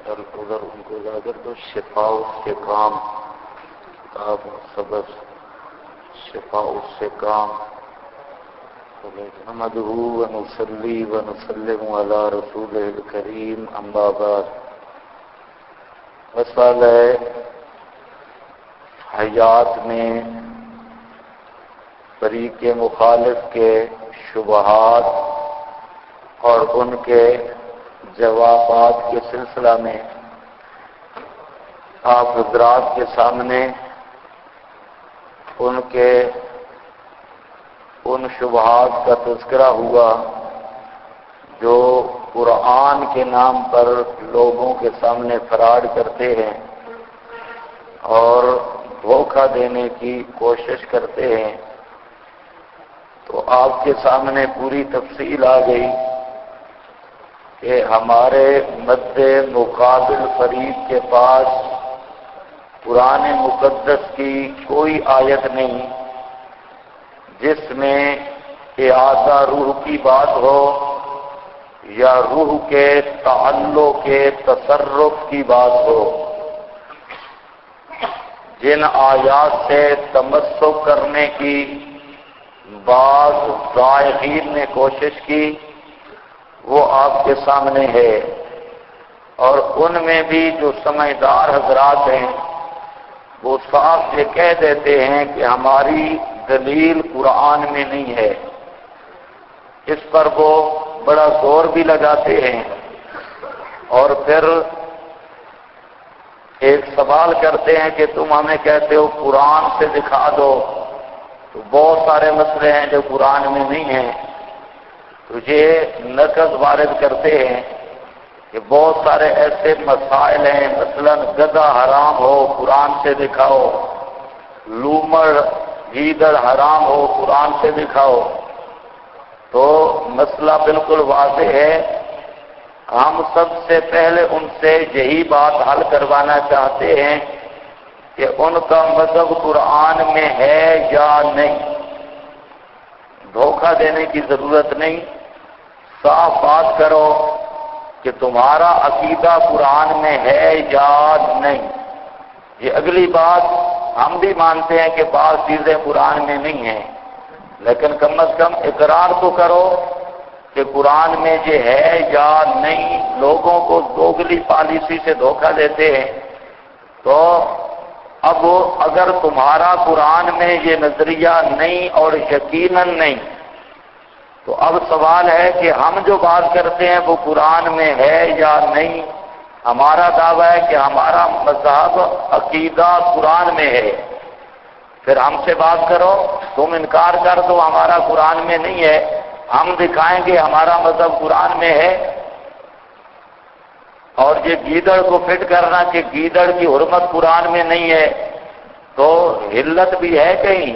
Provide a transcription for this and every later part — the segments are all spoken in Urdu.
ادھر ان کو اجازت دو. شفاء استقام کتاب سبق شفاء استقام. نحمده ونصلي ونسلم على رسوله الكريم اما بعد. مسئلہ حیات میں فریق مخالف کے شبہات اور ان کے جوابات کے سلسلہ میں آپ حضرات کے سامنے ان شبہات کا تذکرہ ہوا جو قرآن کے نام پر لوگوں کے سامنے فراڈ کرتے ہیں اور دھوکہ دینے کی کوشش کرتے ہیں. تو آپ کے سامنے پوری تفصیل آ گئی کہ ہمارے مد مقابل فریق کے پاس قرآن مقدس کی کوئی آیت نہیں جس میں اعادہ روح کی بات ہو یا روح کے تعلق کے تصرف کی بات ہو. جن آیات سے تمسک کرنے کی بعض ذائقین نے کوشش کی وہ آپ کے سامنے ہے، اور ان میں بھی جو سمجھدار حضرات ہیں وہ صاف یہ کہہ دیتے ہیں کہ ہماری دلیل قرآن میں نہیں ہے. اس پر وہ بڑا زور بھی لگاتے ہیں اور پھر ایک سوال کرتے ہیں کہ تم ہمیں کہتے ہو قرآن سے دکھا دو. تو بہت سارے مسئلے ہیں جو قرآن میں نہیں ہیں. تو یہ نقض وارد کرتے ہیں کہ بہت سارے ایسے مسائل ہیں، مثلا گدھا حرام ہو قرآن سے دکھاؤ، لومڑ گیدڑ حرام ہو قرآن سے دکھاؤ. تو مسئلہ بالکل واضح ہے. ہم سب سے پہلے ان سے یہی بات حل کروانا چاہتے ہیں کہ ان کا مذہب قرآن میں ہے یا نہیں. دھوکہ دینے کی ضرورت نہیں، صاف بات کرو کہ تمہارا عقیدہ قرآن میں ہے یا نہیں. یہ اگلی بات ہم بھی مانتے ہیں کہ بعض چیزیں قرآن میں نہیں ہیں، لیکن کم از کم اقرار تو کرو کہ قرآن میں یہ ہے یا نہیں. لوگوں کو دوگلی پالیسی سے دھوکہ دیتے ہیں. تو اب اگر تمہارا قرآن میں یہ نظریہ نہیں اور یقیناً نہیں، تو اب سوال ہے کہ ہم جو بات کرتے ہیں وہ قرآن میں ہے یا نہیں. ہمارا دعویٰ ہے کہ ہمارا مذہب عقیدہ قرآن میں ہے. پھر ہم سے بات کرو، تم انکار کر دو ہمارا قرآن میں نہیں ہے، ہم دکھائیں گے ہمارا مذہب قرآن میں ہے. اور یہ گیدڑ کو فٹ کرنا کہ گیدڑ کی حرمت قرآن میں نہیں ہے، تو علت بھی ہے کہیں.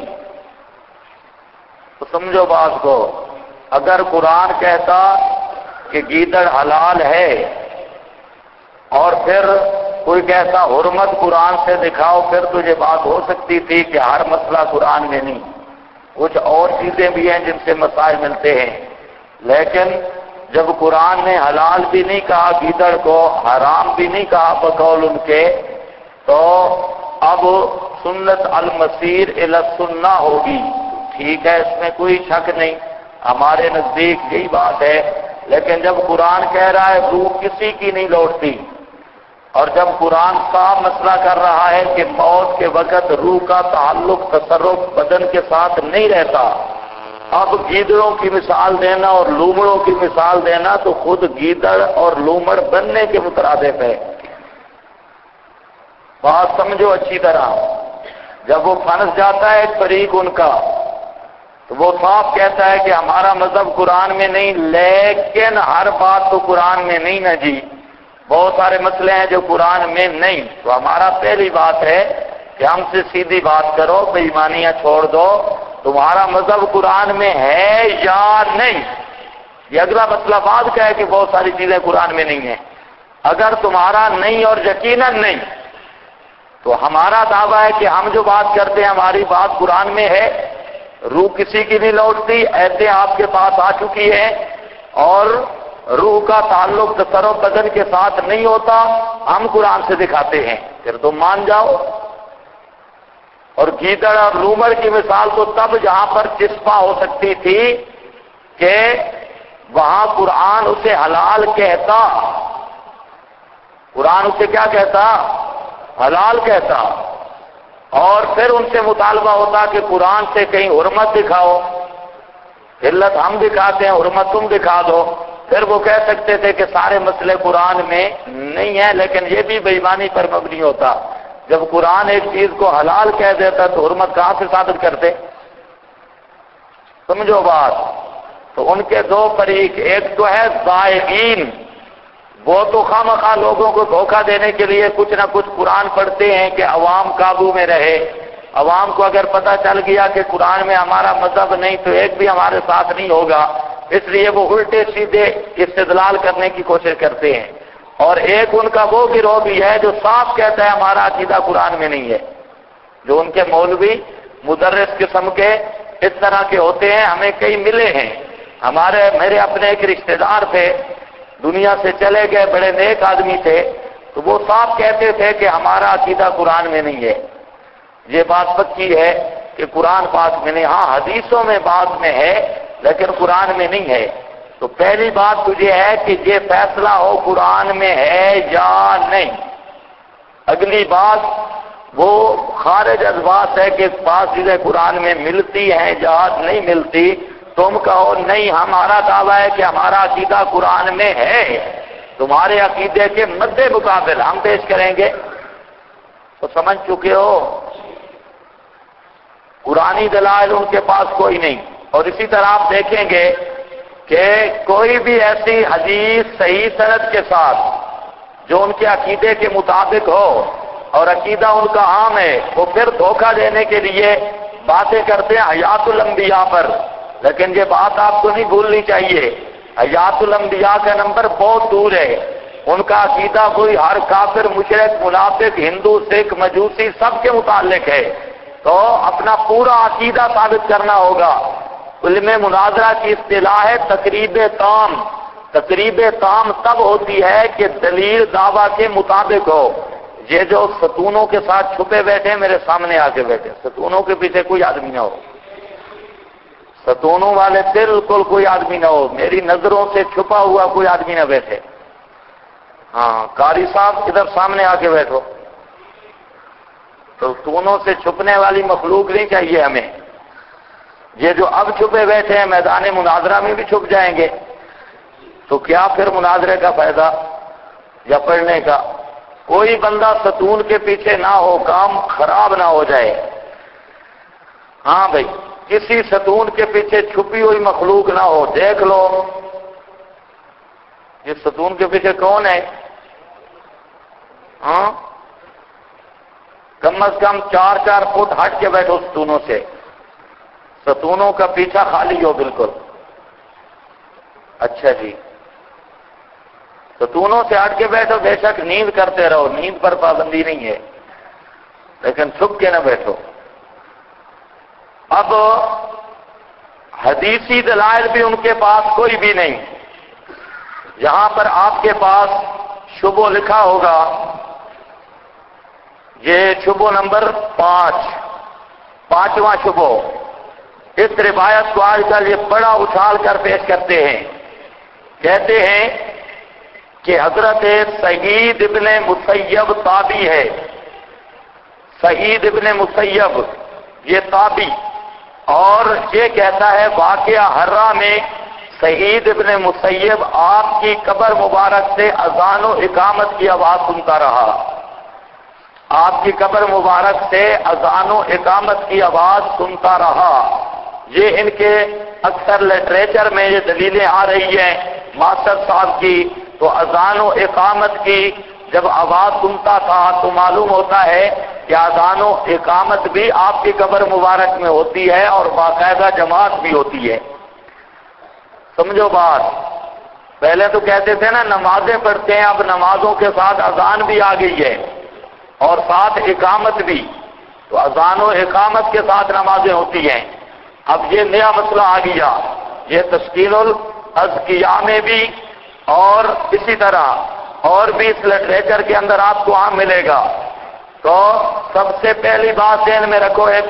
تو سمجھو بات کو. اگر قرآن کہتا کہ گیدڑ حلال ہے اور پھر کوئی کہتا حرمت قرآن سے دکھاؤ، پھر تو یہ بات ہو سکتی تھی کہ ہر مسئلہ قرآن میں نہیں، کچھ اور چیزیں بھی ہیں جن سے مسائل ملتے ہیں. لیکن جب قرآن نے حلال بھی نہیں کہا گیدڑ کو، حرام بھی نہیں کہا بقول ان کے، تو اب سنت المسیر الی السنہ ہوگی. ٹھیک ہے، اس میں کوئی شک نہیں، ہمارے نزدیک یہی بات ہے. لیکن جب قرآن کہہ رہا ہے روح کسی کی نہیں لوٹتی، اور جب قرآن صاف مسئلہ کر رہا ہے کہ موت کے وقت روح کا تعلق تصرف بدن کے ساتھ نہیں رہتا، اب گیدڑوں کی مثال دینا اور لومڑوں کی مثال دینا تو خود گیدڑ اور لومڑ بننے کے مترادف ہے. بات سمجھو اچھی طرح. جب وہ پھنس جاتا ہے ایک فریق ان کا، تو وہ صاف کہتا ہے کہ ہمارا مذہب قرآن میں نہیں، لیکن ہر بات تو قرآن میں نہیں نا جی، بہت سارے مسئلے ہیں جو قرآن میں نہیں. تو ہمارا پہلی بات ہے کہ ہم سے سیدھی بات کرو، بے ایمانیاں چھوڑ دو، تمہارا مذہب قرآن میں ہے یا نہیں. یہ اگلا مسئلہ بعد کا ہے کہ بہت ساری چیزیں قرآن میں نہیں ہیں. اگر تمہارا نہیں اور یقیناً نہیں، تو ہمارا دعویٰ ہے کہ ہم جو بات کرتے ہیں ہماری بات قرآن میں ہے. روح کسی کی نہیں لوٹتی، ایسے آپ کے پاس آ چکی ہے، اور روح کا تعلق سر و بدن کے ساتھ نہیں ہوتا، ہم قرآن سے دکھاتے ہیں، پھر تم مان جاؤ۔ اور گیدڑ اور لومڑ کی مثال تو تب جہاں پر چسپاں ہو سکتی تھی کہ وہاں قرآن اسے حلال کہتا، قرآن اسے کیا کہتا؟ حلال کہتا، اور پھر ان سے مطالبہ ہوتا کہ قرآن سے کہیں حرمت دکھاؤ، علت ہم دکھاتے ہیں، حرمت تم دکھا دو، پھر وہ کہہ سکتے تھے کہ سارے مسئلے قرآن میں نہیں ہیں، لیکن یہ بھی بے ایمانی پر مبنی ہوتا۔ جب قرآن ایک چیز کو حلال کہہ دیتا تو حرمت کہاں سے ثابت کرتے؟ سمجھو بات۔ تو ان کے دو فریق، ایک تو ہے زائغین، وہ تو خواہ لوگوں کو دھوکہ دینے کے لیے کچھ نہ کچھ قرآن پڑھتے ہیں کہ عوام قابو میں رہے، عوام کو اگر پتہ چل گیا کہ قرآن میں ہمارا مذہب نہیں تو ایک بھی ہمارے ساتھ نہیں ہوگا، اس لیے وہ الٹے سیدھے استدلال کرنے کی کوشش کرتے ہیں۔ اور ایک ان کا وہ گروہ بھی ہے جو صاف کہتا ہے ہمارا عقیدہ قرآن میں نہیں ہے، جو ان کے مولوی مدرس قسم کے اس طرح کے ہوتے ہیں، ہمیں کئی ملے ہیں۔ میرے اپنے ایک رشتہ دار تھے، دنیا سے چلے گئے، بڑے نیک آدمی تھے، تو وہ صاف کہتے تھے کہ ہمارا عقیدہ قرآن میں نہیں ہے۔ یہ بات پکی ہے کہ قرآن پاک میں نہیں، ہاں حدیثوں میں بعض میں ہے لیکن قرآن میں نہیں ہے۔ تو پہلی بات تو یہ ہے کہ یہ فیصلہ ہو قرآن میں ہے یا نہیں۔ اگلی بات وہ خارج از بات ہے کہ بعض چیزیں قرآن میں ملتی ہیں یا نہیں ملتی، تم کہو نہیں ہمارا دعویٰ ہے کہ ہمارا عقیدہ قرآن میں ہے، تمہارے عقیدے کے مد مقابل ہم پیش کریں گے، تو سمجھ چکے ہو قرآنی دلائل ان کے پاس کوئی نہیں۔ اور اسی طرح آپ دیکھیں گے کہ کوئی بھی ایسی حدیث صحیح سند کے ساتھ جو ان کے عقیدے کے مطابق ہو اور عقیدہ ان کا عام ہے، وہ پھر دھوکہ دینے کے لیے باتیں کرتے ہیں حیات الانبیاء پر، لیکن یہ بات آپ کو نہیں بھولنی چاہیے، حیات الانبیاء کا نمبر بہت دور ہے۔ ان کا عقیدہ کوئی ہر کافر، مشرک، منافق، ہندو، سکھ، مجوسی سب کے متعلق ہے، تو اپنا پورا عقیدہ ثابت کرنا ہوگا۔ علم مناظرہ کی اصطلاح ہے تقریب تام۔ تقریب تام تب ہوتی ہے کہ دلیل دعویٰ کے مطابق ہو۔ یہ جو ستونوں کے ساتھ چھپے بیٹھے میرے سامنے آ کے بیٹھے، ستونوں کے پیچھے کوئی آدمی نہ ہو، ستونوں والے بالکل کوئی آدمی نہ ہو، میری نظروں سے چھپا ہوا کوئی آدمی نہ بیٹھے۔ ہاں قاری صاحب ادھر سامنے آ کے بیٹھو، تو ستونوں سے چھپنے والی مخلوق نہیں چاہیے ہمیں۔ یہ جو اب چھپے بیٹھے ہیں میدان مناظرہ میں بھی چھپ جائیں گے، تو کیا پھر مناظرے کا فائدہ یا پڑھنے کا؟ کوئی بندہ ستون کے پیچھے نہ ہو، کام خراب نہ ہو جائے۔ ہاں بھائی، کسی ستون کے پیچھے چھپی ہوئی مخلوق نہ ہو۔ دیکھ لو یہ ستون کے پیچھے کون ہے؟ ہاں کم از کم 4-4 فٹ ہٹ کے بیٹھو ستونوں سے، ستونوں کا پیچھا خالی ہو بالکل۔ اچھا جی، ستونوں سے ہٹ کے بیٹھو، بے شک نیند کرتے رہو، نیند پر پابندی نہیں ہے، لیکن چھپ کے نہ بیٹھو۔ اب حدیثی دلائل بھی ان کے پاس کوئی بھی نہیں۔ یہاں پر آپ کے پاس شبہ لکھا ہوگا، یہ شبہ نمبر 5، پانچواں شبہ۔ اس روایت کو آج کل یہ بڑا اچھال کر پیش کرتے ہیں، کہتے ہیں کہ حضرت سعید ابن مسیب تابعی ہے، سعید ابن مسیب یہ تابعی، اور یہ کہتا ہے واقعہ ہرہ میں سعید ابن مسیب آپ کی قبر مبارک سے اذان و اقامت کی آواز سنتا رہا، آپ کی قبر مبارک سے اذان و اقامت کی آواز سنتا رہا۔ یہ ان کے اکثر لٹریچر میں یہ دلیلیں آ رہی ہیں ماسٹر صاحب کی، تو اذان و اقامت کی جب آواز سنتا تھا تو معلوم ہوتا ہے کہ اذان و اقامت بھی آپ کی قبر مبارک میں ہوتی ہے اور باقاعدہ جماعت بھی ہوتی ہے۔ سمجھو بات، پہلے تو کہتے تھے نا نمازیں پڑھتے ہیں، اب نمازوں کے ساتھ اذان بھی آ گئی ہے اور ساتھ اقامت بھی، تو اذان و اقامت کے ساتھ نمازیں ہوتی ہیں۔ اب یہ نیا مسئلہ آ گیا، یہ تشکیل الاذکیاء میں بھی اور اسی طرح اور بھی اس لٹریچر کے اندر آپ کو عام ملے گا. تو سب سے پہلی بات ذہن میں رکھو ایک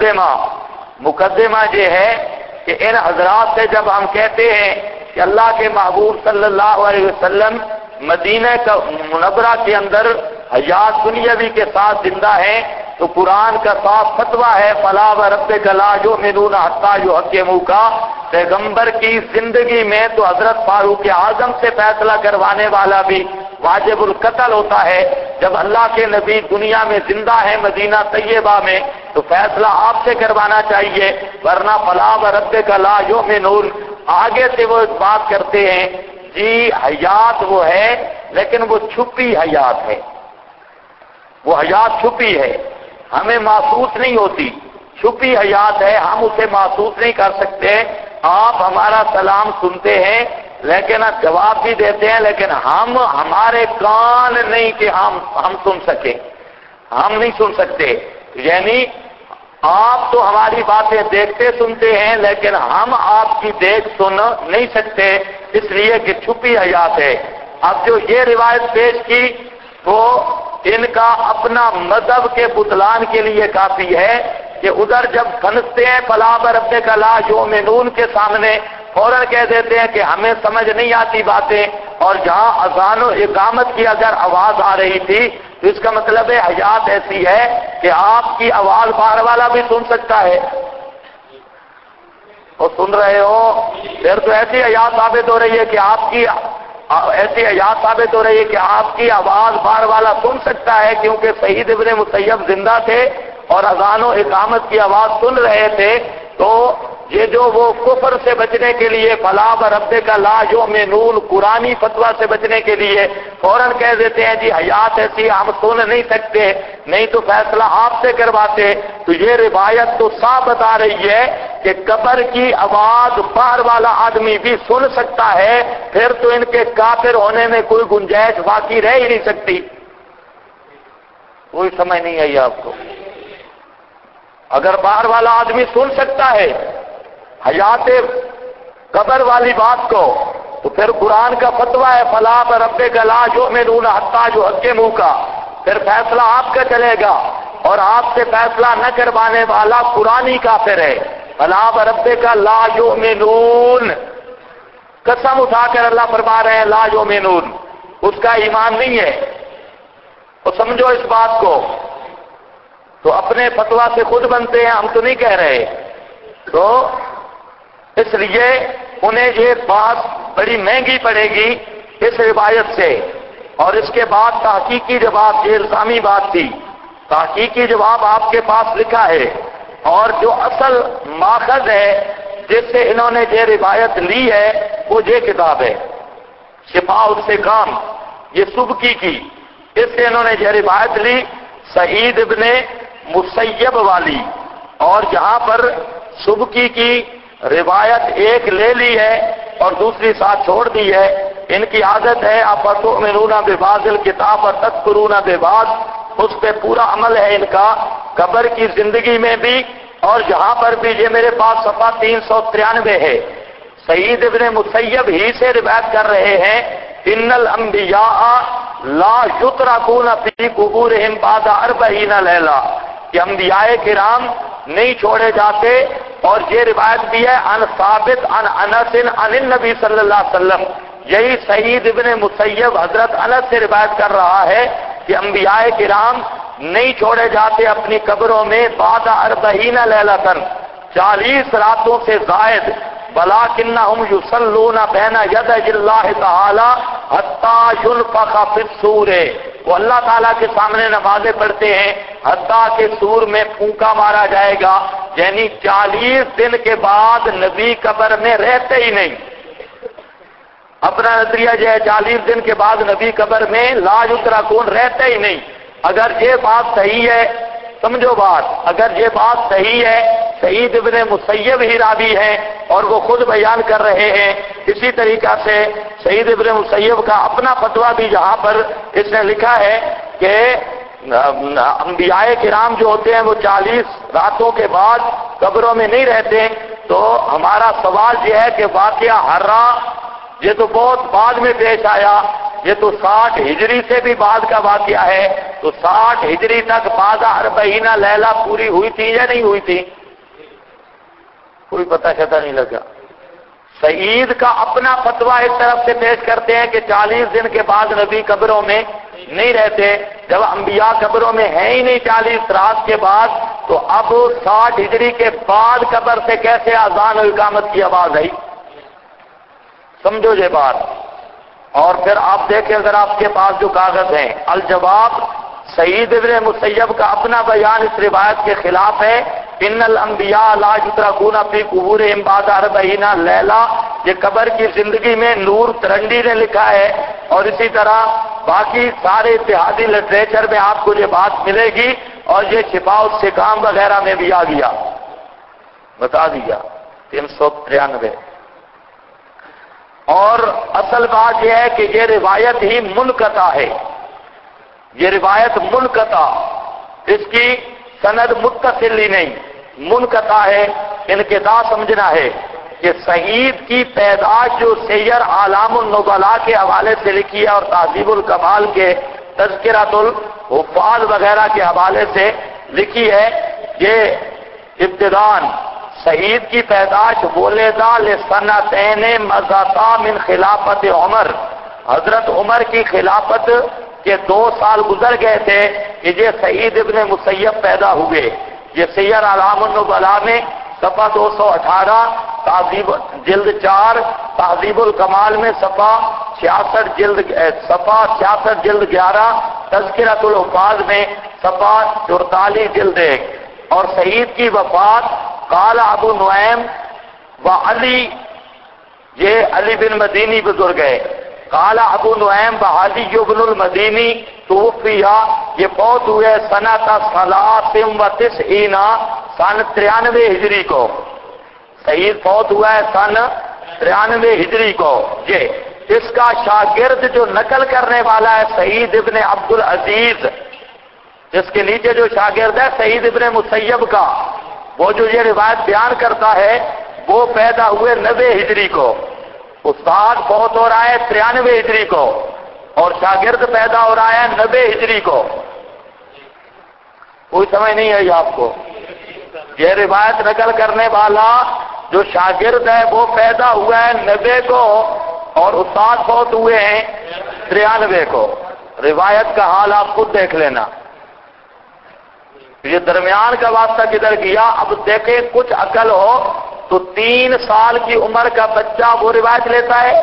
مقدمہ یہ ہے کہ ان حضرات سے جب ہم کہتے ہیں کہ اللہ کے محبوب صلی اللہ علیہ وسلم مدینہ کا منورہ کے اندر حیات دنیاوی کے ساتھ زندہ ہیں، تو قرآن کا صاف فتویٰ ہے فلا وربک لا یؤمنون حتی یحکموک. پیغمبر کی زندگی میں تو حضرت فاروق اعظم سے فیصلہ کروانے والا بھی واجب القتل ہوتا ہے. جب اللہ کے نبی دنیا میں زندہ ہیں مدینہ طیبہ میں تو فیصلہ آپ سے کروانا چاہیے، ورنہ فلا وربک لا یؤمنون. آگے سے وہ ایک بات کرتے ہیں جی حیات وہ ہے لیکن وہ چھپی حیات ہے، وہ حیات چھپی ہے، ہمیں محسوس نہیں ہوتی، چھپی حیات ہے، ہم اسے محسوس نہیں کر سکتے. آپ ہمارا سلام سنتے ہیں لیکن جواب بھی دیتے ہیں، لیکن ہمارے کان نہیں کہ ہم سن سکیں، ہم نہیں سن سکتے. یعنی آپ تو ہماری باتیں دیکھتے سنتے ہیں لیکن ہم آپ کی دیکھ سن نہیں سکتے، اس لیے کہ چھپی حیات ہے. اب جو یہ روایت پیش کی وہ ان کا اپنا مذہب کے بطلان کے لیے کافی ہے کہ ادھر جب پھنستے ہیں فلا وربک لا یؤمنون کے سامنے فوراً کہہ دیتے ہیں کہ ہمیں سمجھ نہیں آتی باتیں، اور جہاں اذان و اقامت کی اگر آواز آ رہی تھی تو اس کا مطلب ہے حیات ایسی ہے کہ آپ کی آواز باہر والا بھی سن سکتا ہے. وہ سن رہے ہو پھر تو ایسی حیات ثابت ہو رہی ہے کہ آپ کی آواز باہر والا سن سکتا ہے، کیونکہ سعید ابن مسیب زندہ تھے اور اذان و اقامت کی آواز سن رہے تھے. تو یہ جو وہ کفر سے بچنے کے لیے فلا وربک لا یؤمنون قرآنی فتویٰ سے بچنے کے لیے فوراً کہہ دیتے ہیں جی حیات ایسی ہم سن نہیں سکتے، نہیں تو فیصلہ آپ سے کرواتے. تو یہ روایت تو صاف بتا رہی ہے کہ قبر کی آواز باہر والا آدمی بھی سن سکتا ہے، پھر تو ان کے کافر ہونے میں کوئی گنجائش باقی رہ ہی نہیں سکتی. کوئی سمجھ نہیں آئی آپ کو؟ اگر باہر والا آدمی سن سکتا ہے حیات قبر والی بات کو تو پھر قرآن کا فتویٰ ہے فلا وربک لا یؤمنون حتی یحکموک، پھر فیصلہ آپ کا چلے گا اور آپ سے فیصلہ نہ کروانے والا قرآنی کافر ہے. فلا وربک لا یؤمنون، قسم اٹھا کر اللہ فرما رہے ہیں لا یؤمنون، اس کا ایمان نہیں ہے. تو سمجھو اس بات کو. تو اپنے فتویٰ سے خود بنتے ہیں، ہم تو نہیں کہہ رہے. تو اس لیے انہیں یہ بات بڑی مہنگی پڑے گی اس روایت سے. اور اس کے بعد تحقیقی جواب، یہ الزامی بات تھی، تحقیقی جواب آپ کے پاس لکھا ہے. اور جو اصل ماخذ ہے جس سے انہوں نے یہ روایت لی ہے وہ یہ کتاب ہے شفاء السقام، یہ سبکی کی، اس سے انہوں نے یہ روایت لی سعید ابن مسیب والی. اور جہاں پر سبکی کی روایت ایک لے لی ہے اور دوسری ساتھ چھوڑ دی ہے. ان کی عادت ہے افتؤمنون ببعض الکتاب وتکفرون ببعض، اس پہ پورا عمل ہے ان کا قبر کی زندگی میں بھی. اور جہاں پر بھی یہ میرے پاس صفحہ 393 ہے، سعید ابن مسیب ہی سے روایت کر رہے ہیں ان الانبیاء لا یترکون فی قبورہم بعد 40 لیلہ، کہ انبیاء کرام نہیں چھوڑے جاتے. اور یہ روایت بھی ہے عن ثابت عن انس عن النبی صلی اللہ علیہ وسلم. یہی سعید ابن مسیب حضرت انس سے روایت کر رہا ہے کہ انبیاء کرام نہیں چھوڑے جاتے اپنی قبروں میں بعد 40 لیلۃ، 40 راتوں سے زائد. ولکنہم یصلون بین یدی اللہ تعالی حتی ینفخ فی الصور، وہ اللہ تعالیٰ کے سامنے نمازیں پڑھتے ہیں حتیٰ کہ سور میں پھونکا مارا جائے گا. یعنی 40 دن کے بعد نبی قبر میں رہتے ہی نہیں. اپنا نظریہ جو ہے 40 دن کے بعد نبی قبر میں لا یترکون رہتے ہی نہیں. اگر یہ بات صحیح ہے، سمجھو بات، اگر یہ بات صحیح ہے، سعید ابن مسیب ہی راوی ہیں اور وہ خود بیان کر رہے ہیں. اسی طریقہ سے سعید ابن مسیب کا اپنا فتویٰ بھی جہاں پر اس نے لکھا ہے کہ انبیاء کرام جو ہوتے ہیں وہ 40 راتوں کے بعد قبروں میں نہیں رہتے. تو ہمارا سوال یہ ہے کہ واقعہ ہرا یہ تو بہت بعد میں پیش آیا، یہ تو 60 ہجری سے بھی بعد کا واقعہ ہے۔ تو 60 ہجری تک بعد 40 لیلہ پوری ہوئی تھی یا نہیں ہوئی تھی؟ کوئی پتہ شتہ نہیں لگا۔ سعید کا اپنا فتویٰ ایک طرف سے پیش کرتے ہیں کہ 40 دن کے بعد نبی قبروں میں نہیں رہتے، جب انبیاء قبروں میں ہیں ہی نہیں 40 رات کے بعد، تو اب 60 ہجری کے بعد قبر سے کیسے اذان و اقامت کی آواز آئی؟ سمجھو یہ بات۔ اور پھر آپ دیکھیں اگر آپ کے پاس جو کاغذ ہیں، الجواب، سعید ابن مسیب کا اپنا بیان اس روایت کے خلاف ہے۔ ان الانبیاء لا یترکون فی قبورہم بعد 40 لیلہ، یہ قبر کی زندگی میں نور ترنڈی نے لکھا ہے، اور اسی طرح باقی سارے اتحادی لٹریچر میں آپ کو یہ بات ملے گی، اور یہ شفاء السقام وغیرہ میں بھی آ گیا، بتا دیا 393۔ اور اصل بات یہ ہے کہ یہ روایت ہی منقطع ہے، یہ روایت منقطع، اس کی سند متصل ہی نہیں، منقطع ہے۔ انقطاع سمجھنا ہے کہ سعید کی پیدائش جو سیر اعلام النبلاء کے حوالے سے لکھی ہے اور تہذیب الکمال کے تذکرۃ الحفاظ وغیرہ کے حوالے سے لکھی ہے، یہ ابتداءً سعید کی پیدائش ولدہ لسنتین مضتا من خلافت عمر، حضرت عمر کی خلافت کے 2 سال گزر گئے تھے کہ یہ سعید ابن مسیب پیدا ہوئے۔ یہ سیر اعلام النبلاء میں صفحہ 218، تہذیب جلد 4، تہذیب الکمال میں صفحہ 66 جلد 11، تذکرۃ الحفاظ میں صفحہ 44 جلد 1۔ اور سعید کی وفات قال ابو نعیم و علی، یہ علی بن مدینی بزرگ ہے، قال ابو نعیم و علی بن المدینی توفیہ، یہ فوت ہوئے سنۃ 93 سن 93 ہجری کو، سعید فوت ہوا ہے سن 93 ہجری کو۔ یہ اس کا شاگرد جو نقل کرنے والا ہے سعید ابن عبد العزیز، جس کے نیچے جو شاگرد ہے سعید ابن مسیب کا، وہ جو یہ روایت بیان کرتا ہے وہ پیدا ہوئے 90 ہجری کو، استاد فوت ہو رہا ہے 93 ہجری کو، اور شاگرد پیدا ہو رہا ہے 90 ہجری کو۔ کوئی سمجھ نہیں آئی آپ کو؟ یہ روایت نقل کرنے والا جو شاگرد ہے وہ پیدا ہوا ہے 90 کو، اور استاد فوت ہوئے ہیں 93 کو۔ روایت کا حال آپ خود دیکھ لینا۔ یہ درمیان کا واسطہ کدھر گیا؟ اب دیکھیں کچھ عقل ہو تو 3 سال کی عمر کا بچہ وہ روایت لیتا ہے؟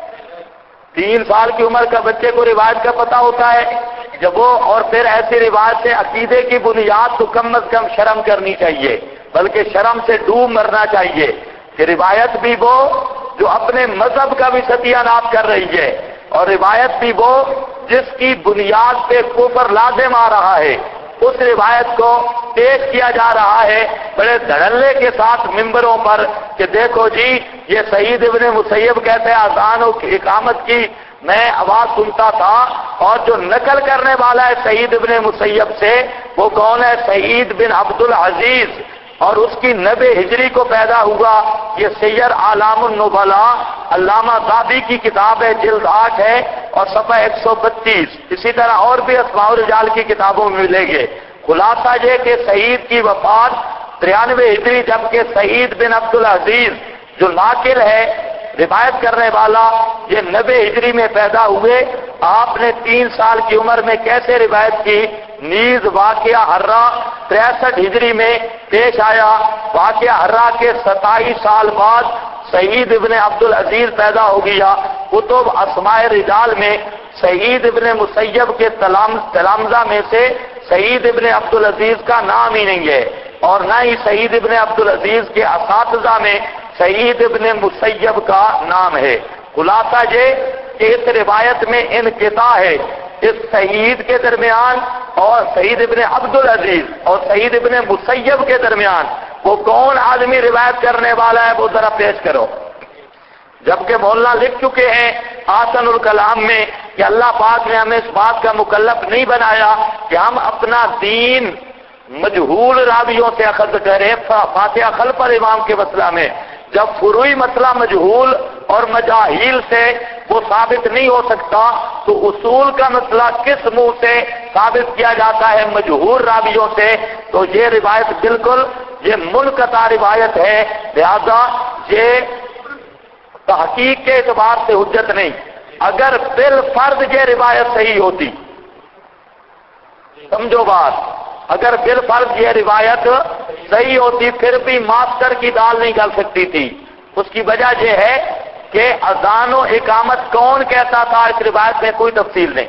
3 سال کی عمر کا بچے کو روایت کا پتہ ہوتا ہے جب وہ، اور پھر ایسی روایت سے عقیدے کی بنیاد تو کم از کم شرم کرنی چاہیے، بلکہ شرم سے ڈوب مرنا چاہیے کہ روایت بھی وہ جو اپنے مذہب کا بھی ستیہ ناپ کر رہی ہے، اور روایت بھی وہ جس کی بنیاد پہ کفر لازم آ رہا ہے، اس روایت کو پیش کیا جا رہا ہے بڑے دھڑلے کے ساتھ ممبروں پر کہ دیکھو جی یہ سعید ابن مسیب کہتے ہیں اذان و اقامت کی میں آواز سنتا تھا، اور جو نقل کرنے والا ہے سعید ابن مسیب سے وہ کون ہے؟ سعید بن عبد العزیز، اور اس کی 90 ہجری کو پیدا ہوا۔ یہ سیر اعلام النبلاء علامہ ذہبی کی کتاب ہے، جلد 8 ہے اور صفحہ 132۔ اسی طرح اور بھی اسماء الرجال کی کتابوں میں ملیں گے۔ خلاصہ یہ کہ سعید کی وفات 93 ہجری، جبکہ سعید بن عبد العزیز جو ناقل ہے روایت کرنے والا یہ 90 ہجری میں پیدا ہوئے۔ آپ نے 3 سال کی عمر میں کیسے روایت کی؟ نیز واقعہ حرہ 63 ہجری میں پیش آیا۔ واقعہ حرہ کے 27 سال بعد سعید ابن عبد العزیز پیدا ہو گیا۔ کتب اسماء رجال میں سعید ابن مسیب کے تلامذہ میں سے سعید ابن عبد العزیز کا نام ہی نہیں ہے، اور نہ ہی سعید ابن عبد العزیز کے اساتذہ میں سعید ابن مسیب کا نام ہے۔ خلاصہ یہ کہ اس روایت میں انقطاع ہے اس سعید کے درمیان اور سعید ابن عبد العزیز اور سعید ابن مسیب کے درمیان۔ وہ کون آدمی روایت کرنے والا ہے وہ ذرا پیش کرو۔ جبکہ مولانا لکھ چکے ہیں آسن الکلام میں کہ اللہ پاک نے ہمیں اس بات کا مکلف نہیں بنایا کہ ہم اپنا دین مجہول راویوں سے اخذ کریں فاتحہ خلف الامام کے مسئلہ میں، جب فروعی مسئلہ مجہول اور مجاہیل سے وہ ثابت نہیں ہو سکتا، تو اصول کا مسئلہ کس منہ سے ثابت کیا جاتا ہے؟ مجہور راویوں سے. تو یہ روایت بالکل یہ منقطع روایت ہے، لہذا یہ تحقیق کے اعتبار سے حجت نہیں. اگر بالفرض یہ روایت صحیح ہوتی، سمجھو بات، اگر بالفرض یہ روایت صحیح ہوتی پھر بھی ماسٹر کی دال نہیں گل سکتی تھی. اس کی وجہ یہ ہے کہ اذان و اقامت کون کہتا تھا، اس روایت میں کوئی تفصیل نہیں.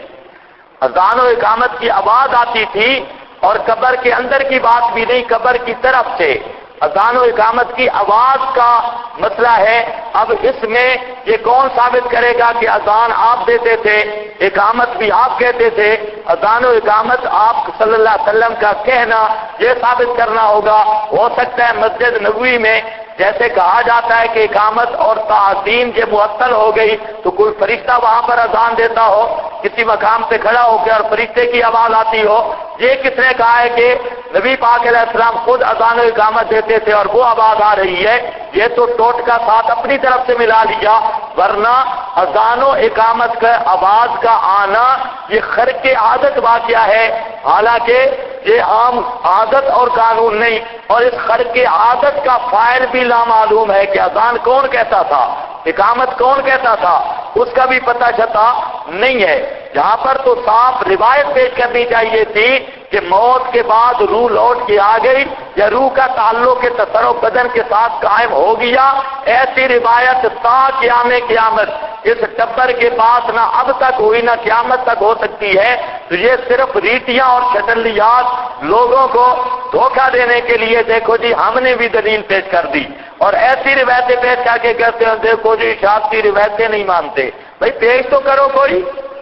اذان و اقامت کی آواز آتی تھی اور قبر کے اندر کی بات بھی نہیں، قبر کی طرف سے اذان و اقامت کی آواز کا مسئلہ ہے. اب اس میں یہ کون ثابت کرے گا کہ اذان آپ دیتے تھے، اقامت بھی آپ کہتے تھے؟ اذان و اقامت آپ صلی اللہ علیہ وسلم کا کہنا، یہ ثابت کرنا ہوگا. ہو سکتا ہے مسجد نبوی میں جیسے کہا جاتا ہے کہ اقامت اور تعظیم یہ معطل ہو گئی، تو کوئی فرشتہ وہاں پر اذان دیتا ہو، کسی مقام پہ کھڑا ہو کے اور فرشتے کی آواز آتی ہو. یہ کس نے کہا ہے کہ نبی پاک علیہ السلام خود اذان و اقامت دیتے تھے اور وہ آواز آ رہی ہے؟ یہ تو ٹوٹکا ساتھ اپنی طرف سے ملا لیا، ورنہ اذان و اقامت کا آواز کا آنا یہ خرق عادت واقعہ ہے، حالانکہ یہ عام عادت اور قانون نہیں. اور اس خرق عادت کا فاعل بھی لامعلوم ہے کہ اذان کون کہتا تھا، اقامت کون کہتا تھا، اس کا بھی پتہ چتا نہیں ہے. جہاں پر تو صاف روایت پیش کرنی چاہیے تھی کہ موت کے بعد روح لوٹ کے آ گئی یا روح کا تعلق کے تصرف بدن کے ساتھ قائم ہو گیا، ایسی روایت تا قیامت اس ٹبر کے پاس نہ اب تک ہوئی نہ قیامت تک ہو سکتی ہے. تو یہ صرف ریٹیاں اور شٹلیات لوگوں کو دھوکہ دینے کے لیے دیکھو جی ہم نے بھی دلیل پیش کر دی اور ایسی روایتیں پیش کر کے کہتے ہیں دیکھو جی شاذی روایتیں نہیں مانتے. بھائی پیش تو کرو کوئی،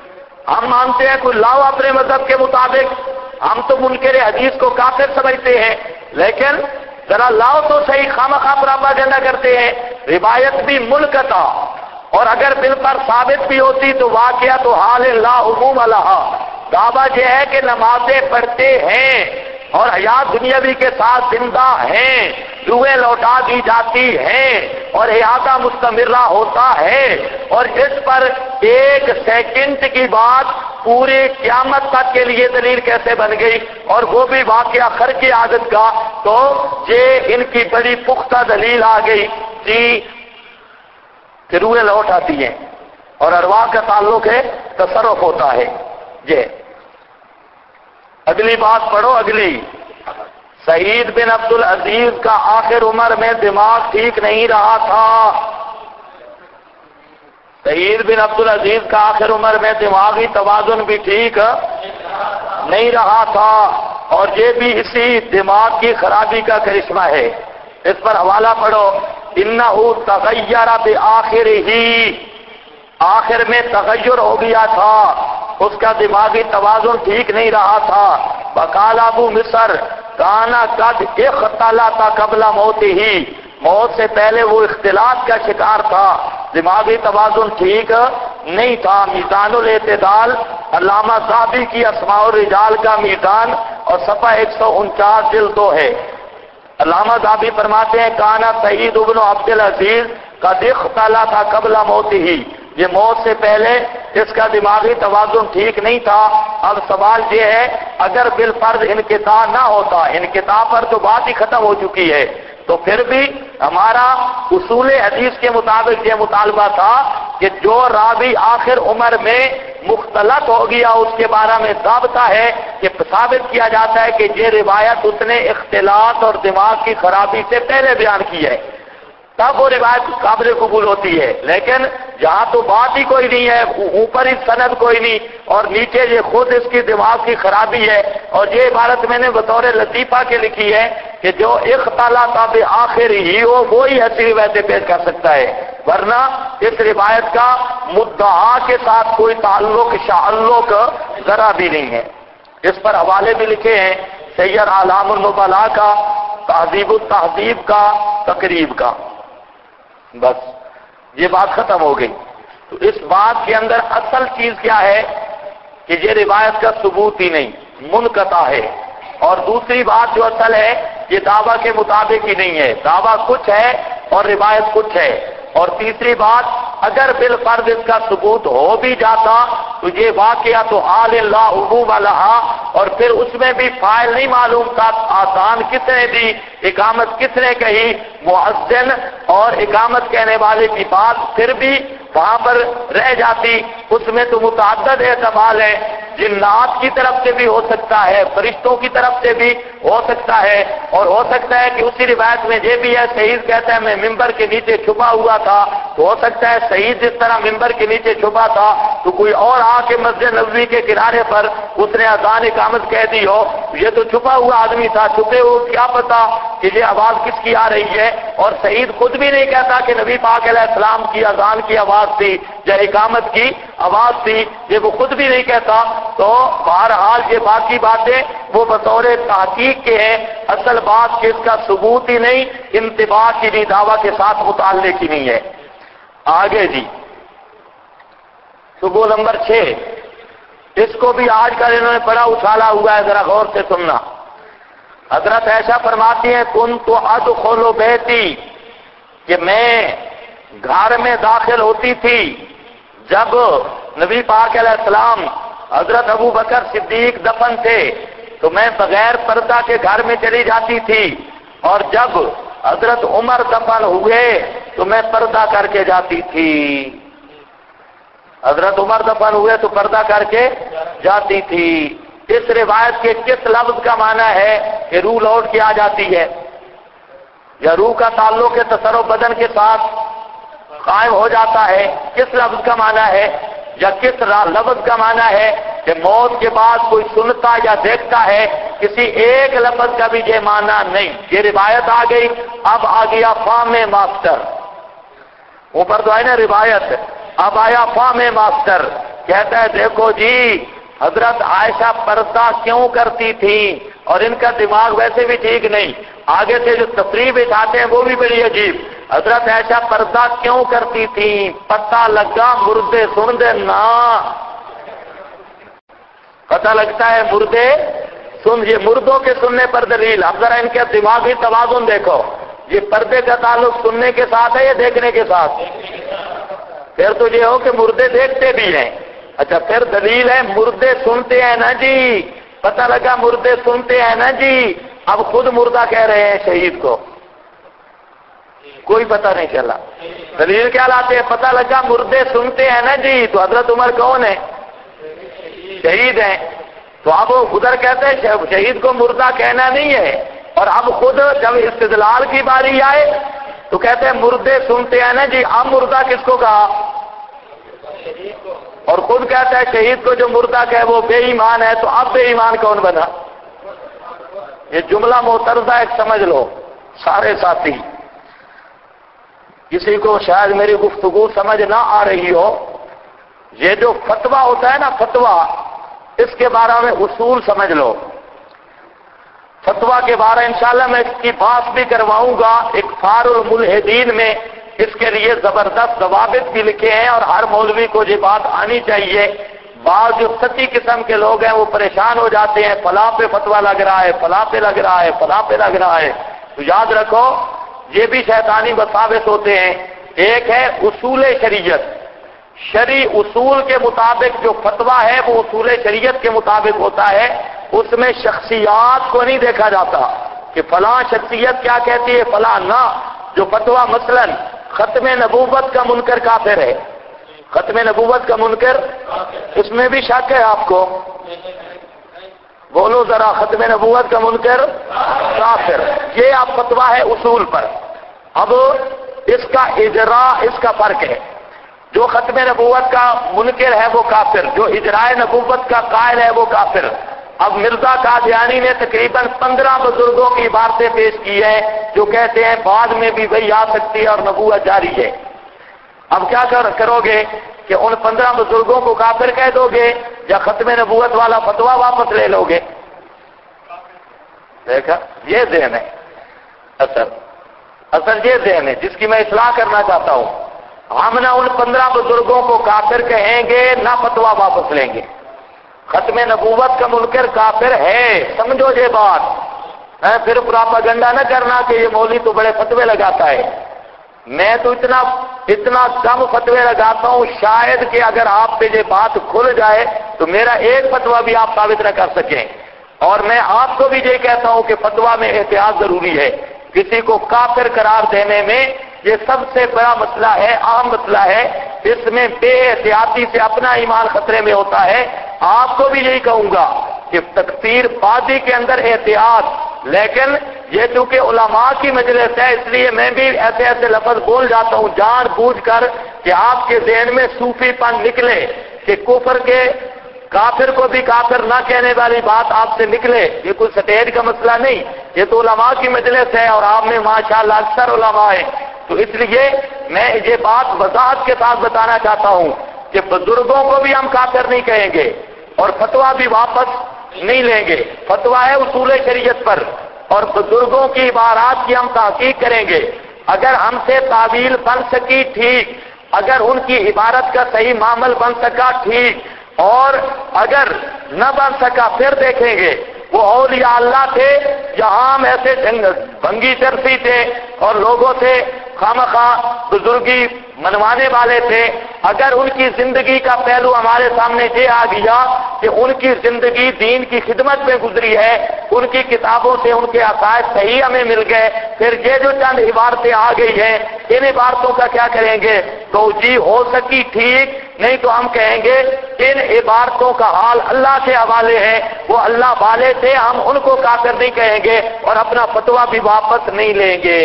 ہم مانتے ہیں کوئی لاؤ اپنے مذہب کے مطابق. ہم تو منکر حدیث کو کافر سمجھتے ہیں، لیکن ذرا لاؤ تو صحیح، خامخواہ پراپاگنڈا کرتے ہیں. روایت بھی منقطع، اور اگر بال پر ثابت بھی ہوتی تو واقعہ تو حال لا عموم لہا. دعویٰ یہ ہے کہ نمازیں پڑھتے ہیں اور حیات دنیاوی کے ساتھ زندہ ہیں، روحیں لوٹا دی جاتی ہیں اور احاطہ مستمرہ ہوتا ہے، اور اس پر ایک سیکنڈ کی بات پوری قیامت تک کے لیے دلیل کیسے بن گئی، اور وہ بھی واقعہ خرق عادت کا. تو یہ ان کی بڑی پختہ دلیل آ گئی جی کہ روحیں لوٹ آتی ہیں اور ارواح کا تعلق ہے، تصرف ہوتا ہے. یہ اگلی بات پڑھو، اگلی. سعید بن عبد العزیز کا آخر عمر میں دماغ ٹھیک نہیں رہا تھا. سعید بن عبد العزیز کا آخر عمر میں دماغی توازن بھی ٹھیک نہیں رہا تھا، اور یہ بھی اسی دماغ کی خرابی کا کرشمہ ہے. اس پر حوالہ پڑھو. انہو تغیر بآخرہ، آخر میں تغیر ہو گیا تھا، اس کا دماغی توازن ٹھیک نہیں رہا تھا. وقال ابو مصر کانا قد اختلط قبل موتہ، موت سے پہلے وہ اختلاط کا شکار تھا، دماغی توازن ٹھیک نہیں تھا. میزان الاعتدال علامہ ذہبی کی اسماء الرجال کا میزان اور صفحہ 149 جلد 2 ہے. علامہ ذہبی فرماتے ہیں کانا سعید بن عبد العزیز قد اختلط قبل موتہ، یہ موت سے پہلے اس کا دماغی توازن ٹھیک نہیں تھا. اب سوال یہ ہے اگر بالفرض انقطاع نہ ہوتا، انقطاع پر تو بات ہی ختم ہو چکی ہے، تو پھر بھی ہمارا اصول حدیث کے مطابق یہ مطالبہ تھا کہ جو راوی آخر عمر میں مختلط ہو گیا اس کے بارے میں ضابطہ ہے کہ ثابت کیا جاتا ہے کہ یہ روایت اس نے اختلاط اور دماغ کی خرابی سے پہلے بیان کی ہے، تب وہ روایت قابل قبول ہوتی ہے. لیکن جہاں تو بات ہی کوئی نہیں ہے، اوپر ہی سند کوئی نہیں اور نیچے یہ خود اس کی دماغ کی خرابی ہے، اور یہ عبارت میں نے بطور لطیفہ کے لکھی ہے کہ جو اختلاط بآخر ہی ہو وہی ایسی روایتیں پیش کر سکتا ہے، ورنہ اس روایت کا مدعا کے ساتھ کوئی تعلق شعلق ذرا بھی نہیں ہے. اس پر حوالے بھی لکھے ہیں سیر اعلام النبلاء کا، تہذیب التہذیب کا، تقریب کا. بس یہ بات ختم ہو گئی. تو اس بات کے اندر اصل چیز کیا ہے کہ یہ روایت کا ثبوت ہی نہیں، منقطع ہے. اور دوسری بات جو اصل ہے یہ دعویٰ کے مطابق ہی نہیں ہے، دعویٰ کچھ ہے اور روایت کچھ ہے. اور تیسری بات اگر بالفرض اس کا ثبوت ہو بھی جاتا تو یہ واقعہ تو حال لا عقوب لہا، اور پھر اس میں بھی فاعل نہیں معلوم تھا، آسان کس نے دی، اقامت کس نے کہی، مؤذن اور اقامت کہنے والے کی بات پھر بھی وہاں پر رہ جاتی۔ اس میں تو متعدد احتمال ہے، جنات کی طرف سے بھی ہو سکتا ہے، فرشتوں کی طرف سے بھی ہو سکتا ہے، اور ہو سکتا ہے کہ اسی روایت میں یہ بھی ہے، شہید کہتا ہے میں ممبر کے نیچے چھپا ہوا تھا، تو ہو سکتا ہے شہید جس طرح ممبر کے نیچے چھپا تھا تو کوئی اور آ کے مسجد نبوی کے کنارے پر اس نے اذان اقامت کہہ دی ہو، یہ تو چھپا ہوا آدمی تھا، چھپے ہو کیا پتا کہ یہ آواز کس کی آ رہی ہے، اور شہید خود بھی نہیں کہتا کہ نبی پاک علیہ السلام کی اذان کی آواز تھی یا اقامت کی آواز تھی، یہ وہ خود بھی نہیں کہتا۔ تو بہرحال یہ باقی باتیں وہ بطور تحقیق کے ہیں، اصل بات کہ اس کا ثبوت ہی نہیں، انتباہ کی بھی دعویٰ کے ساتھ متعلق ہی نہیں ہے۔ آگے جی سبو نمبر 6، اس کو بھی آج کل انہوں نے بڑا اچھالا ہوا ہے، ذرا غور سے سننا۔ حضرت عائشہ فرماتی ہیں کن تو ادخل بیتی، کہ میں گھر میں داخل ہوتی تھی جب نبی پاک علیہ السلام حضرت ابو بکر صدیق دفن تھے تو میں بغیر پردہ کے گھر میں چلی جاتی تھی، اور جب حضرت عمر دفن ہوئے تو میں پردہ کر کے جاتی تھی۔ حضرت عمر دفن ہوئے تو پردہ کر کے جاتی تھی۔ اس روایت کے کس لفظ کا معنی ہے کہ روح لوٹ کے آ جاتی ہے، یا روح کا تعلق ہے تصرف بدن کے ساتھ قائم ہو جاتا ہے؟ کس لفظ کا معنی ہے، یا کس لفظ کا معنی ہے کہ موت کے بعد کوئی سنتا یا دیکھتا ہے؟ کسی ایک لفظ کا بھی یہ معنی نہیں۔ یہ روایت آ گئی، اب آ گیا فام ماسٹر، اوپر تو ہے نا روایت، اب آیا فام ماسٹر، کہتا ہے دیکھو جی حضرت عائشہ پردہ کیوں کرتی تھی، اور ان کا دماغ ویسے بھی ٹھیک نہیں، آگے سے جو تفریح بٹھاتے ہیں وہ بھی بڑی عجیب۔ حضرت عائشہ پردہ کیوں کرتی تھی؟ پتہ لگا مردے سن دے نا، پتہ لگتا ہے مردے سن، یہ مردوں کے سننے پر دلیل۔ اب ذرا ان کے دماغی توازن دیکھو، یہ پردے کا تعلق سننے کے ساتھ ہے یا دیکھنے کے ساتھ؟ پھر تو یہ ہو کہ مردے دیکھتے بھی ہیں۔ اچھا پھر دلیل ہے مردے سنتے ہیں نا جی، پتہ لگا مردے سنتے ہیں نا جی، اب خود مردہ کہہ رہے ہیں شہید کو، کوئی پتہ نہیں چلا۔ دلیل کیا لاتے ہیں؟ پتہ لگا مردے سنتے ہیں نا جی، تو حضرت عمر کون ہے؟ شہید ہیں۔ تو اب ادھر کہتے ہیں شہید کو مردہ کہنا نہیں ہے، اور اب خود جب استدلال کی باری آئے تو کہتے ہیں مردے سنتے ہیں نا جی، اب مردہ کس کو کہا؟ اور خود کہتا ہے شہید کو جو مردہ کہے وہ بے ایمان ہے، تو اب بے ایمان کون بنا؟ یہ جملہ معترضہ ایک سمجھ لو سارے ساتھی، کسی کو شاید میری گفتگو سمجھ نہ آ رہی ہو، یہ جو فتویٰ ہوتا ہے نا فتویٰ، اس کے بارے میں اصول سمجھ لو۔ فتویٰ کے بارے انشاءاللہ میں اس کی بات بھی کرواؤں گا، اکفار الملحدین میں اس کے لیے زبردست ضوابط بھی لکھے ہیں، اور ہر مولوی کو یہ بات آنی چاہیے۔ بعض جو سچی قسم کے لوگ ہیں وہ پریشان ہو جاتے ہیں، فلاں پہ فتویٰ لگ رہا ہے، فلاں پہ لگ رہا ہے، فلاں پہ لگ رہا ہے، تو یاد رکھو یہ بھی شیطانی وساوس ہوتے ہیں۔ ایک ہے اصول شریعت، شرعی اصول کے مطابق جو فتویٰ ہے وہ اصول شریعت کے مطابق ہوتا ہے، اس میں شخصیات کو نہیں دیکھا جاتا کہ فلاں شخصیت کیا کہتی ہے فلاں نہ۔ جو فتویٰ مثلا ختم نبوت کا منکر کافر ہے، ختم نبوت کا منکر، اس میں بھی شک ہے آپ کو؟ بولو ذرا، ختم نبوت کا منکر کافر، یہ آپ فتویٰ ہے اصول پر۔ اب اس کا اجراء، اس کا فرق ہے، جو ختم نبوت کا منکر ہے وہ کافر، جو اجراء نبوت کا قائل ہے وہ کافر۔ اب مرزا قادیانی نے تقریباً 15 بزرگوں کی عبارتیں پیش کی ہیں جو کہتے ہیں بعد میں بھی وہی آ سکتی ہے اور نبوت جاری ہے۔ اب کیا کرو گے کہ ان 15 بزرگوں کو کافر کہہ دو گے یا ختم نبوت والا فتویٰ واپس لے لو گے؟ دیکھا، یہ ذہن ہے اصل یہ ذہن ہے جس کی میں اصلاح کرنا چاہتا ہوں۔ ہم نہ ان 15 بزرگوں کو کافر کہیں گے نہ فتویٰ واپس لیں گے۔ ختم نبوت کا منکر کافر ہے، سمجھو یہ بات، پھر پراپاگنڈا نہ کرنا کہ یہ مولوی تو بڑے فتوے لگاتا ہے۔ میں تو اتنا کم فتوے لگاتا ہوں، شاید کہ اگر آپ پہ یہ بات کھل جائے تو میرا ایک فتویٰ بھی آپ ثابت نہ کر سکیں۔ اور میں آپ کو بھی یہ کہتا ہوں کہ فتویٰ میں احتیاط ضروری ہے۔ کسی کو کافر قرار دینے میں یہ سب سے بڑا مسئلہ ہے، اہم مسئلہ ہے، اس میں بے احتیاطی سے اپنا ایمان خطرے میں ہوتا ہے۔ آپ کو بھی یہی کہوں گا کہ تکفیر بازی کے اندر احتیاط، لیکن یہ چونکہ علماء کی مجلس ہے اس لیے میں بھی ایسے لفظ بول جاتا ہوں جان بوجھ کر کہ آپ کے ذہن میں صوفی پن نکلے، کہ کفر کے کافر کو بھی کافر نہ کہنے والی بات آپ سے نکلے۔ یہ کوئی سٹیج کا مسئلہ نہیں، یہ تو علماء کی مجلس ہے اور آپ میں ماشاءاللہ اکثر علماء ہیں، تو اس لیے میں یہ بات وضاحت کے ساتھ بتانا چاہتا ہوں کہ بزرگوں کو بھی ہم کافر نہیں کہیں گے اور فتویٰ بھی واپس نہیں لیں گے۔ فتویٰ ہے اصول شریعت پر، اور بزرگوں کی عبارات کی ہم تحقیق کریں گے۔ اگر ہم سے تعویل بن سکی ٹھیک، اگر ان کی عبارت کا صحیح معامل بن سکا ٹھیک، اور اگر نہ بن سکا پھر دیکھیں گے وہ اولیاء اللہ تھے یا عام ایسے بھنگی چرسی تھے اور لوگوں سے خامخواہ بزرگی منوانے والے تھے۔ اگر ان کی زندگی کا پہلو ہمارے سامنے یہ آ گیا کہ ان کی زندگی دین کی خدمت میں گزری ہے، ان کی کتابوں سے ان کے عقائد صحیح ہمیں مل گئے، پھر یہ جو چند عبارتیں آ گئی ہیں ان عبارتوں کا کیا کریں گے؟ توجیہ ہو سکی ٹھیک، نہیں تو ہم کہیں گے ان عبارتوں کا حال اللہ کے حوالے ہے، وہ اللہ والے تھے، ہم ان کو کافر نہیں کہیں گے اور اپنا فتویٰ بھی واپس نہیں لیں گے۔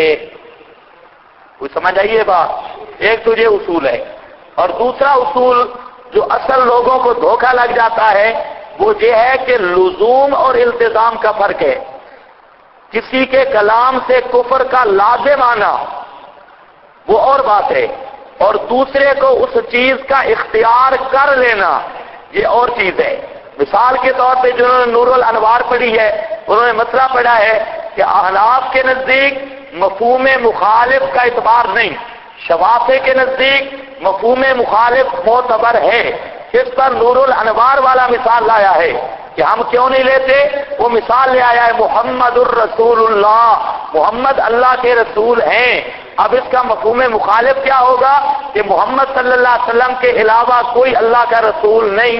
کوئی سمجھ آئیے بات؟ ایک تو یہ اصول ہے، اور دوسرا اصول جو اصل لوگوں کو دھوکہ لگ جاتا ہے وہ یہ ہے کہ لزوم اور التزام کا فرق ہے۔ کسی کے کلام سے کفر کا لازم آنا وہ اور بات ہے، اور دوسرے کو اس چیز کا اختیار کر لینا یہ اور چیز ہے۔ مثال کے طور پہ جنہوں نے نور الانوار پڑھی ہے انہوں نے مسئلہ پڑھا ہے کہ احناف کے نزدیک مفہوم مخالف کا اعتبار نہیں، شوافی کے نزدیک مفہوم مخالف معتبر ہے۔ اس پر نور الانوار والا مثال لایا ہے کہ ہم کیوں نہیں لیتے، وہ مثال لے آیا ہے محمد الرسول اللہ، محمد اللہ کے رسول ہیں۔ اب اس کا مفہوم مخالف کیا ہوگا کہ محمد صلی اللہ علیہ وسلم کے علاوہ کوئی اللہ کا رسول نہیں،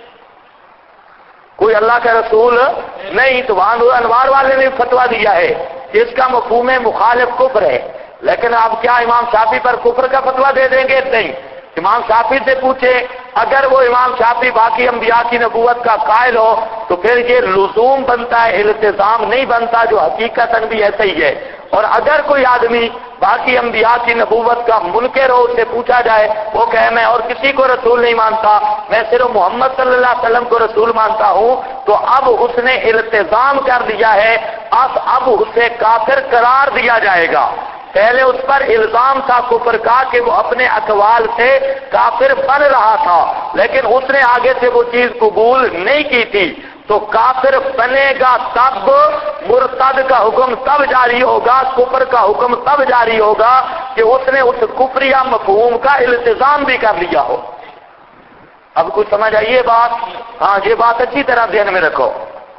کوئی اللہ کا رسول نہیں، تو وہاں نور انوار والے نے فتویٰ دیا ہے کہ اس کا مفہوم مخالف کفر ہے۔ لیکن آپ کیا امام شافعی پر کفر کا فتویٰ دے دیں گے؟ نہیں۔ امام شافعی سے پوچھے، اگر وہ امام شافعی باقی انبیاء کی نبوت کا قائل ہو تو پھر یہ لزوم بنتا ہے، التزام نہیں بنتا، جو حقیقتاً بھی ایسا ہی ہے۔ اور اگر کوئی آدمی باقی انبیاء کی نبوت کا منکر ہو، اس سے پوچھا جائے، وہ کہے میں اور کسی کو رسول نہیں مانتا، میں صرف محمد صلی اللہ علیہ وسلم کو رسول مانتا ہوں، تو اب اس نے التزام کر دیا ہے، اب اسے کافر قرار دیا جائے گا۔ پہلے اس پر الزام تھا کفر کا کہ وہ اپنے اقوال سے کافر بن رہا تھا، لیکن اس نے آگے سے وہ چیز قبول نہیں کی تھی، تو کافر بنے گا تب، مرتد کا حکم تب جاری ہوگا، کفر کا حکم تب جاری ہوگا کہ اس نے اس کفریہ مفہوم کا التزام بھی کر لیا ہو۔ اب کچھ سمجھ آئیے بات؟ ہاں، یہ بات اچھی طرح ذہن میں رکھو۔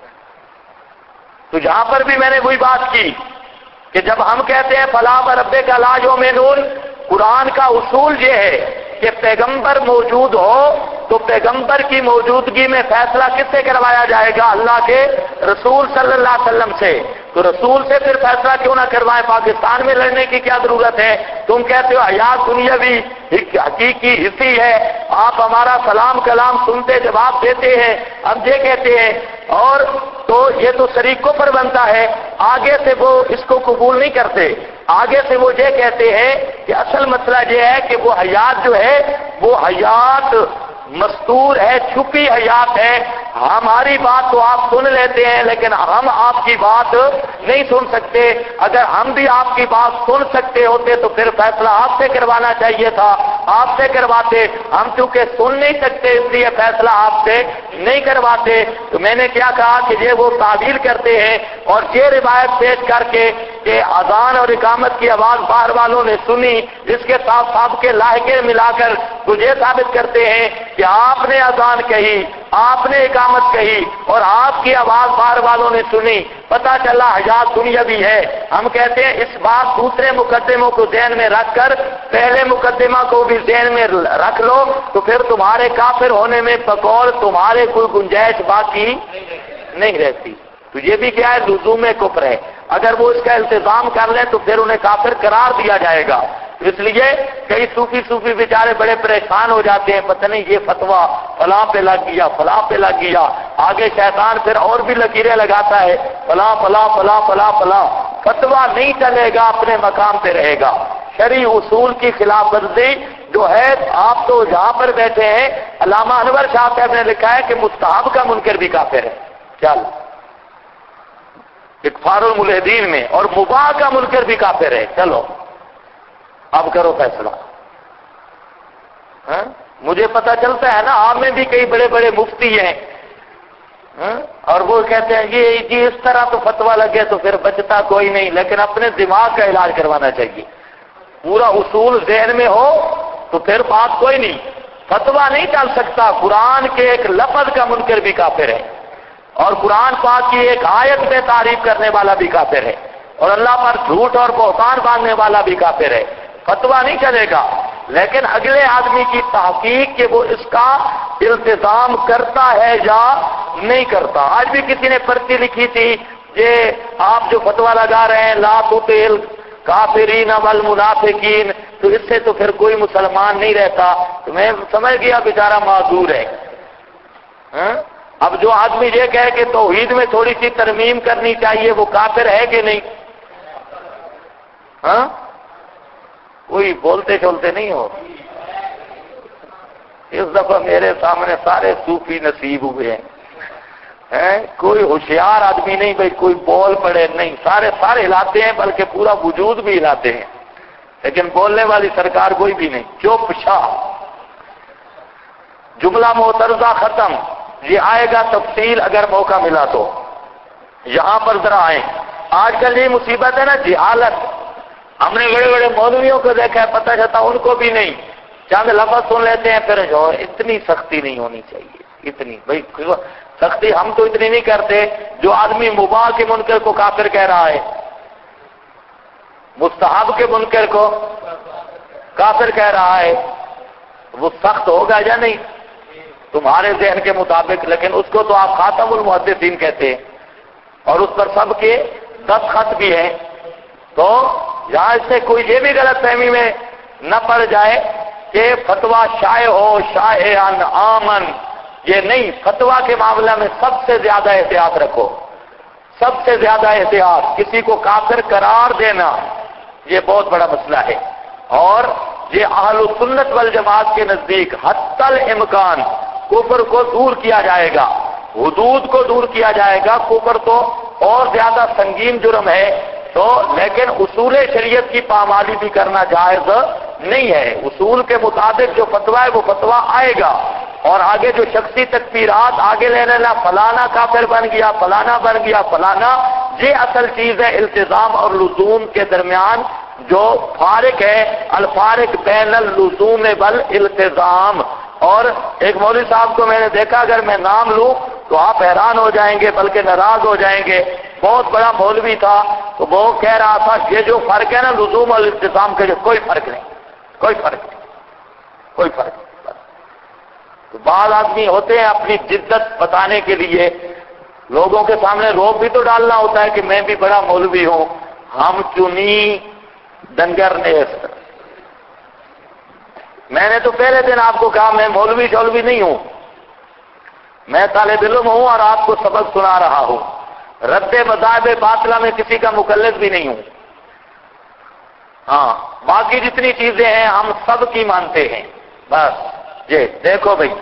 تو یہاں پر بھی میں نے وہی بات کی کہ جب ہم کہتے ہیں فلا وربک لا یؤمنون، قرآن کا اصول یہ ہے کہ پیغمبر موجود ہو تو پیغمبر کی موجودگی میں فیصلہ کس سے کروایا جائے گا؟ اللہ کے رسول صلی اللہ علیہ وسلم سے۔ تو رسول سے پھر فیصلہ کیوں نہ کروائیں؟ پاکستان میں لڑنے کی کیا ضرورت ہے؟ تم کہتے ہو حیات دنیاوی حقیقی حصی ہے، آپ ہمارا سلام کلام سنتے جواب دیتے ہیں، ہم یہ کہتے ہیں، اور تو یہ تو شریک کفر بنتا ہے۔ آگے سے وہ اس کو قبول نہیں کرتے، آگے سے وہ یہ کہتے ہیں کہ اصل مسئلہ یہ ہے کہ وہ حیات جو ہے وہ حیات مستور ہے، چھپی حیات ہے، ہماری بات تو آپ سن لیتے ہیں لیکن ہم آپ کی بات نہیں سن سکتے۔ اگر ہم بھی آپ کی بات سن سکتے ہوتے تو پھر فیصلہ آپ سے کروانا چاہیے تھا، آپ سے کرواتے، ہم چونکہ سن نہیں سکتے اس لیے فیصلہ آپ سے نہیں کرواتے۔ تو میں نے کیا کہا کہ یہ وہ تعبیر کرتے ہیں اور یہ روایت پیش کر کے کہ اذان اور اقامت کی آواز باہر والوں نے سنی، اس کے ساتھ ساتھ کے لاحقے ملا کر تجھے ثابت کرتے ہیں کہ آپ نے اذان کہی، آپ نے اقامت کہی اور آپ کی آواز باہر والوں نے سنی، پتہ چلا حیات دنیا بھی ہے، ہم کہتے ہیں اس بات دوسرے مقدموں کو ذہن میں رکھ کر پہلے مقدمہ کو بھی ذہن میں رکھ لو، تو پھر تمہارے کافر ہونے میں بقول تمہارے کوئی گنجائش باقی نہیں رہتی۔ تو یہ بھی کیا ہے؟ لزوم کفر ہے۔ اگر وہ اس کا التزام کر لیں تو پھر انہیں کافر قرار دیا جائے گا۔ اس لیے کئی صوفی بیچارے بڑے پریشان ہو جاتے ہیں، پتہ نہیں یہ فتویٰ فلاں پہ لگ گیا، فلاں پہ لگ گیا، آگے شیطان پھر اور بھی لکیریں لگاتا ہے، فلاں فلاں فلاں فلاں فلاں۔ فتویٰ نہیں چلے گا، اپنے مقام پہ رہے گا۔ شرعی اصول کی خلاف ورزی جو ہے، آپ تو جہاں پر بیٹھے ہیں، علامہ انور شاہ صاحب نے لکھا ہے کہ مستحب کا منکر بھی کافر ہے۔ چل اکفار الملحدین میں، اور مباح کا منکر بھی کافر ہے۔ چلو اب کرو فیصلہ۔ مجھے پتا چلتا ہے نا، آپ میں بھی کئی بڑے بڑے مفتی ہیں، اور وہ کہتے ہیں یہ اس طرح تو فتویٰ لگے تو پھر بچتا کوئی نہیں، لیکن اپنے دماغ کا علاج کروانا چاہیے۔ پورا اصول ذہن میں ہو تو پھر بات کوئی نہیں، فتویٰ نہیں چل سکتا۔ قرآن کے ایک لفظ کا منکر بھی کافر ہے، اور قرآن پاک کی ایک آیت میں تعریف کرنے والا بھی کافر ہے، اور اللہ پر جھوٹ اور بہتان باندھنے والا بھی کافر ہے۔ فتویٰ نہیں چلے گا، لیکن اگلے آدمی کی تحقیق کہ وہ اس کا التزام کرتا ہے یا نہیں کرتا۔ آج بھی کسی نے پرچی لکھی تھی، یہ آپ جو فتویٰ لگا رہے ہیں لا تطع کافرین والمنافقین، تو اس سے تو پھر کوئی مسلمان نہیں رہتا۔ تو میں سمجھ گیا بیچارہ معذور ہے۔ اب جو آدمی یہ کہے کہ توحید میں تھوڑی سی ترمیم کرنی چاہیے، وہ کافر ہے کہ نہیں؟ کوئی بولتے چولتے نہیں ہو۔ اس دفعہ میرے سامنے سارے صوفی نصیب ہوئے ہیں، کوئی ہوشیار آدمی نہیں بھائی کوئی بول پڑے، نہیں، سارے ہلاتے ہیں، بلکہ پورا وجود بھی ہلاتے ہیں، لیکن بولنے والی سرکار کوئی بھی نہیں، چپ شاہ۔ جملہ معترضہ ختم، یہ آئے گا تفصیل اگر موقع ملا تو۔ یہاں پر ذرا آئیں، آج کل یہ مصیبت ہے نا، جہالت۔ ہم نے بڑے بڑے مولویوں کو دیکھا ہے، پتہ چلتا ان کو بھی نہیں، چند لفظ سن لیتے ہیں پھر جو اتنی سختی نہیں ہونی چاہیے، اتنی بھائی سختی ہم تو اتنی نہیں کرتے۔ جو آدمی مباح کے منکر کو کافر کہہ رہا ہے، مستحب کے منکر کو کافر کہہ رہا ہے، وہ سخت ہوگا یا نہیں تمہارے ذہن کے مطابق؟ لیکن اس کو تو آپ خاتم المحدثین کہتے ہیں، اور اس پر سب کے دستخط بھی ہیں۔ تو یہاں اس سے کوئی یہ بھی غلط فہمی میں نہ پڑ جائے کہ فتویٰ شائع ہو، شائعاً عاماً، یہ نہیں۔ فتویٰ کے معاملہ میں سب سے زیادہ احتیاط رکھو، سب سے زیادہ احتیاط۔ کسی کو کافر قرار دینا یہ بہت بڑا مسئلہ ہے، اور یہ اہل سنت والجماعت کے نزدیک حتی الامکان کفر کو دور کیا جائے گا، حدود کو دور کیا جائے گا۔ کفر تو اور زیادہ سنگین جرم ہے، تو لیکن اصول شریعت کی پامالی بھی کرنا جائز نہیں ہے۔ اصول کے مطابق جو فتویٰ ہے وہ فتویٰ آئے گا، اور آگے جو شخصی تکفیرات آگے لینے لا فلانا کافر بن گیا، فلانا بن گیا، فلانا، یہ اصل چیز ہے التزام اور لزوم کے درمیان جو فارق ہے، الفارق بین اللزوم والالتزام۔ اور ایک مولوی صاحب کو میں نے دیکھا، اگر میں نام لوں تو آپ حیران ہو جائیں گے بلکہ ناراض ہو جائیں گے، بہت بڑا مولوی تھا، تو وہ کہہ رہا تھا یہ جو فرق ہے نا لزوم اور التزام کے، کوئی فرق نہیں، کوئی فرق نہیں، کوئی فرق نہیں۔ تو بعض آدمی ہوتے ہیں اپنی جدت بتانے کے لیے لوگوں کے سامنے روب بھی تو ڈالنا ہوتا ہے کہ میں بھی بڑا مولوی ہوں، ہم چنی ڈنگر نیست۔ میں نے تو پہلے دن آپ کو کہا میں مولوی شولوی نہیں ہوں، میں طالب علم ہوں اور آپ کو سبق سنا رہا ہوں، رد مذاہب باطلہ میں کسی کا مقلد بھی نہیں ہوں۔ ہاں، باقی جتنی چیزیں ہیں ہم سب کی مانتے ہیں، بس یہ دیکھو بھائی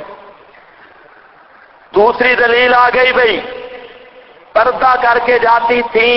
دوسری دلیل آ گئی بھائی، پردہ کر کے جاتی تھی،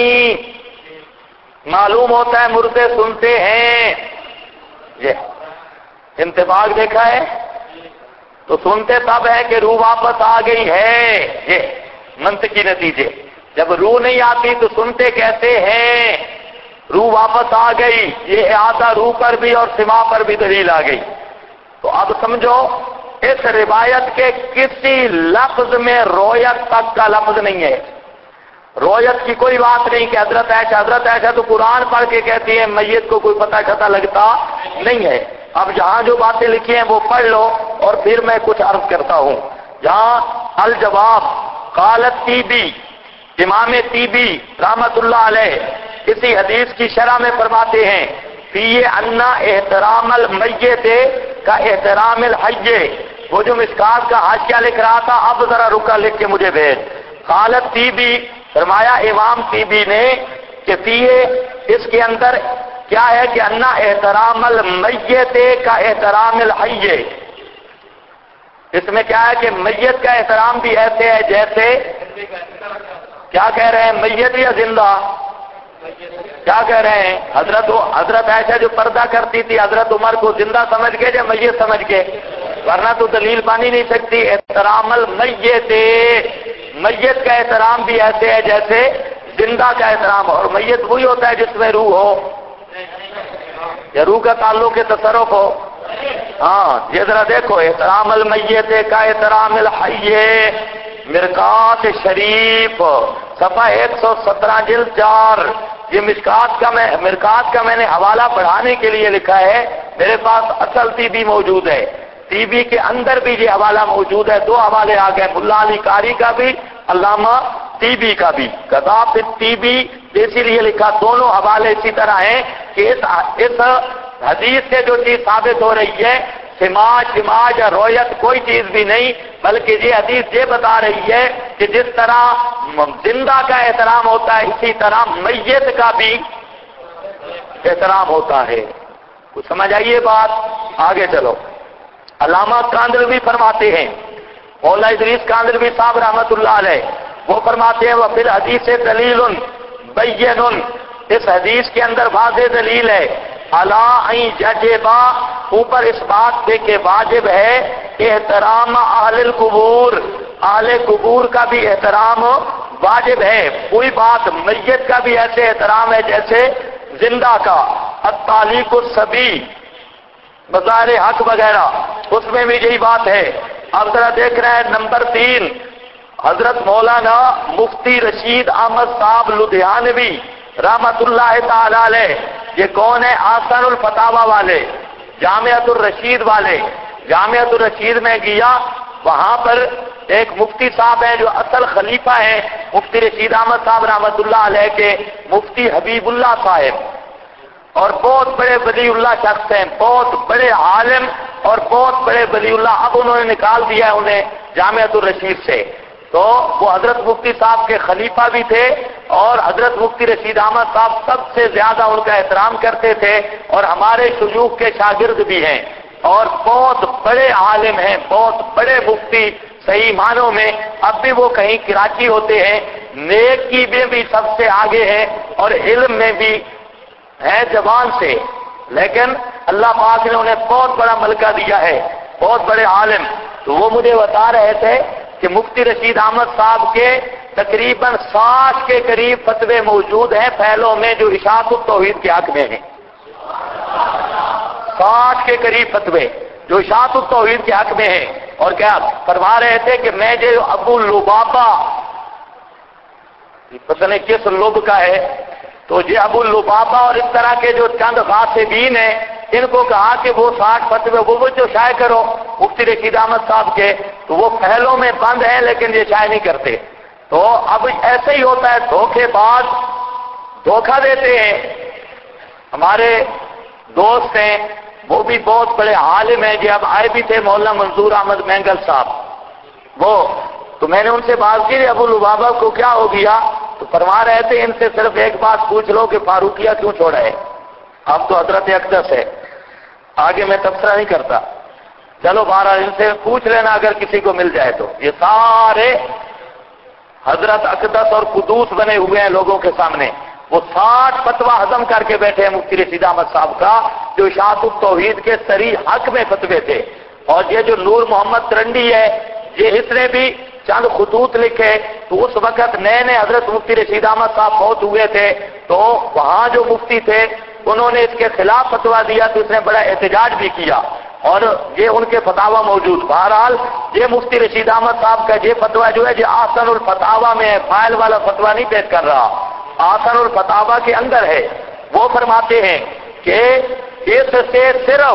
معلوم ہوتا ہے مردے سنتے ہیں، یہ انتباہ دیکھا ہے تو سنتے تب ہے کہ روح واپس آ گئی ہے، یہ منطقی نتیجے۔ جب روح نہیں آتی تو سنتے کیسے ہیں؟ روح واپس آ گئی، یہ اعادہ روح پر بھی اور سما پر بھی دلیل آ گئی۔ تو اب سمجھو اس روایت کے کسی لفظ میں رویت تک کا لفظ نہیں ہے، رویت کی کوئی بات نہیں کہ حضرت عائشہ تو قرآن پڑھ کے کہتی ہے میت کو کوئی پتہ کھتا لگتا نہیں ہے۔ اب جہاں جو باتیں لکھی ہیں وہ پڑھ لو اور پھر میں کچھ عرض کرتا ہوں۔ جہاں الجواب قالت طیبی، امام طیبی رحمت اللہ علیہ کسی حدیث کی شرح میں فرماتے ہیں فی ان احترام المیت کا احترام الحی، وہ جو مشکات کا حاشیہ لکھ رہا تھا اب ذرا رکا لکھ کے مجھے بھیج۔ قالت طیبی، فرمایا امام طیبی نے کہ فی اس کے اندر کیا ہے کہ ان احترام المیت کا احترام الحی، اس میں کیا ہے کہ میت کا احترام بھی ایسے ہے جیسے، کیا کہہ رہے ہیں میت یا زندہ؟ کیا کہہ رہے ہیں؟ حضرت عائشہ جو پردہ کرتی تھی حضرت عمر کو زندہ سمجھ کے یا میت سمجھ کے؟ ورنہ تو دلیل بانی نہیں سکتی۔ احترام المیت، میت کا احترام بھی ایسے ہے جیسے زندہ کا احترام، اور میت وہی ہوتا ہے جس میں روح ہو یا روح کا تعلق کے تصرف ہو۔ ہاں یہ ذرا دیکھو، احترام المیت کا احترام الحی، مرقات شریف صفحہ 117 جلد 4۔ یہ مرقات کا میں نے حوالہ پڑھانے کے لیے لکھا ہے، میرے پاس اصل طیبی موجود ہے، طیبی کے اندر بھی یہ حوالہ موجود ہے، دو حوالے آ گئے، ملا علی قاری کا بھی علامہ طیبی کا بھی، کتاب طیبی اسی لیے لکھا، دونوں حوالے اسی طرح ہیں کہ اس حدیث سے جو چیز ثابت ہو رہی ہے سماج یا رویت کوئی چیز بھی نہیں، بلکہ یہ حدیث یہ بتا رہی ہے کہ جس طرح زندہ کا احترام ہوتا ہے اسی طرح میت کا بھی احترام ہوتا ہے۔ کچھ سمجھ آئیے بات؟ آگے چلو۔ علامہ کاندلوی فرماتے ہیں، مولا ادریس کاندلوی صاحب رحمت اللہ علیہ وہ فرماتے ہیں وَفِي الْحَدِيثِ دَلِيلٌ بَيِّنٌ، اس حدیث کے اندر واضح دلیل ہے، عَلَىٰ أَن يَجِبَ، اوپر اس بات پہ کہ واجب ہے احترام اہل القبور، اہل قبور کا بھی احترام واجب ہے۔ کوئی بات میت کا بھی ایسے احترام ہے جیسے زندہ کا۔ التعلیق الصبی، بظاہر حق وغیرہ، اس میں بھی یہی بات ہے۔ اب ذرا دیکھ رہے ہیں نمبر 3، حضرت مولانا مفتی رشید احمد صاحب لدھیانوی رحمت اللہ تعالی علیہ، یہ کون ہے؟ آسن الفتاوا والے، جامعۃ الرشید والے۔ جامعۃ الرشید میں گیا، وہاں پر ایک مفتی صاحب ہیں جو اصل خلیفہ ہیں مفتی رشید احمد صاحب رحمت اللہ علیہ کے، مفتی حبیب اللہ صاحب، اور بہت بڑے ولی اللہ شخص ہیں، بہت بڑے عالم اور بہت بڑے ولی اللہ۔ اب انہوں نے نکال دیا ہے انہیں جامعۃ الرشید سے، تو وہ حضرت مفتی صاحب کے خلیفہ بھی تھے اور حضرت مفتی رشید احمد صاحب سب سے زیادہ ان کا احترام کرتے تھے، اور ہمارے شیوخ کے شاگرد بھی ہیں اور بہت بڑے عالم ہیں، بہت بڑے مفتی صحیح معنوں میں۔ اب بھی وہ کہیں کراچی ہوتے ہیں، نیکی میں بھی سب سے آگے ہیں اور علم میں بھی ہے زبان سے، لیکن اللہ پاک نے انہیں بہت بڑا ملکہ دیا ہے، بہت بڑے عالم۔ تو وہ مجھے بتا رہے تھے کہ مفتی رشید احمد صاحب کے تقریباً 60 کے قریب فتوے موجود ہیں پھیلوں میں جو اشاعت التوحید کے حق میں ہیں۔ 60 کے قریب فتوے جو اشاعت التوحید کے حق میں ہیں، اور کیا فرما رہے تھے کہ میں جو ابو لبابہ، پتہ نہیں کس لب کا ہے، تو یہ ابو لبابہ اور اس طرح کے جو چند غاصبین ہیں ان کو کہا کہ وہ 60 فتوے وہ جو شائع کرو مفتی رشید احمد صاحب کے، تو وہ پہلوں میں بند ہیں لیکن یہ شائع نہیں کرتے۔ تو اب ایسے ہی ہوتا ہے، دھوکے باز دھوکہ دیتے ہیں۔ ہمارے دوست ہیں وہ بھی بہت بڑے عالم ہیں، یہ اب آئے بھی تھے مولانا منظور احمد مینگل صاحب، وہ تو میں نے ان سے بات کی ابو لبابہ کو کیا ہو گیا، تو فرما رہے تھے ان سے صرف ایک بات پوچھ لو کہ فاروقیہ کیوں چھوڑا ہے، اب تو حضرت اقدس ہے، آگے میں تبصرہ نہیں کرتا، چلو بہرحال ان سے پوچھ لینا اگر کسی کو مل جائے تو۔ یہ سارے حضرت اقدس اور قدوس بنے ہوئے ہیں لوگوں کے سامنے، وہ 60 فتویٰ ہضم کر کے بیٹھے ہیں مفتی رشید احمد صاحب کا جو اشاعت التوحید کے صریح حق میں فتوے تھے۔ اور یہ جو نور محمد ترنڈی ہے، یہ اس نے بھی چند خطوط لکھے، تو اس وقت نئے نئے حضرت مفتی رشید احمد صاحب بہت ہوئے تھے، تو وہاں جو مفتی تھے انہوں نے اس کے خلاف فتویٰ دیا تو اس نے بڑا احتجاج بھی کیا، اور یہ ان کے فتاوا موجود. بہرحال یہ مفتی رشید احمد صاحب کا یہ فتوا جو ہے یہ آسن الفتاوا میں ہے، فائل والا فتوا نہیں پیش کر رہا، آسن الفتاوا کے اندر ہے. وہ فرماتے ہیں کہ اس سے صرف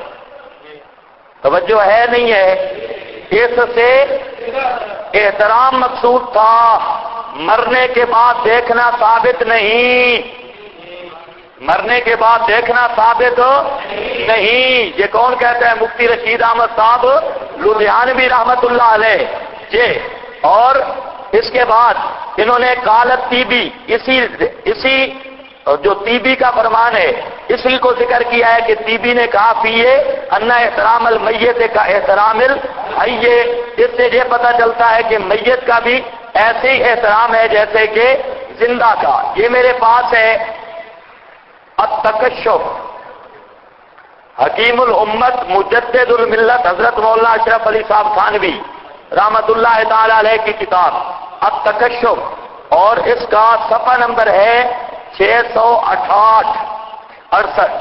توجہ ہے نہیں ہے، اس سے احترام مقصود تھا، مرنے کے بعد دیکھنا ثابت نہیں، مرنے کے بعد دیکھنا ثابت نہیں. یہ کون کہتا ہے؟ مفتی رشید احمد صاحب لدھیانوی رحمت اللہ علیہ. یہ اور اس کے بعد انہوں نے قالت طیبی، اسی جو طیبی کا فرمان ہے اسی کو ذکر کیا ہے کہ طیبی نے کہا فیے ان احترام المیت کا احترام الحی. اس سے یہ پتہ چلتا ہے کہ میت کا بھی ایسے ہی احترام ہے جیسے کہ زندہ کا. یہ میرے پاس ہے التکشف، حکیم الامت مجدد الملت حضرت مولانا اشرف علی صاحب تھانوی رحمت اللہ تعالی علیہ کی کتاب التکشف، اور اس کا صفحہ نمبر ہے 668 68.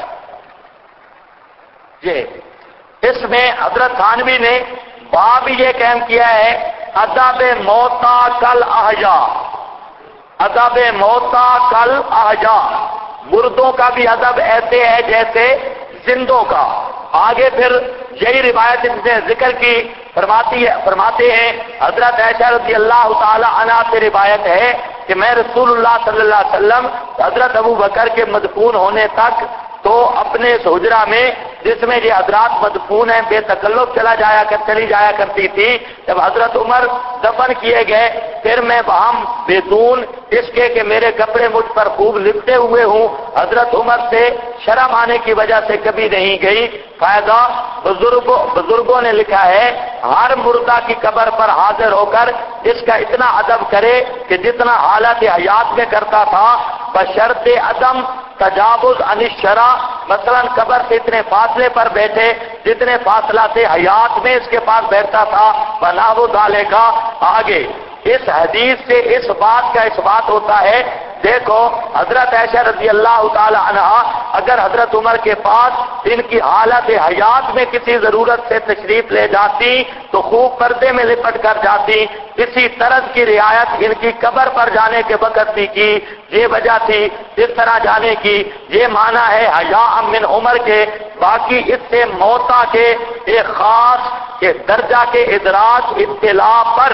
اس میں حضرت تھانوی نے باب یہ قائم کیا ہے ادب موتا کل احیا، ادب موتا کل احیا، مردوں کا بھی ادب ایسے ہے جیسے زندوں کا. آگے پھر یہی روایت اس نے ذکر کی، فرماتے ہیں حضرت عائشہ رضی اللہ تعالی عنہا سے روایت ہے کہ میں رسول اللہ صلی اللہ علیہ وسلم حضرت ابو بکر کے مدفون ہونے تک تو اپنے اس حجرہ میں جس میں یہ حضرات مدفون ہیں بے تکلف چلی جایا کرتی تھی. جب حضرت عمر دفن کیے گئے پھر میں وہاں بیدون اس کے کہ میرے کپڑے مجھ پر خوب لپٹے ہوئے ہوں حضرت عمر سے شرم آنے کی وجہ سے کبھی نہیں گئی. فائدہ بزرگوں نے لکھا ہے ہر مردہ کی قبر پر حاضر ہو کر اس کا اتنا ادب کرے کہ جتنا حالت حیات میں کرتا تھا، بشرط عدم تجاوز عن الشرع. مثلا قبر سے اتنے فاصلے پر بیٹھے جتنے فاصلہ سے حیات میں اس کے پاس بیٹھتا تھا. بناو ڈالے کا آگے اس حدیث سے اس بات کا اس بات ہوتا ہے. دیکھو حضرت عائشہ رضی اللہ تعالی عنہا اگر حضرت عمر کے پاس ان کی حالت حیات میں کسی ضرورت سے تشریف لے جاتی تو خوب پردے میں لپٹ کر جاتی. اسی طرز کی رعایت ان کی قبر پر جانے کے وقت بھی کی. یہ وجہ تھی اس طرح جانے کی. یہ معنی ہے حیاء من عمر کے. باقی اس سے موتا کے ایک خاص کے درجہ کے ادراک اطلاع پر،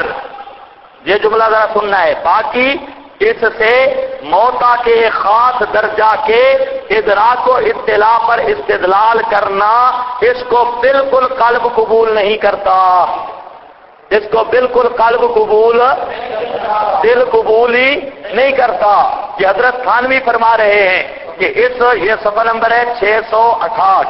یہ جملہ ذرا سننا ہے، باقی اس سے موتا کے خاص درجہ کے ادراک و اطلاع پر استدلال کرنا اس کو بالکل قلب قبول نہیں کرتا. اس کو بالکل قلب قبول دل قبول ہی نہیں کرتا. یہ حضرت تھانوی فرما رہے ہیں کہ یہ صفحہ نمبر ہے 668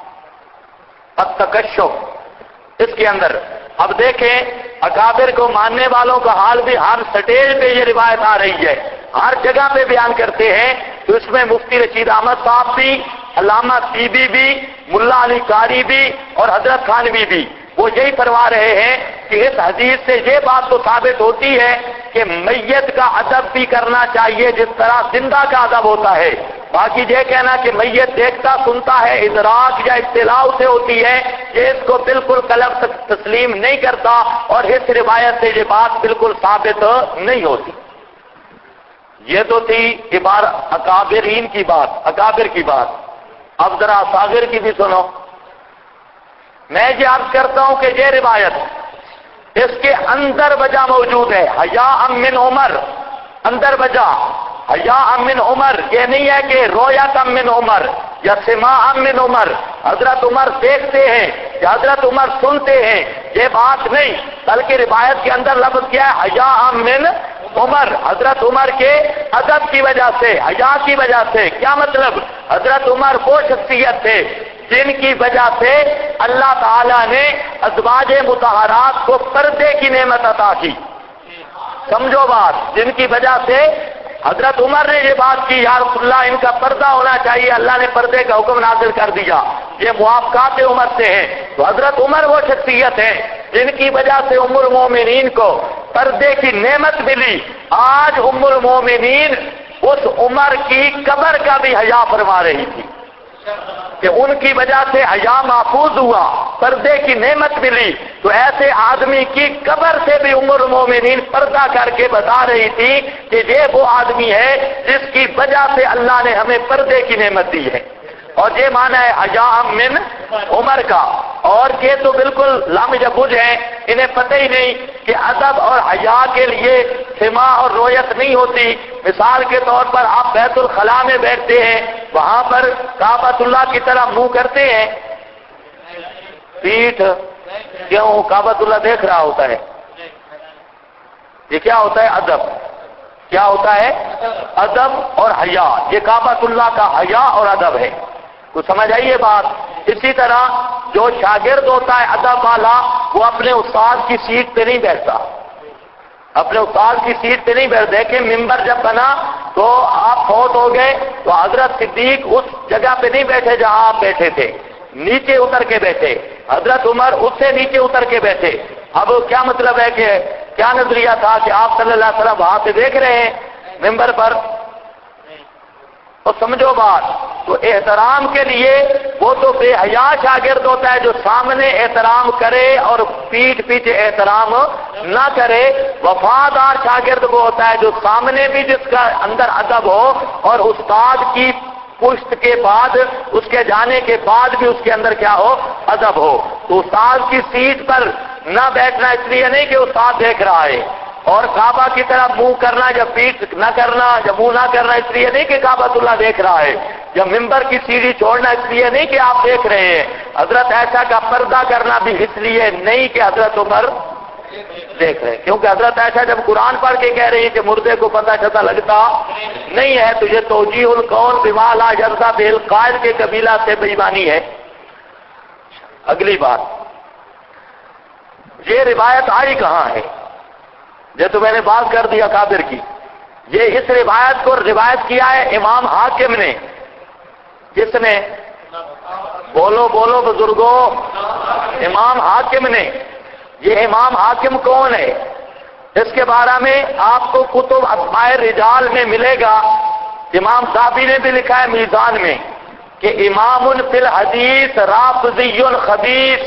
التکشف. اس کے اندر اب دیکھیں اکابر کو ماننے والوں کا حال بھی ہر سٹیج پہ یہ روایت آ رہی ہے، ہر جگہ پہ بیان کرتے ہیں. تو اس میں مفتی رشید احمد صاحب بھی، علامہ طیبی بھی، ملا علی قاری بھی اور حضرت تھانوی بھی وہ یہی فرما رہے ہیں کہ اس حدیث سے یہ بات تو ثابت ہوتی ہے کہ میت کا ادب بھی کرنا چاہیے جس طرح زندہ کا ادب ہوتا ہے. باقی یہ کہنا کہ میت دیکھتا سنتا ہے ادراک یا اطلاع سے ہوتی ہے، یہ اس کو بالکل قلب تسلیم نہیں کرتا اور اس روایت سے یہ بات بالکل ثابت نہیں ہوتی. یہ تو تھی اکابرین کی بات، اکابر کی بات. اب ذرا اصاغر کی بھی سنو. میں یہ عرض کرتا ہوں کہ یہ روایت اس کے اندر وجہ موجود ہے حیاء من عمر. اندر وجہ حیاء من عمر، یہ نہیں ہے کہ رویت من عمر یا سماع من عمر، حضرت عمر دیکھتے ہیں یا حضرت عمر سنتے ہیں، یہ بات نہیں، بلکہ روایت کے اندر لفظ کیا ہے حیاء من عمر، حضرت عمر کے ادب کی وجہ سے، حیا کی وجہ سے. کیا مطلب؟ حضرت عمر وہ شخصیت تھے جن کی وجہ سے اللہ تعالی نے ازواج مطہرات کو پردے کی نعمت عطا کی. سمجھو بات، جن کی وجہ سے حضرت عمر نے یہ بات کی یا رسول اللہ ان کا پردہ ہونا چاہیے، اللہ نے پردے کا حکم نازل کر دیا. یہ موافقات عمر سے ہیں. تو حضرت عمر وہ شخصیت ہے جن کی وجہ سے ام المومنین کو پردے کی نعمت ملی. آج ام المومنین اس عمر کی قبر کا بھی حیا فرما رہی تھی. کہ ان کی وجہ سے حیا محفوظ ہوا، پردے کی نعمت ملی، تو ایسے آدمی کی قبر سے بھی ام المومنین پردہ کر کے بتا رہی تھی کہ یہ وہ آدمی ہے جس کی وجہ سے اللہ نے ہمیں پردے کی نعمت دی ہے. اور یہ مانا ہے حیا من عمر کا. اور یہ تو بالکل لم یبج ہیں، انہیں پتہ ہی نہیں کہ ادب اور حیا کے لیے سما اور رویت نہیں ہوتی. مثال کے طور پر آپ بیت الخلاء میں بیٹھتے ہیں، وہاں پر کعبۃ اللہ کی طرح منہ کرتے ہیں، پیٹھ کیوں؟ کعبۃ اللہ دیکھ رہا ہوتا ہے. یہ کیا ہوتا ہے؟ ادب. کیا ہوتا ہے؟ ادب اور حیا. یہ کعبۃ اللہ کا حیا اور ادب ہے. کچھ سمجھ آئیے بات. اسی طرح جو شاگرد ہوتا ہے ادب والا، وہ اپنے استاد کی سیٹ پہ نہیں بیٹھتا، اپنے استاد کی سیٹ پہ نہیں بیٹھ. دیکھیں ممبر جب بنا تو آپ فوت ہو گئے تو حضرت صدیق اس جگہ پہ نہیں بیٹھے جہاں آپ بیٹھے تھے، نیچے اتر کے بیٹھے. حضرت عمر اس سے نیچے اتر کے بیٹھے. اب کیا مطلب ہے کہ کیا نظریہ تھا کہ آپ صلی اللہ علیہ وسلم وہاں سے دیکھ رہے ہیں ممبر پر؟ تو سمجھو بات. تو احترام کے لیے وہ تو بے حیا شاگرد ہوتا ہے جو سامنے احترام کرے اور پیٹھ پیچھے احترام نہ کرے. وفادار شاگرد وہ ہوتا ہے جو سامنے بھی جس کا اندر ادب ہو اور استاد کی پشت کے بعد، اس کے جانے کے بعد بھی اس کے اندر کیا ہو؟ ادب ہو. تو استاد کی سیٹ پر نہ بیٹھنا اس لیے نہیں کہ استاد دیکھ رہا ہے، اور کعبہ کی طرف منہ کرنا یا پیٹھ نہ کرنا یا منہ نہ کرنا اس لیے نہیں کہ کعبۃ اللہ دیکھ رہا ہے، یا ممبر کی سیڑھی چھوڑنا اس لیے نہیں کہ آپ دیکھ رہے ہیں. حضرت عائشہ کا پردہ کرنا بھی اس لیے نہیں کہ حضرت عمر دیکھ رہے ہیں، کیونکہ حضرت عائشہ جب قرآن پڑھ کے کہہ رہی کہ مردے کو پتہ چتا لگتا نہیں ہے، تو یہ توجیہ القول بما لا یرضی بہ القائل کے قبیلہ سے بے ایمانی ہے. اگلی بات، یہ روایت آئی کہاں ہے؟ یہ تو میں نے بات کر دیا کابر کی. یہ اس روایت کو روایت کیا ہے امام حاکم نے. کس نے؟ بولو بولو بزرگوں. امام حاکم نے. یہ امام حاکم کون ہے؟ اس کے بارے میں آپ کو کتب اسماء رجال میں ملے گا. امام صاحبی نے بھی لکھا ہے میزان میں کہ امام فی الحدیث رافضی خبیث.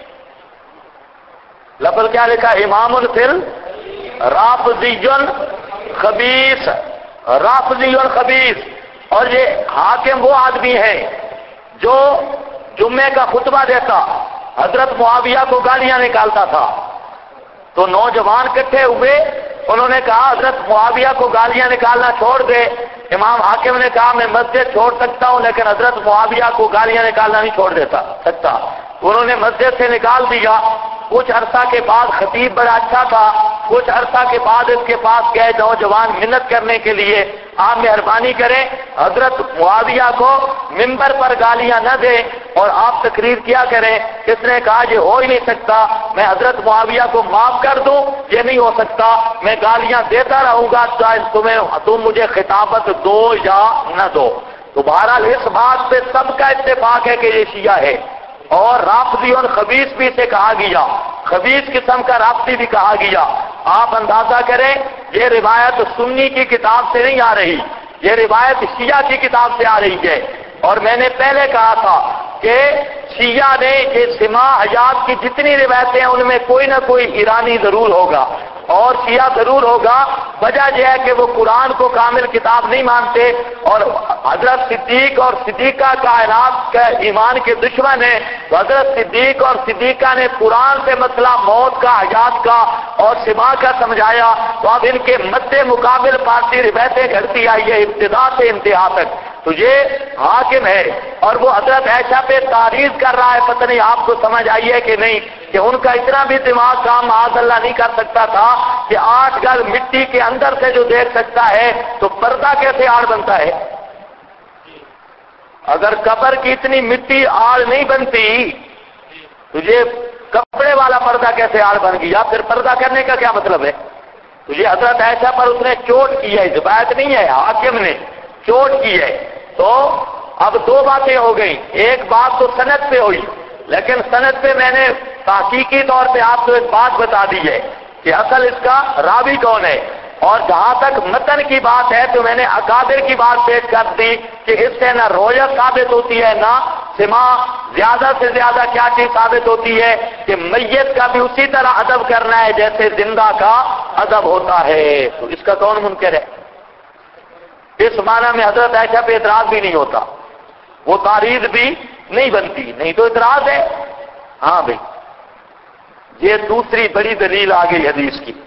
لفظ کیا لکھا؟ امام فی رافضی خبیث. رافضی خبیث. اور یہ حاکم وہ آدمی ہے جو جمعے کا خطبہ دیتا حضرت معاویہ کو گالیاں نکالتا تھا. تو نوجوان اکٹھے ہوئے، انہوں نے کہا حضرت معاویہ کو گالیاں نکالنا چھوڑ دے. امام حاکم نے کہا میں مسجد چھوڑ سکتا ہوں لیکن حضرت معاویہ کو گالیاں نکالنا نہیں چھوڑ سکتا. انہوں نے مسجد سے نکال دیا. کچھ عرصہ کے بعد خطیب بڑا اچھا تھا، کچھ عرصہ کے بعد اس کے پاس گئے نوجوان منت کرنے کے لیے، آپ مہربانی کریں حضرت معاویہ کو ممبر پر گالیاں نہ دیں اور آپ تقریر کیا کریں. کس نے کہا یہ ہو ہی نہیں سکتا، میں حضرت معاویہ کو معاف کر دوں یہ نہیں ہو سکتا، میں گالیاں دیتا رہوں گا چاہے تم مجھے خطابت دو یا نہ دو. تو بہرحال اس بات پہ سب کا اتفاق ہے کہ یہ شیعہ ہے. اور رافضی اور خبیث بھی سے کہا گیا، خبیث قسم کا رافضی بھی کہا گیا. آپ اندازہ کریں یہ روایت سنی کی کتاب سے نہیں آ رہی، یہ روایت شیعہ کی کتاب سے آ رہی ہے. اور میں نے پہلے کہا تھا کہ شیعہ نے یہ سما حیات کی جتنی روایتیں ہیں ان میں کوئی نہ کوئی ایرانی ضرور ہوگا اور شیعہ ضرور ہوگا. وجہ یہ ہے کہ وہ قرآن کو کامل کتاب نہیں مانتے اور حضرت صدیق اور صدیقہ کائنات کا ایمان کے دشمن ہیں. تو حضرت صدیق اور صدیقہ نے قرآن سے مسئلہ موت کا، حیات کا اور سما کا سمجھایا. تو اب ان کے مد مقابل پارٹی روایتیں گھڑتی آئی ہے ابتدا سے انتہا تک. تو یہ حاکم ہے اور وہ حضرت عائشہ پہ تعریض کر رہا ہے. پتہ نہیں آپ کو سمجھ آئی ہے کہ نہیں کہ ان کا اتنا بھی دماغ کام معاذ اللہ نہیں کر سکتا تھا کہ 8 گز مٹی کے اندر سے جو دیکھ سکتا ہے تو پردہ کیسے آڑ بنتا ہے؟ اگر قبر کی اتنی مٹی آڑ نہیں بنتی تو یہ کپڑے والا پردہ کیسے آڑ بن گیا؟ پھر پردہ کرنے کا کیا مطلب ہے؟ تو یہ حضرت عائشہ پر اس نے چوٹ کی ہے، روایت نہیں ہے، حاکم نے چوٹ کی ہے. تو اب 2 باتیں ہو گئی. ایک بات تو سند پہ ہوئی، لیکن سند پہ میں نے تحقیقی طور پہ آپ کو ایک بات بتا دی ہے کہ اصل اس کا راوی کون ہے. اور جہاں تک متن کی بات ہے تو میں نے اکابر کی بات پیش کر دی کہ اس سے نہ رویت ثابت ہوتی ہے نہ سما، زیادہ سے زیادہ کیا چیز ثابت ہوتی ہے کہ میت کا بھی اسی طرح ادب کرنا ہے جیسے زندہ کا ادب ہوتا ہے. تو اس کا کون منکر ہے؟ اس معنی میں حضرت عائشہ پہ اعتراض بھی نہیں ہوتا، وہ تعریض بھی نہیں بنتی، نہیں تو اعتراض ہے. ہاں بھائی، یہ دوسری بڑی دلیل آ گئی حدیث کی.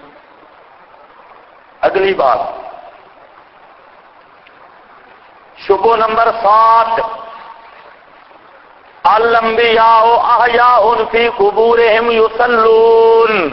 اگلی بات، شبہ نمبر 7، الانبیاء احیاء فی قبورہم یصلون.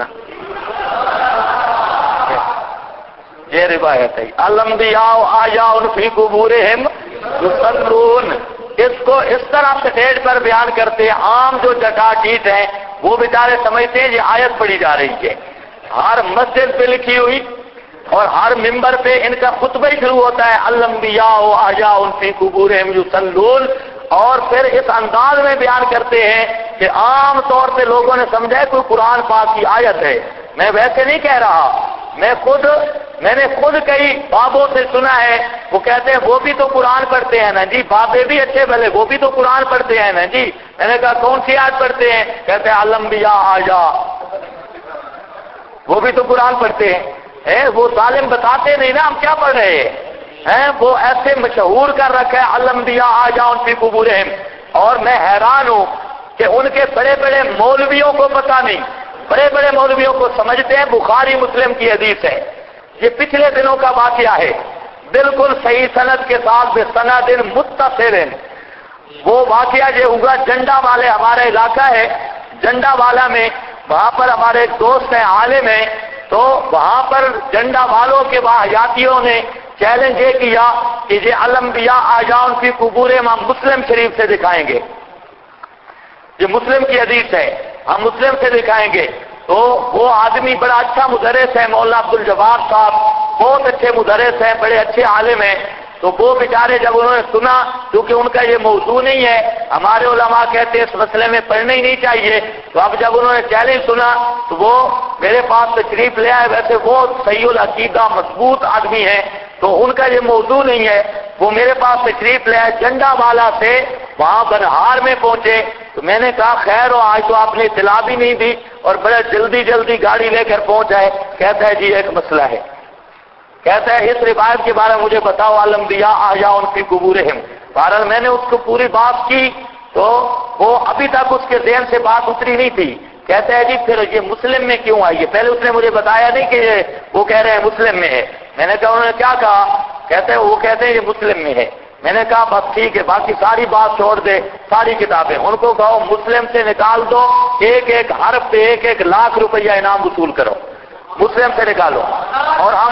یہ روایت ہے، الانبیاء احیاء فی قبورہم یصلون. اس کو اس طرح سٹیج پر بیان کرتے ہیں، عام جو جٹا ٹیٹ ہیں وہ بیچارے سمجھتے ہیں یہ آیت پڑھی جا رہی ہے. ہر مسجد پہ لکھی ہوئی اور ہر ممبر پہ ان کا خطبہ ہی شروع ہوتا ہے، الانبیاء احیاء فی قبورہم یصلون. اور پھر اس انداز میں بیان کرتے ہیں کہ عام طور پہ لوگوں نے سمجھا ہے کوئی قرآن پاک کی آیت ہے. میں ویسے نہیں کہہ رہا، میں نے خود کئی بابوں سے سنا ہے، وہ کہتے ہیں وہ بھی تو قرآن پڑھتے ہیں نا جی. بابے بھی اچھے بھلے، وہ بھی تو قرآن پڑھتے ہیں نا جی. میں نے کہا کون سی آیت پڑھتے ہیں؟ کہتے ہیں الانبیاء احیاء. وہ بھی تو قرآن پڑھتے ہیں. وہ ظالم بتاتے نہیں نا ہم کیا پڑھ رہے ہیں. وہ ایسے مشہور کر رکھا ہے الانبیاء احیاء فی قبورہم. اور میں حیران ہوں کہ ان کے بڑے بڑے مولویوں کو پتہ نہیں، بڑے بڑے مولویوں کو سمجھتے ہیں بخاری مسلم کی حدیث ہے. یہ پچھلے دنوں کا واقعہ ہے، بالکل صحیح سند کے ساتھ بسند متصل. وہ واقعہ یہ ہوگا، جنڈا والے ہمارا علاقہ ہے، جنڈا والا میں وہاں پر ہمارے ایک دوست ہیں عالم ہیں، تو وہاں پر جنڈا والوں کے واحیاتیوں نے چیلنج یہ کیا کہ یہ الانبیاء احیاء فی قبورہم ہم مسلم شریف سے دکھائیں گے. یہ مسلم کی حدیث ہے، ہم مسلم سے دکھائیں گے. تو وہ آدمی بڑا اچھا مدرس ہے، مولانا عبدالجواد صاحب، بہت اچھے مدرس ہیں، بڑے اچھے عالم ہیں. تو وہ بیچارے جب انہوں نے سنا، کیونکہ ان کا یہ موضوع نہیں ہے، ہمارے علماء کہتے ہیں اس مسئلے میں پڑھنا ہی نہیں چاہیے. تو اب جب انہوں نے چیلنج سنا تو وہ میرے پاس تشریف لے آئے. ویسے وہ صحیح العقیدہ مضبوط آدمی ہیں، تو ان کا یہ موضوع نہیں ہے. وہ میرے پاس تشریف لے آئے، جنڈا والا سے وہاں بنہار میں پہنچے. تو میں نے کہا خیر ہو، آج تو آپ نے اطلاع بھی نہیں دی اور بڑے جلدی گاڑی لے کر پہنچ آئے. کہتا ہے جی ایک مسئلہ ہے. کہتا ہے اس روایت کے بارے میں مجھے بتاؤ، الانبیاء احیاء فی قبورہم. بہرحال میں نے اس کو پوری بات کی تو وہ ابھی تک اس کے ذہن سے بات اتری نہیں تھی. کہتا ہے جی پھر یہ مسلم میں کیوں آئی ہے؟ پہلے اس نے مجھے بتایا نہیں کہ وہ کہہ رہے ہیں مسلم میں ہے. میں نے کہا انہوں نے کیا کہا؟ کہتے ہیں وہ کہتے ہیں یہ مسلم میں ہے. میں نے کہا بس ٹھیک ہے، باقی ساری بات چھوڑ دے، ساری کتابیں ان کو کہو مسلم سے نکال دو، ایک ایک حرف پہ 1,00,000 روپیہ انعام وصول کرو، مسلم سے نکالو. اور ہم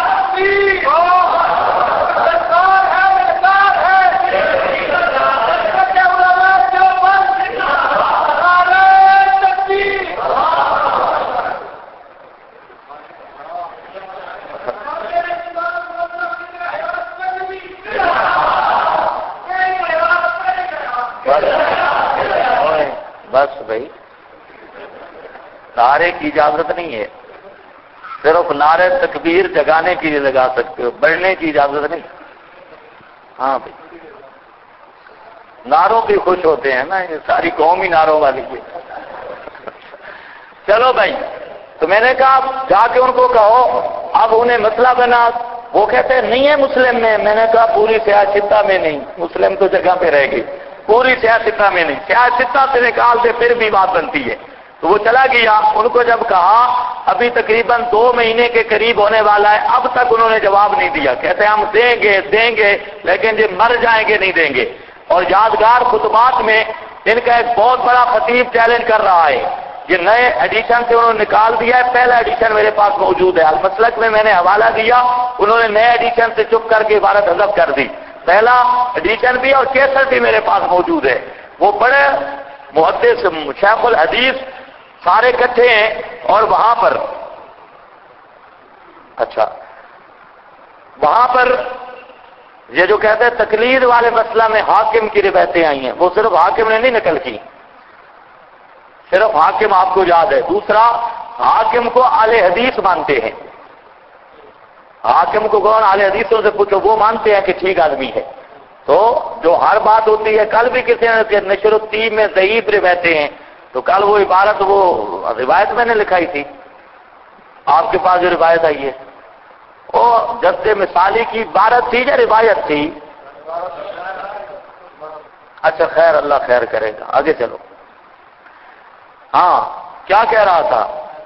بس بھائی، نعرے کی اجازت نہیں ہے، صرف نعرے تکبیر جگانے کے لیے لگا سکتے ہو، بڑھنے کی اجازت نہیں. ہاں بھائی، نعروں بھی خوش ہوتے ہیں نا، یہ ساری قوم ہی نعروں والی ہے. چلو بھائی، تو میں نے کہا جا کے ان کو کہو. اب انہیں مسئلہ بنا، وہ کہتے ہیں نہیں ہے مسلم میں. میں نے کہا پوری سیاستہ میں نہیں، مسلم تو جگہ پہ رہ گئی، پوری سیاستہ میں نہیں، سیاستہ سے نکال دے پھر بھی بات بنتی ہے. تو وہ چلا گیا. ان کو جب کہا ابھی تقریباً 2 مہینے کے قریب ہونے والا ہے، اب تک انہوں نے جواب نہیں دیا. کہتے ہیں ہم دیں گے لیکن جب مر جائیں گے نہیں دیں گے. اور یادگار خطبات میں ان کا ایک بہت بڑا خطیب چیلنج کر رہا ہے. یہ نئے ایڈیشن سے انہوں نے نکال دیا ہے، پہلا ایڈیشن میرے پاس موجود ہے، المسلک میں میں نے حوالہ دیا. انہوں نے نئے ایڈیشن سے چپ کر کے عبارت حذف کر دی. پہلا ایڈیشن بھی اور کیسٹ بھی میرے پاس موجود ہے. وہ بڑے محدث شیخ الحدیث سارے اکٹھے ہیں. اور وہاں پر یہ جو کہتے ہیں تقلید والے مسئلہ میں حاکم کی روایتیں آئی ہیں، وہ صرف حاکم نے نہیں نقل کی، صرف حاکم آپ کو یاد ہے. دوسرا، حاکم کو اہل حدیث مانتے ہیں، حاکم کو کون اہل حدیثوں سے پوچھو، وہ مانتے ہیں کہ ٹھیک آدمی ہے. تو جو ہر بات ہوتی ہے، کل بھی کسی نے نشر الطیب میں ضعیف روایتیں ہیں، تو کل وہ عبارت وہ روایت میں نے لکھائی تھی، آپ کے پاس جو روایت آئی ہے وہ جد مثالی کی عبارت تھی یا روایت تھی؟ اچھا خیر، اللہ خیر کرے گا، آگے چلو. ہاں کیا کہہ رہا تھا؟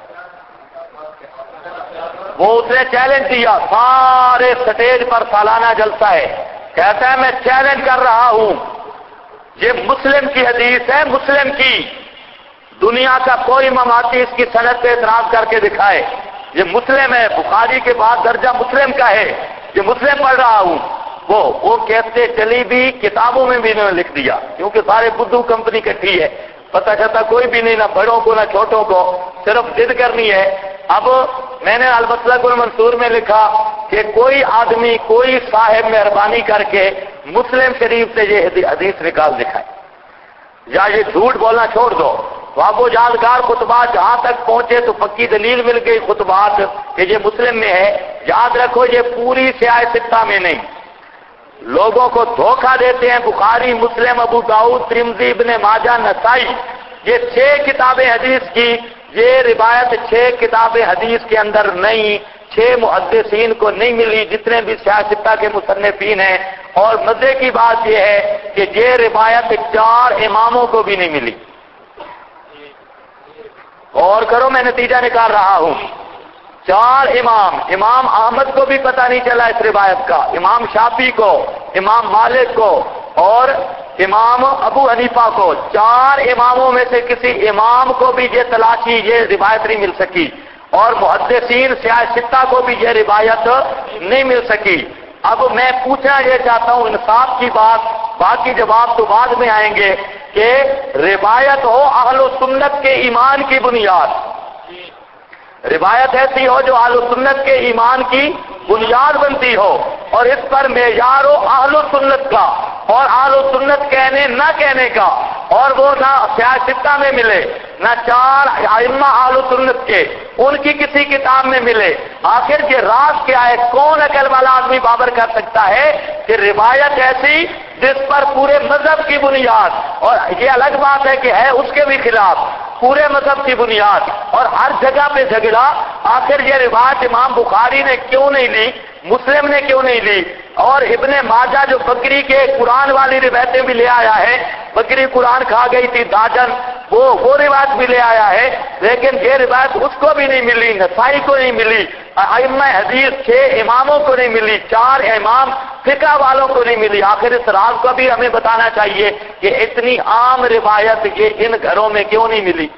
وہ اس نے چیلنج دیا، سارے سٹیج پر سالانہ جلسہ ہے، کہتا ہے میں چیلنج کر رہا ہوں، یہ مسلم کی حدیث ہے، مسلم کی، دنیا کا کوئی مماتی اس کی سند پہ اعتراض کر کے دکھائے، یہ مسلم ہے، بخاری کے بعد درجہ مسلم کا ہے، یہ مسلم پڑھ رہا ہوں. وہ کہتے چلی بھی کتابوں میں بھی انہوں نے لکھ دیا، کیونکہ سارے بدھو کمپنی کٹھی ہے، پتہ چلتا کوئی بھی نہیں، نہ بڑوں کو نہ چھوٹوں کو، صرف ضد کرنی ہے. اب میں نے المسلک المنصور میں لکھا کہ کوئی آدمی، کوئی صاحب مہربانی کر کے مسلم شریف سے یہ حدیث نکال دکھائے، یا یہ جھوٹ بولنا چھوڑ دو. تو اب وہ یادگار خطبات جہاں تک پہنچے تو پکی دلیل مل گئی خطبات کہ یہ مسلم میں ہے. یاد رکھو یہ پوری سیاہ ستہ میں نہیں، لوگوں کو دھوکہ دیتے ہیں. بخاری، مسلم، ابو داؤد، ترمذی، ابن ماجہ، نسائی، یہ 6 کتابیں حدیث کی، یہ روایت 6 کتابیں حدیث کے اندر نہیں، 6 محدثین کو نہیں ملی جتنے بھی سیاستہ کے مصنفین ہیں. اور مزے کی بات یہ ہے کہ یہ روایت 4 اماموں کو بھی نہیں ملی. اور کرو، میں نتیجہ نکال رہا ہوں، 4 امام احمد کو بھی پتہ نہیں چلا اس روایت کا، امام شافعی کو، امام مالک کو اور امام ابو حنیفہ کو، 4 اماموں میں سے کسی امام کو بھی یہ تلاشی، یہ روایت نہیں مل سکی. اور محدثین سیاستہ کو بھی یہ روایت نہیں مل سکی. اب میں پوچھنا یہ چاہتا ہوں انصاف کی بات، باقی جواب تو بعد میں آئیں گے، کہ روایت ہو اہل سنت کے ایمان کی بنیاد، روایت ایسی ہو جو اہل سنت کے ایمان کی بنیاد بنتی ہو، اور اس پر معیار ہو اہل سنت کا، اور اہل سنت کہنے نہ کہنے کا، اور وہ نہ سیاستہ میں ملے، نہ 4 ائمہ اہل سنت کے ان کی کسی کتاب میں ملے. آخر یہ راز کیا ہے؟ کون عقل والا آدمی بابر کر سکتا ہے کہ روایت ایسی جس پر پورے مذہب کی بنیاد، اور یہ الگ بات ہے کہ ہے اس کے بھی خلاف، پورے مذہب کی بنیاد اور ہر جگہ پہ جھگڑا. آخر یہ روایت امام بخاری نے کیوں نہیں لی، مسلم نے کیوں نہیں لی؟ اور ابن ماجہ جو بکری کے قرآن والی روایتیں بھی لے آیا ہے، بکری قرآن کھا گئی تھی داجن، وہ روایت بھی لے آیا ہے، لیکن یہ روایت اس کو بھی نہیں ملی، نسائی کو نہیں ملی، ائمہ حدیث 6 اماموں کو نہیں ملی، 4 امام فقہ والوں کو نہیں ملی. آخر اس راز کو بھی ہمیں بتانا چاہیے کہ اتنی عام روایت یہ ان گھروں میں کیوں نہیں ملی.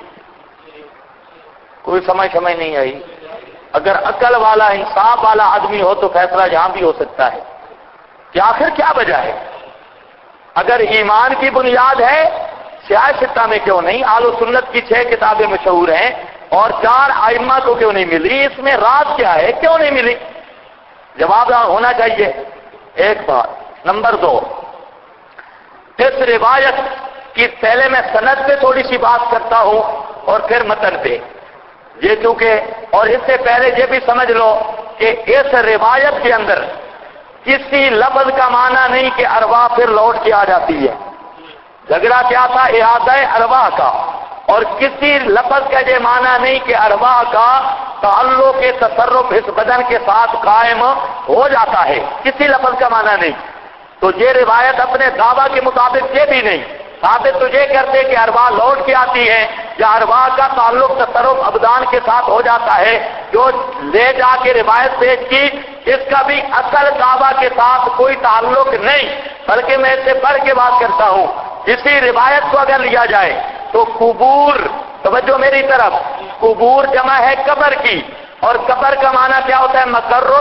کوئی سمجھ نہیں آئی؟ اگر عقل والا، انصاف والا آدمی ہو تو فیصلہ یہاں بھی ہو سکتا ہے کہ آخر کیا وجہ ہے. اگر ایمان کی بنیاد ہے سیاستہ میں کیوں نہیں؟ اہل سنت کی 6 کتابیں مشہور ہیں اور 4 ائمہ کو کیوں نہیں ملی؟ اس میں راز کیا ہے، کیوں نہیں ملی؟ جواب ہونا چاہیے. ایک بات. نمبر 2، اس روایت کی پہلے میں سند پہ تھوڑی سی بات کرتا ہوں اور پھر متن پہ. یہ چونکہ، اور اس سے پہلے یہ بھی سمجھ لو کہ اس روایت کے اندر کسی لفظ کا معنی نہیں کہ ارواح پھر لوٹ کے آ جاتی ہے. جھگڑا کیا تھا؟ اعادہ ارواح کا. اور کسی لفظ کا یہ معنی نہیں کہ ارواح کا تعلق کے تصرف اس بدن کے ساتھ قائم ہو جاتا ہے، کسی لفظ کا معنی نہیں. تو یہ روایت اپنے دعویٰ کے مطابق یہ بھی نہیں ثابت تو یہ کرتے کہ ارواح لوٹ کے آتی ہے یا ارواح کا تعلق تصرف ابدان کے ساتھ ہو جاتا ہے. جو لے جا کے روایت پیش کی اس کا بھی اصل دعویٰ کے ساتھ کوئی تعلق نہیں، بلکہ میں اس سے بڑھ کے بات کرتا ہوں. اسی روایت کو اگر لیا جائے تو قبور، توجہ میری طرف، قبور جمع ہے قبر کی، اور قبر کا معنی کیا ہوتا ہے؟ مقرر.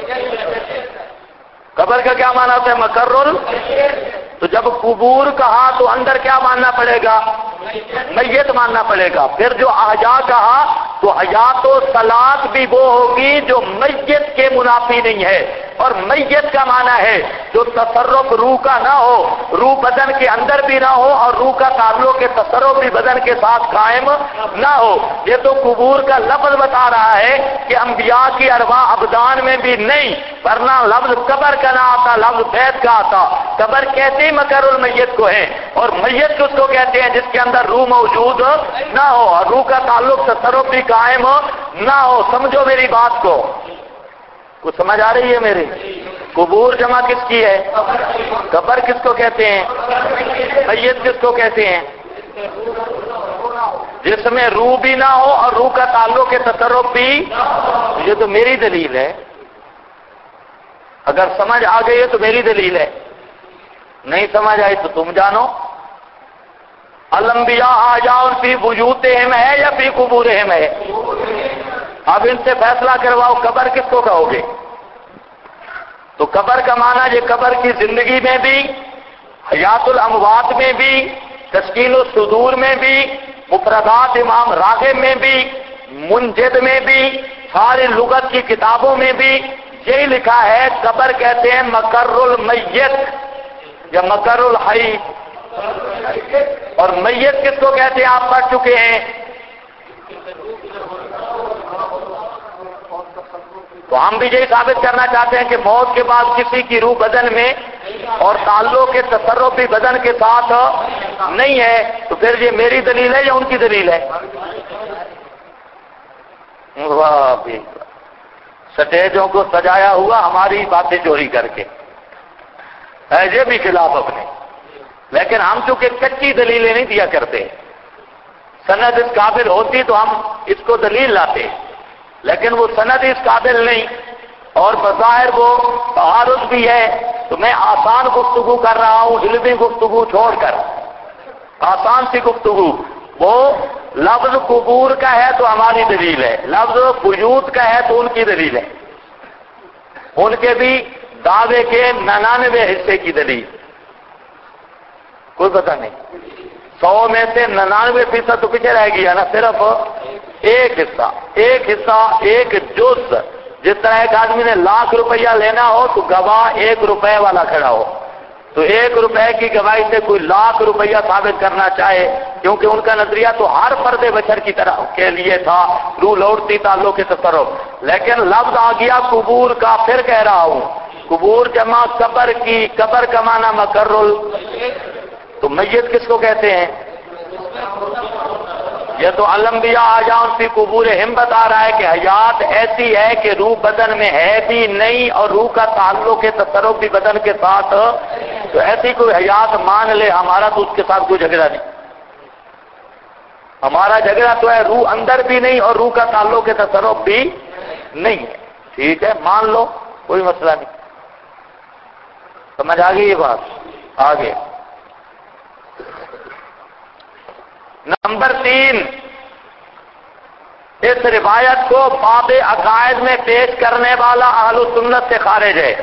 قبر کا کیا معنی ہوتا ہے؟ مقرر. تو جب قبور کہا تو اندر کیا ماننا پڑے گا؟ میت ماننا پڑے گا. پھر جو احیا کہا تو حیات و صلات بھی وہ ہوگی جو میت کے منافی نہیں ہے، اور میت کا معنی ہے جو تصرف روح کا نہ ہو، روح بدن کے اندر بھی نہ ہو اور روح کا تعلق کے تصرف بھی بدن کے ساتھ قائم نہ ہو۔ یہ تو قبور کا لفظ بتا رہا ہے کہ انبیاء کی ارواح ابدان میں بھی نہیں، ورنہ لفظ قبر کا نہ آتا، لفظ بیت کا آتا۔ قبر کہتے ہی مکر المیت کو ہے، اور میت کس کو کہتے ہیں؟ جس کے اندر روح موجود نہ ہو اور روح کا تعلق تصرف بھی قائم نہ ہو۔ سمجھو میری بات کو، کچھ سمجھ آ رہی ہے میری؟ قبور جمع کس کی ہے؟ قبر کس کو کہتے ہیں؟ میت کس کو کہتے ہیں؟ جس میں روح بھی نہ ہو اور روح کا تعلق کے تصرف بھی۔ یہ تو میری دلیل ہے، اگر سمجھ آ گئی ہے تو میری دلیل ہے، نہیں سمجھ آئی تو تم جانو۔ الانبیاء آجاؤ فی بیوتہم ہے یا فی قبورہم ہے؟ اب ان سے فیصلہ کرواؤ، قبر کس کو کہو گے؟ تو قبر کا معنی یہ قبر کی زندگی میں بھی، حیات الاموات میں بھی، تسکین الصدور میں بھی، مفردات امام راغب میں بھی، منجد میں بھی، ساری لغت کی کتابوں میں بھی یہی لکھا ہے۔ قبر کہتے ہیں مقر المیت یا مقر الحی، اور میت کس کو کہتے ہیں آپ پڑھ چکے ہیں۔ تو ہم بھی یہی ثابت کرنا چاہتے ہیں کہ موت کے بعد کسی کی روح بدن میں اور تعلق کے تصرف بھی بدن کے ساتھ نہیں ہے، تو پھر یہ میری دلیل ہے یا ان کی دلیل ہے؟ واہ بھی سٹیجوں کو سجایا ہوا ہماری باتیں چوری کر کے ہے، یہ بھی خلاف اپنے، لیکن ہم چونکہ کچی دلیلیں نہیں دیا کرتے، سند اس قابل ہوتی تو ہم اس کو دلیل لاتے، لیکن وہ سند اس قابل نہیں اور بظاہر وہ تعارض بھی ہے، تو میں آسان گفتگو کر رہا ہوں، علمی گفتگو چھوڑ کر آسان سی گفتگو۔ وہ لفظ قبور کا ہے تو ہماری دلیل ہے، لفظ بیوت کا ہے تو ان کی دلیل ہے، ان کے بھی دعوے کے 99 حصے کی دلیل، کوئی پتہ نہیں 100 میں سے 99% تو پیچھے رہ گیا نا، صرف ایک حصہ ایک جز۔ جس طرح ایک آدمی نے 1,00,000 روپیہ لینا ہو تو گواہ 1 روپے والا کھڑا ہو، تو 1 روپے کی گواہی سے کوئی 1,00,000 روپیہ ثابت کرنا چاہے، کیونکہ ان کا نظریہ تو ہر فرد بشر کی طرح کے لیے تھا، روح لوٹتی تعلق کے تصرف، لیکن لفظ آ گیا قبور کا، پھر کہہ رہا ہوں قبور جمع قبر کی، قبر کا معنی مقرر، تو میت کس کو کہتے ہیں؟ یہ تو الانبیاء آجاؤ فی قبورہم بتا رہا ہے کہ حیات ایسی ہے کہ روح بدن میں ہے بھی نہیں اور روح کا تعلق کے تصرف بھی بدن کے ساتھ، تو ایسی کوئی حیات مان لے، ہمارا تو اس کے ساتھ کوئی جھگڑا نہیں، ہمارا جھگڑا تو ہے روح اندر بھی نہیں اور روح کا تعلق کے تصرف بھی نہیں ہے، ٹھیک ہے مان لو، کوئی مسئلہ نہیں، سمجھ آ گئی یہ بات؟ آگے نمبر 3، اس روایت کو باب عقائد میں پیش کرنے والا اہل سنت سے خارج ہے۔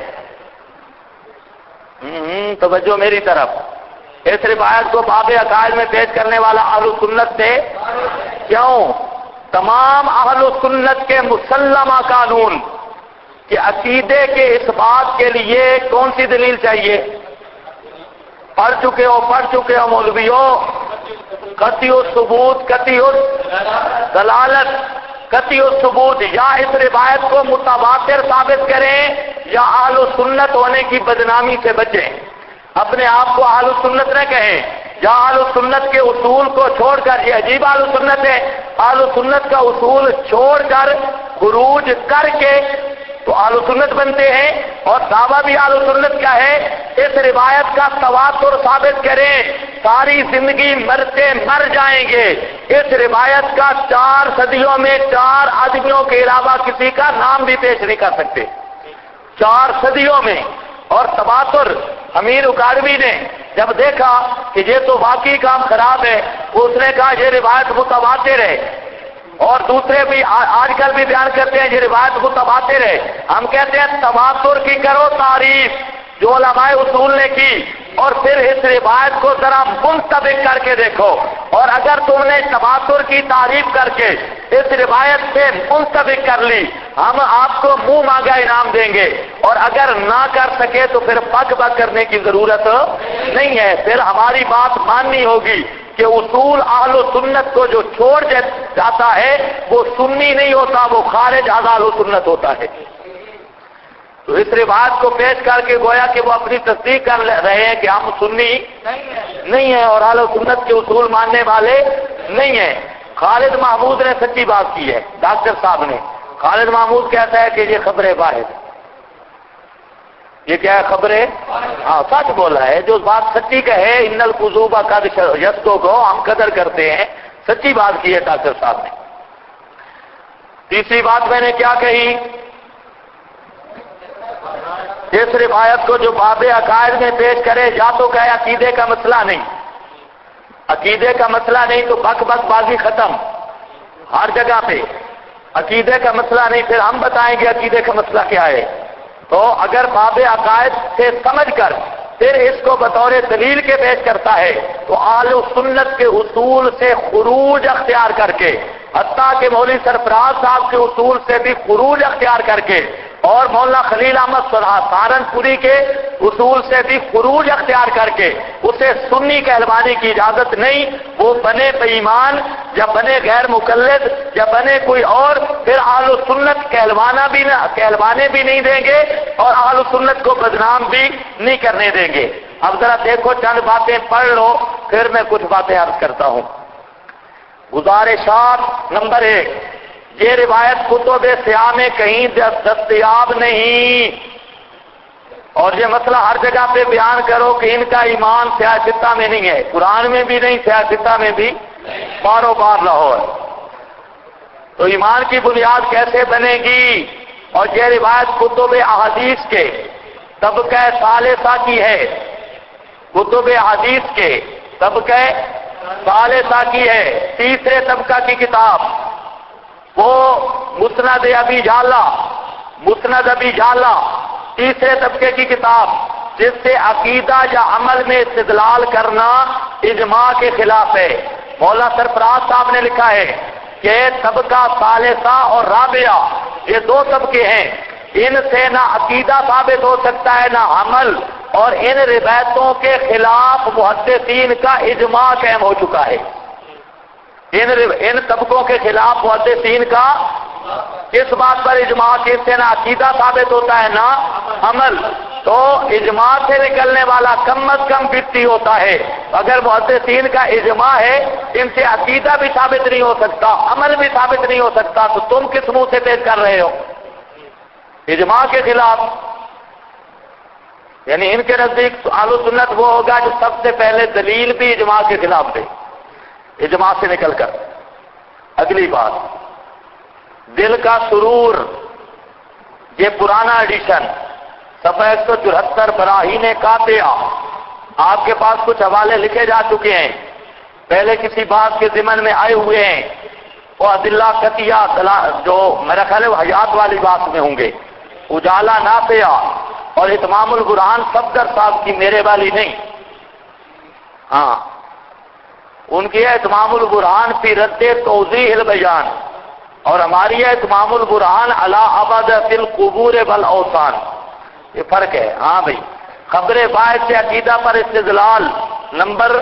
توجہ میری طرف، اس روایت کو باب عقائد میں پیش کرنے والا اہل سنت سے، کیوں؟ تمام اہل سنت کے مسلمہ قانون کہ عقیدے کے اس بات کے لیے کون سی دلیل چاہیے؟ پڑھ چکے ہو مولویوں، قطعی الثبوت، قطعی الدلالت، قطعی الثبوت، یا اس روایت کو متواتر ثابت کریں یا اہل سنت ہونے کی بدنامی سے بچیں، اپنے آپ کو اہل سنت نہ کہیں، یا اہل سنت کے اصول کو چھوڑ کر، یہ عجیب اہل سنت ہے، اہل سنت کا اصول چھوڑ کر خروج کر کے تو اہل سنت بنتے ہیں، اور دعویٰ بھی اہل سنت کا ہے۔ اس روایت کا تواتر ثابت کریں، ساری زندگی مرتے مر جائیں گے، اس روایت کا 4 صدیوں میں 4 آدمیوں کے علاوہ کسی کا نام بھی پیش نہیں کر سکتے، 4 صدیوں میں۔ اور تواتر امیر اکاڑوی نے جب دیکھا کہ یہ تو واقعی کام خراب ہے، اس نے کہا یہ روایت متواتر ہے، اور دوسرے بھی آج کل بھی بیان کرتے ہیں یہ روایت متواتر ہے۔ ہم کہتے ہیں تواتر کی کرو تعریف، جو علماء اصول نے کی، اور پھر اس روایت کو ذرا منطبق کر کے دیکھو، اور اگر تم نے تواتر کی تعریف کر کے اس روایت سے منطبق کر لی، ہم آپ کو منہ مانگا انعام دیں گے، اور اگر نہ کر سکے تو پھر بک بک کرنے کی ضرورت نہیں ہے، پھر ہماری بات ماننی ہوگی کہ اصول اہل و سنت کو جو چھوڑ جاتا ہے وہ سنی نہیں ہوتا، وہ خارج از اہل و سنت ہوتا ہے۔ تو اس روایت کو پیش کر کے گویا کہ وہ اپنی تصدیق کر رہے ہیں کہ ہم سنی نہیں ہیں اور اہل و سنت کے اصول ماننے والے نہیں ہیں۔ خالد محمود نے سچی بات کی ہے، ڈاکٹر صاحب نے۔ خالد محمود کہتا ہے کہ یہ خبر واحد، یہ کیا ہے؟ خبر، ہاں سچ بولا ہے، جو بات سچی کہے ان القذوب قد یسکو کو ہم قدر کرتے ہیں، سچی بات کی ہے ڈاکٹر صاحب نے۔ تیسری بات میں نے کیا کہی؟ اس روایت کو جو باب عقائد میں پیش کرے یا تو کہ عقیدے کا مسئلہ نہیں، عقیدے کا مسئلہ نہیں تو بک بک بازی ختم ہر جگہ پہ، عقیدے کا مسئلہ نہیں، پھر ہم بتائیں گے عقیدے کا مسئلہ کیا ہے۔ تو اگر باب عقائد سے سمجھ کر پھر اس کو بطور دلیل کے پیش کرتا ہے تو اہل سنت کے اصول سے خروج اختیار کر کے، حتیٰ کہ مولوی سرفراز صاحب کے اصول سے بھی خروج اختیار کر کے، اور مولانا خلیل احمد سہارنپوری کے اصول سے بھی خروج اختیار کر کے اسے سنی کہلوانے کی اجازت نہیں، وہ بنے بے ایمان یا بنے غیر مقلد یا بنے کوئی اور، پھر اہل سنت کہلوانے بھی نہیں دیں گے اور اہل سنت کو بدنام بھی نہیں کرنے دیں گے۔ اب ذرا دیکھو، چند باتیں پڑھ لو پھر میں کچھ باتیں عرض کرتا ہوں۔ گزارشات نمبر 1، یہ روایت کتب سیاہ میں کہیں دستیاب نہیں، اور یہ مسئلہ ہر جگہ پہ بیان کرو کہ ان کا ایمان سیاہ ستہ میں نہیں ہے، قرآن میں بھی نہیں، سیاہ ستہ میں بھی، بارو بار لاہور۔ تو ایمان کی بنیاد کیسے بنے گی؟ اور یہ روایت کتب احادیث کے طبقہ ثالثہ کی ہے، کتب احادیث کے طبقہ ثالثہ کی ہے، تیسرے طبقہ کی کتاب، وہ مسند ابی جعلہ تیسرے طبقے کی کتاب، جس سے عقیدہ یا عمل میں استدلال کرنا اجماع کے خلاف ہے۔ مولانا سرفراز صاحب نے لکھا ہے کہ طبقہ ثالثہ اور رابعہ یہ 2 طبقے ہیں، ان سے نہ عقیدہ ثابت ہو سکتا ہے نہ عمل، اور ان روایتوں کے خلاف محدثین کا اجماع قائم ہو چکا ہے۔ ان طبقوں کے خلاف محدثین کا اس بات پر اجماع کہ اس سے نہ عقیدہ ثابت ہوتا ہے نہ عمل، تو اجماع سے نکلنے والا کم از کم بتی ہوتا ہے۔ اگر محدثین کا اجماع ہے، ان سے عقیدہ بھی ثابت نہیں ہو سکتا، عمل بھی ثابت نہیں ہو سکتا، تو تم کس منہ سے پیش کر رہے ہو؟ اجماع کے خلاف۔ یعنی ان کے نزدیک اہل سنت وہ ہوگا جو سب سے پہلے دلیل بھی اجماع کے خلاف دے، اجماع سے نکل کر۔ اگلی بات، دل کا سرور، یہ پرانا ایڈیشن، صفحہ 174، براہین قاطعہ، آپ کے پاس کچھ حوالے لکھے جا چکے ہیں، پہلے کسی بات کے ضمن میں آئے ہوئے ہیں، وہ ادلہ قطعیہ جو میرا خیال ہے حیات والی بات میں ہوں گے، اجالا نافعہ اور اتمام القرآن صفدر صاحب کی، میرے والی نہیں، ہاں ان کی ہے اتمام القرآن فی رد توضیح البیان، اور ہماری ہے اتمام القرآن علی عبادۃ القبور والاوثان، یہ فرق ہے۔ ہاں بھائی، خبر واحد سے عقیدہ پر استدلال نمبر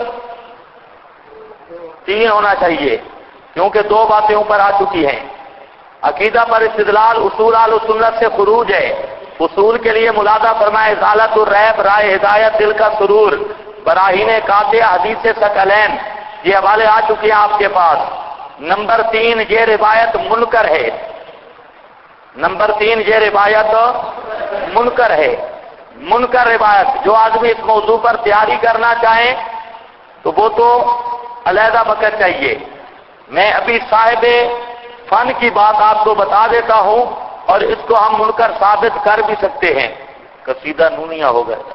3 ہونا چاہیے، کیونکہ 2 باتیں اوپر آ چکی ہیں۔ عقیدہ پر استدلال اصول اہل سنت سے خروج ہے، اصول کے لیے ملاحظہ فرمائے ازالۃ الریب، رائے ہدایت، دل کا سرور، براہین قاطعہ، حدیث ثقلین، یہ حوالے آ چکے ہیں آپ کے پاس۔ نمبر 3، یہ روایت منکر ہے، نمبر 3 یہ روایت منکر ہے، منکر روایت۔ جو آدمی اس موضوع پر تیاری کرنا چاہیں تو وہ تو علیحدہ وقت چاہیے، میں ابھی صاحب فن کی بات آپ کو بتا دیتا ہوں، اور اس کو ہم منکر ثابت کر بھی سکتے ہیں۔ قصیدہ نونیہ ہو گیا،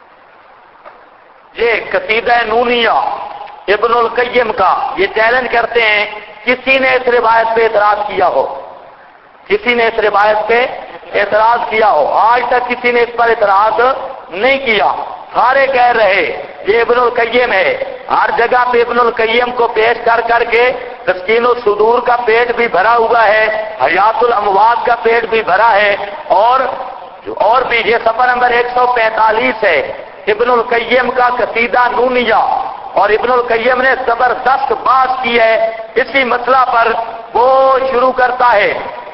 یہ قصیدہ نونیہ ابن القیم کا، یہ چیلنج کرتے ہیں کسی نے اس روایت پہ اعتراض کیا ہو، کسی نے اس روایت پہ اعتراض کیا ہو، آج تک کسی نے اس پر اعتراض نہیں کیا. سارے کہہ رہے یہ ابن القیم ہے. ہر جگہ پہ ابن القیم کو پیش کر کر کے تسکین الصدور کا پیٹ بھی بھرا ہوا ہے, حیات الاموات کا پیٹ بھی بھرا ہے, اور بھی یہ صفحہ نمبر 145 ہے ابن القیم کا قصیدہ نونیہ. اور ابن القیم نے زبردست بات کی ہے اسی مسئلہ پر. وہ شروع کرتا ہے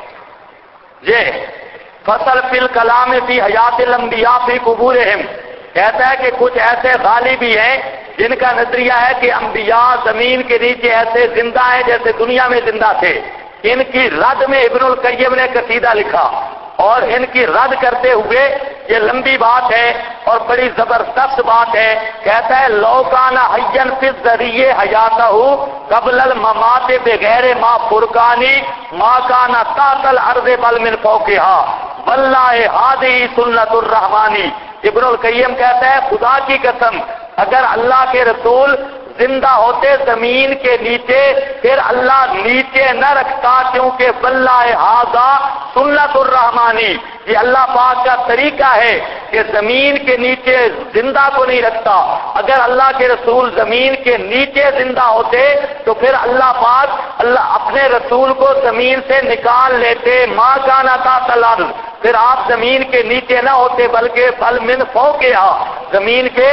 یہ فصل فی الکلام فی حیات الانبیاء فی قبورہم. کہتا ہے کہ کچھ ایسے غالی بھی ہیں جن کا نظریہ ہے کہ انبیاء زمین کے نیچے ایسے زندہ ہیں جیسے دنیا میں زندہ تھے. ان کی رد میں ابن القیم نے قصیدہ لکھا, اور ان کی رد کرتے ہوئے یہ لمبی بات ہے اور بڑی زبردست بات ہے. کہتا ہے لو کان حیا فی الذریہ حیاتہ قبل الممات بغیر ما فرقانی ما کان تحت الارض بل من فوقہا واللہ ہذہ سنت الرحمانی. ابن القیم کہتا ہے خدا کی قسم اگر اللہ کے رسول زندہ ہوتے زمین کے نیچے پھر اللہ نیچے نہ رکھتا, کیونکہ واللہ ھذا سنت الرحمانی, یہ اللہ پاک کا طریقہ ہے کہ زمین کے نیچے زندہ کو نہیں رکھتا. اگر اللہ کے رسول زمین کے نیچے زندہ ہوتے تو پھر اللہ پاک اپنے رسول کو زمین سے نکال لیتے. ما کان تحت الارض, پھر آپ زمین کے نیچے نہ ہوتے بلکہ بل من فوقہا, زمین کے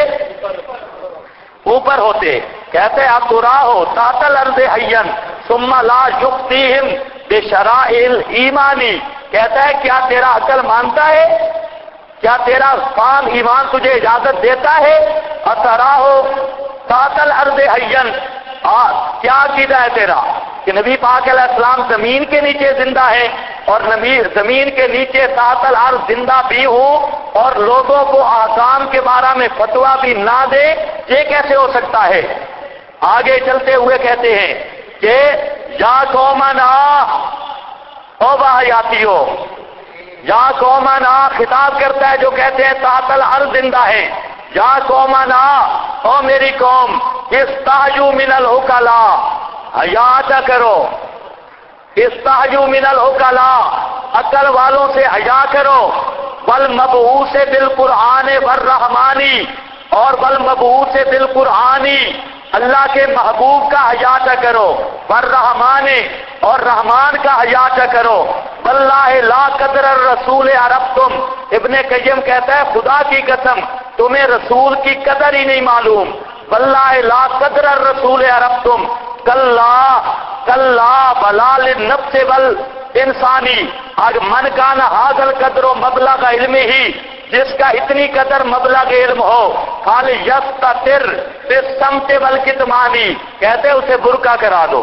اوپر ہوتے. کہتے اب تو راہو تحت الارض حیا ثم لا یفتیہم بشرائع الایمانی. کہتا ہے کیا تیرا عقل مانتا ہے, کیا تیرا فام ایمان تجھے اجازت دیتا ہے اتراہو تحت الارض حیا, کیا عقیدہ ہے تیرا کہ نبی پاک علیہ السلام زمین کے نیچے زندہ ہے اور نبی زمین کے نیچے تحت الارض زندہ بھی ہو اور لوگوں کو احکام کے بارے میں فتویٰ بھی نہ دے, یہ کیسے ہو سکتا ہے؟ آگے چلتے ہوئے کہتے ہیں کہ یا قومنا, او باحیاتیو, یا قومنا خطاب کرتا ہے جو کہتے ہیں تحت الارض زندہ ہے. یا قومنا, او میری قوم, استحیوا من العقلاء, حیا کرو, استحیوا من العقلاء, عقل والوں سے حیا کرو, والمبعوث بالقرآن والرحمانی, اور والمبعوث بالقرآنی, اللہ کے محبوب کا حیا کرو, والرحمان, اور رحمان کا حیا کرو. واللہ لا قدر الرسول عرفتم, ابن قیم کہتا ہے خدا کی قسم تمہیں رسول کی قدر ہی نہیں معلوم. واللہ لا قدر الرسول عرفتم کلا بلا للنفس والانسانی. من کان ھذا القدر مبلغ علم ہی, جس کا اتنی قدر مبلغ علم ہو, فلیستتر بالصمت والکتمانی, کہتے اسے برقع کرا دو.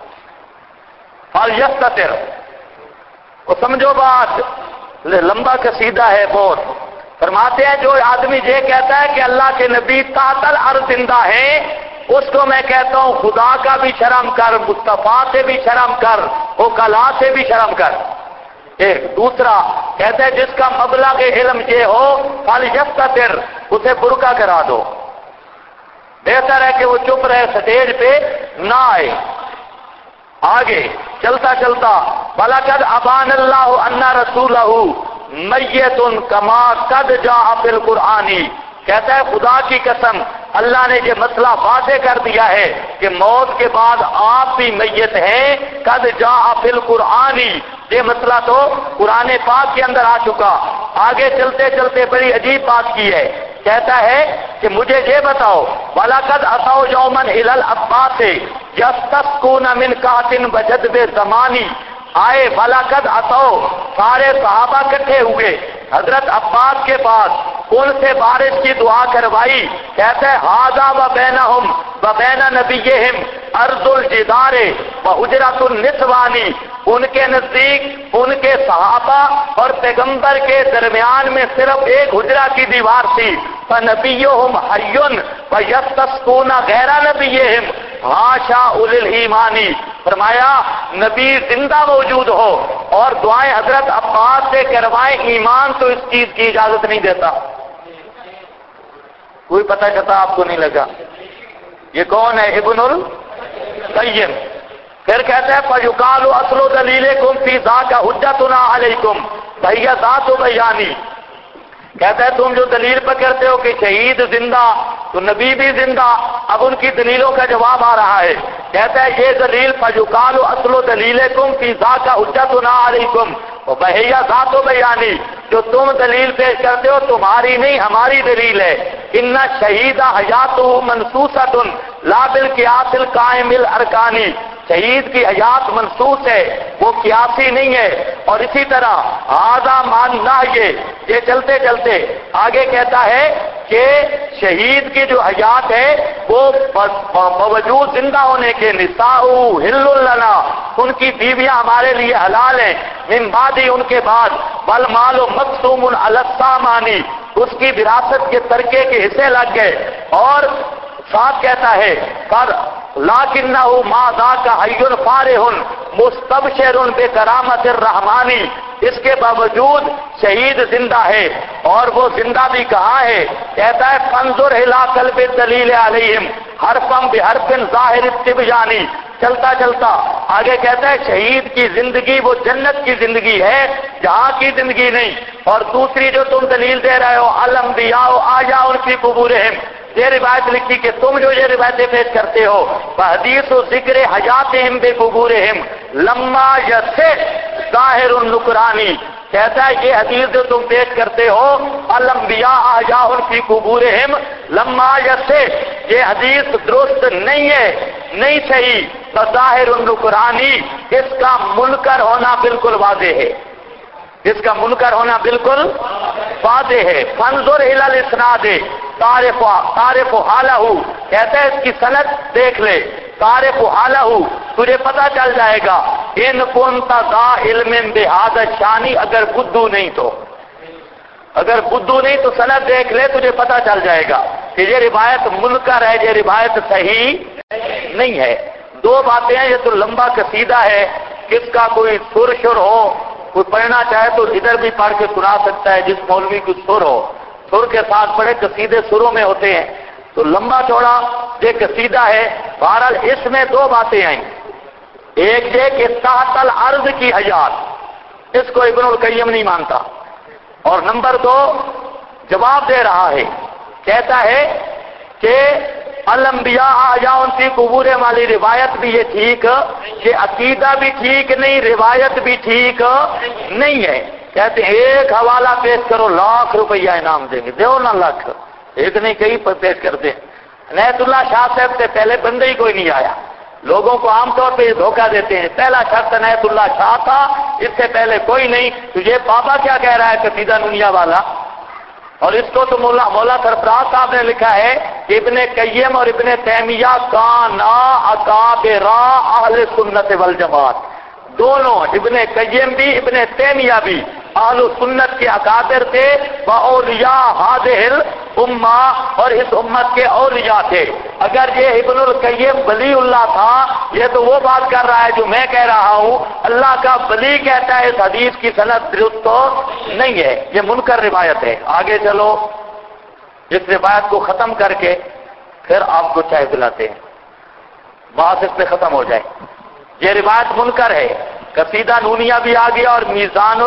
فلیستتر, وہ سمجھو بات, لمبا قصیدہ ہے بہت. فرماتے ہیں جو آدمی یہ کہتا ہے کہ اللہ کے نبی تحت الارض زندہ ہیں, اس کو میں کہتا ہوں خدا کا بھی شرم کر, مصطفیٰ سے بھی شرم کر, وکلاء سے بھی شرم کر. ایک دوسرا کہتے ہیں جس کا مبلغ علم یہ ہو فلیستتر, اسے برقع کرا دو. بہتر ہے کہ وہ چپ رہے, سٹیج پہ نہ آئے. آگے چلتا چلتا وَلَقَدْ أَبَانَ اللَّهُ أَنَّ رَسُولَهُ مَيِّتٌ كَمَا قَدْ جَاءَ فِي الْقُرْآنِ. کہتا ہے خدا کی قسم اللہ نے یہ مسئلہ واضح کر دیا ہے کہ موت کے بعد آپ بھی میت ہیں. قد جاء فی القرآن, یہ مسئلہ تو قرآن پاک کے اندر آ چکا. آگے چلتے چلتے بڑی عجیب بات کی ہے. کہتا ہے کہ مجھے یہ بتاؤ وَلَقَدْ أَتَوْا يَوْمًا إِلَى الْعَبَّاسِ يَسْتَسْقُونَ مِنْ كَأْسٍ وَجَدْبِ زَمَانِ. آئے وَلَقَدْ أَتَوْا, سارے صحابہ اکٹھے ہوئے حضرت عباس کے پاس, ان سے بارش کی دعا کروائی. کہتے ہیں ھذا وبینہم وبین نبیہم ارض الجدار وحجرۃ النسوان. ان کے نزدیک ان کے صحابہ اور پیغمبر کے درمیان میں صرف ایک حجرہ کی دیوار تھی. فنبیہم حی ویستسقون غیر نبیہم حاشا اولی الایمان. فرمایا نبی زندہ موجود ہو اور دعائیں حضرت عباس سے کروائیں, ایمان تو اس چیز کی اجازت نہیں دیتا. کوئی پتہ چلتا آپ کو نہیں لگا یہ کون ہے؟ ابن القیم. پھر کہتے ہیں فَيُقَالُ أَصْلُ دَلِيلِكُمْ فِي ذَاكَ حُجَّتُنَا عَلَيْكُمْ فَهِيَ ذَاتُ بَيَانِ. کہتا ہے تم جو دلیل پکڑتے ہو کہ شہید زندہ تو نبی بھی زندہ، اب ان کی دلیلوں کا جواب آ رہا ہے۔ کہتا ہے یہ دلیل فَيُقَالُ أَصْلُ دَلِيلِكُمْ فِي ذَاكَ حُجَّتُنَا عَلَيْكُمْ وَبَهِيَ ذَاتُ بَيَانِ، جو تم دلیل پیش کرتے ہو تمہاری نہیں ہماری دلیل ہے۔ إِنَّ الشَّهِيدَ حَيَاتُهُ مَنْصُوصَةٌ لَا بِالْقِيَاسِ الْقَائِمِ الْأَرْكَانِ، شہید کی حیات منصوص ہے، وہ قیاسی نہیں ہے۔ اور اسی طرح آدھا ماننا یہ چلتے چلتے آگے کہتا ہے کہ شہید کی جو حیات ہے وہ باوجود زندہ ہونے کے نساء حل لنا، ان کی بیویاں ہمارے لیے حلال ہیں، من بعدی ان کے بعد، والمال مقسوم علی السامانی، اس کی وراثت کے ترکے کے حصے لگ گئے۔ اور ساتھ کہتا ہے پر لیکنہ ما ذاک حی فارح مستبشر بکرامت الرحمانی، اس کے باوجود شہید زندہ ہے، اور وہ زندہ بھی کہاں ہے؟ کہتا ہے فانظر الی قلب الدلیل علیہم حرفا بحرف ظاہر التبیانی، چلتا چلتا آگے کہتا ہے شہید کی زندگی وہ جنت کی زندگی ہے، جہاں کی زندگی نہیں۔ اور دوسری جو تم دلیل دے رہے ہو الانبیاء آجا ان کی قبورہم، یہ روایت لکھی کہ تم جو یہ روایتیں پیش کرتے ہو حدیث و ذکر حیاتہم بقبورہم لما یسع ظاہر النکرانی، کہتا ہے یہ حدیث جو تم پیش کرتے ہو الانبیاء احیاء فی قبورہم لما یسع، یہ حدیث درست نہیں ہے، نہیں صحیح، ظاہر النکرانی، اس کا منکر ہونا بالکل واضح ہے، اس کا منکر ہونا بالکل واضح ہے۔ فانظر الی الاسناد تعرف حالہ، کہتا ہے اس کی سند دیکھ لے، تعرف حالہ، تجھے پتہ چل جائے گا، ان کنت ذا علم بہذا الشان، اگر بدو نہیں تو، اگر بدو نہیں تو سند دیکھ لے، تجھے پتہ چل جائے گا کہ یہ روایت منکر ہے، یہ روایت صحیح نہیں ہے۔ دو باتیں ہیں، یہ تو لمبا قصیدہ ہے، کس کا کوئی سر شر ہو، کوئی پڑھنا چاہے تو ادھر بھی پڑھ کے سنا سکتا ہے، جس مولوی کو سر ہو، سر کے ساتھ پڑھے، قصیدے سروں میں ہوتے ہیں، تو لمبا چوڑا یہ قصیدہ ہے۔ بہرحال اس میں دو باتیں آئیں، ایک یہ کہ تحت الارض کی حیات، اس کو ابن القیم نہیں مانتا، اور نمبر دو جواب دے رہا ہے، کہتا ہے کہ الانبیاء احیاء فی قبور والی روایت بھی یہ ٹھیک، کہ عقیدہ بھی ٹھیک نہیں، روایت بھی ٹھیک نہیں ہے۔ کہتے ہیں ایک حوالہ پیش کرو ₹1,00,000 انعام دیں گے، دیو نہ لاکھ، ایک نہیں کئی پر پیش کرتے ہیں۔ عنایت اللہ شاہ صاحب سے پہلے بندہ ہی کوئی نہیں آیا، لوگوں کو عام طور پہ یہ دھوکہ دیتے ہیں، پہلا شخص عنایت اللہ شاہ تھا، اس سے پہلے کوئی نہیں۔ تو یہ بابا کیا کہہ رہا ہے قصیدہ نونیہ والا، اور اس کو تو مولا سرفراز صاحب نے لکھا ہے کہ ابن قیم اور ابن تیمیہ کانا اکابر اہل سنت والجماعت، دونوں ابن قیم بھی ابن تیمیہ بھی اہل سنت کے اکابر تھے، واولیاء ہذہ الامہ، اور اس امت کے اولیاء تھے۔ اگر یہ ابن القیم ولی اللہ تھا، یہ تو وہ بات کر رہا ہے جو میں کہہ رہا ہوں، اللہ کا ولی کہتا ہے اس حدیث کی سند درست تو نہیں ہے، یہ منکر روایت ہے۔ آگے چلو، اس روایت کو ختم کر کے پھر آپ کو چائے پلاتے ہیں، بات اس پہ ختم ہو جائے۔ یہ روایت منکر ہے، قصیدہ نونیہ بھی آ گیا، اور میزان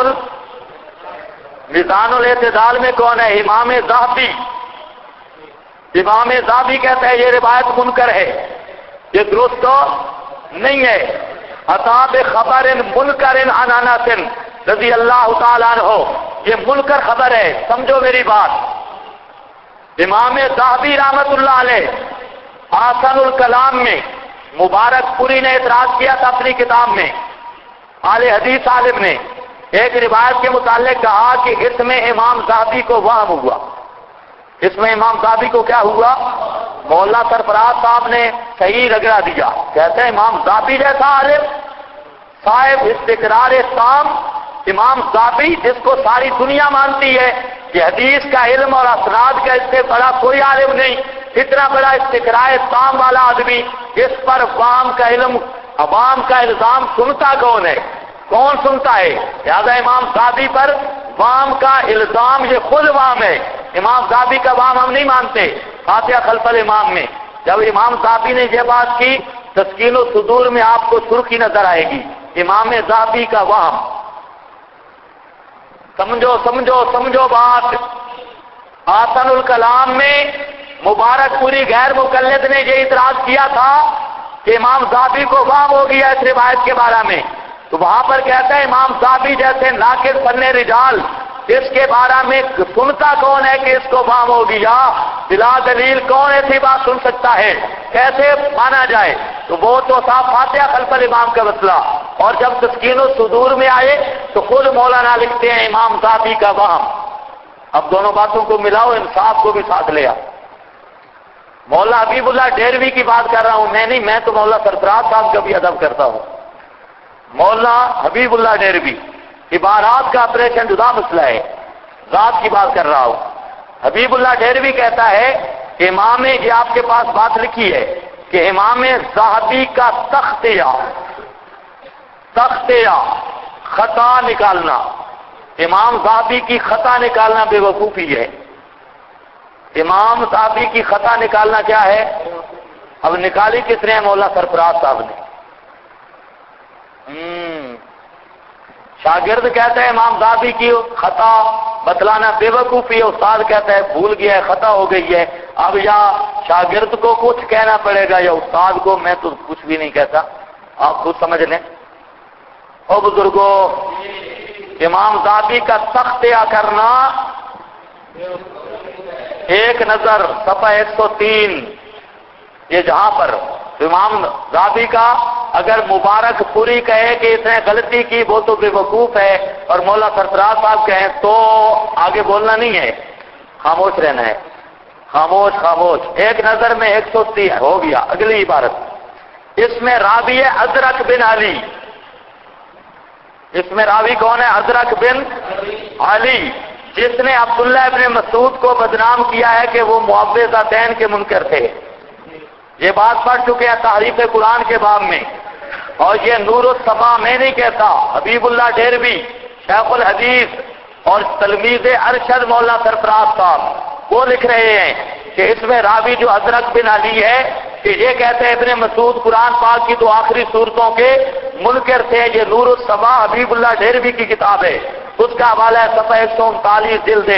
الاعتدال میں کون ہے؟ امام ذہبی، امام ذہبی کہتا ہے یہ روایت منکر ہے، یہ درست تو نہیں ہے۔ عطا بخبر منکر عن انس رضی اللہ تعالیٰ عنہ، یہ منکر خبر ہے، سمجھو میری بات۔ امام ذہبی رحمت اللہ علیہ احسن الکلام میں مبارک پوری نے اعتراض کیا تھا اپنی کتاب میں، اہل حدیث عالم نے ایک روایت کے متعلق کہا کہ اس میں امام ذہبی کو وہم ہوا، اس میں امام ذہبی کو کیا ہوا؟ مولا سرفراز صاحب نے صحیح رگڑا دیا، کہتے ہیں امام ذہبی جیسا عالم صاحب استقرار تام، امام ذہبی جس کو ساری دنیا مانتی ہے کہ حدیث کا علم اور اسناد کا اس سے بڑا کوئی عالم نہیں، اتنا بڑا استقرار تام والا آدمی، اس پر وہم کا علم، عوام کا الزام سنتا کون ہے؟ کون سنتا ہے؟ لہذا امام ذہبی پر وہم کا الزام یہ خود وہم ہے، امام ذہبی کا وہم ہم نہیں مانتے۔ فاتحہ خلف الامام میں جب امام ذہبی نے یہ بات کی، تسکین الصدور میں آپ کو سرخی نظر آئے گی، امام ذہبی کا وہم۔ سمجھو بات، آسن الکلام میں مبارک پوری غیر مقلد نے یہ اعتراض کیا تھا کہ امام ذہبی کو وہم ہو گیا اس روایت کے بارے میں، تو وہاں پر کہتا ہے امام ذہبی جیسے ناقد فن رجال اس کے بارے میں سنتا کون ہے کہ اس کو وہم ہو گیا؟ بلا دلیل کون ایسی بات سن سکتا ہے؟ کیسے مانا جائے؟ تو وہ تو صاحب فاتحہ خلف الامام کا مسئلہ، اور جب تسکین الصدور میں آئے تو خود مولانا لکھتے ہیں امام ذہبی کا وہم۔ اب دونوں باتوں کو ملاؤ، انصاف کو بھی ساتھ لیا۔ مولا حبیب اللہ ڈیروی کی بات کر رہا ہوں میں نہیں، میں تو مولا سرفراز صاحب کا بھی ادب کرتا ہوں۔ مولا حبیب اللہ ڈیروی، عبارات کا آپریشن جدا مسئلہ ہے، ذات کی بات کر رہا ہوں۔ حبیب اللہ ڈیروی کہتا ہے کہ امام، یہ آپ کے پاس بات لکھی ہے کہ امام ذہبی کا تختیہ خطا نکالنا، امام ذہبی کی خطا نکالنا بے وقوفی ہے۔ امام ذہبی کی خطا نکالنا کیا ہے؟ اب نکالی کس نے؟ مولا سرفراز صاحب نے۔ شاگرد کہتا ہے امام ذہبی کی خطا بتلانا بے وقوفی ہے، استاد کہتا ہے بھول گیا ہے، خطا ہو گئی ہے۔ اب یا شاگرد کو کچھ کہنا پڑے گا یا استاد کو، میں تو کچھ بھی نہیں کہتا، آپ خود سمجھ لیں۔ او بزرگوں، امام ذہبی کا تختیہ کرنا، ایک نظر صفحہ 103، یہ جہاں پر امام ذہبی کا اگر مبارک پوری کہے کہ اس نے غلطی کی وہ تو بے وقوف ہے، اور مولا سرفراز صاحب کہیں تو آگے بولنا نہیں ہے، خاموش رہنا ہے، خاموش خاموش۔ ایک نظر میں 130 ہو گیا۔ اگلی عبارت، اس میں راوی ہے ازرق بن علی۔ اس میں راوی کون ہے؟ ازرق بن علی، جس نے عبداللہ ابن مسعود کو بدنام کیا ہے کہ وہ معوذتین کے منکر تھے۔ یہ بات پڑھ چکے ہیں تحریف قرآن کے باب میں، اور یہ نور الصبا میں نہیں کہتا، حبیب اللہ ڈیروی شیخ الحدیث اور تلمیذ ارشد مولانا سرفراز صاحب وہ لکھ رہے ہیں کہ اس میں راوی جو ازرق بن علی ہے کہ یہ کہتے ہیں ابن مسعود قرآن پاک کی تو آخری صورتوں کے منکر تھے۔ یہ نور الصبا حبیب اللہ ڈیروی کی کتاب ہے، اس کا حوالہ ہے صفحہ 139 جلد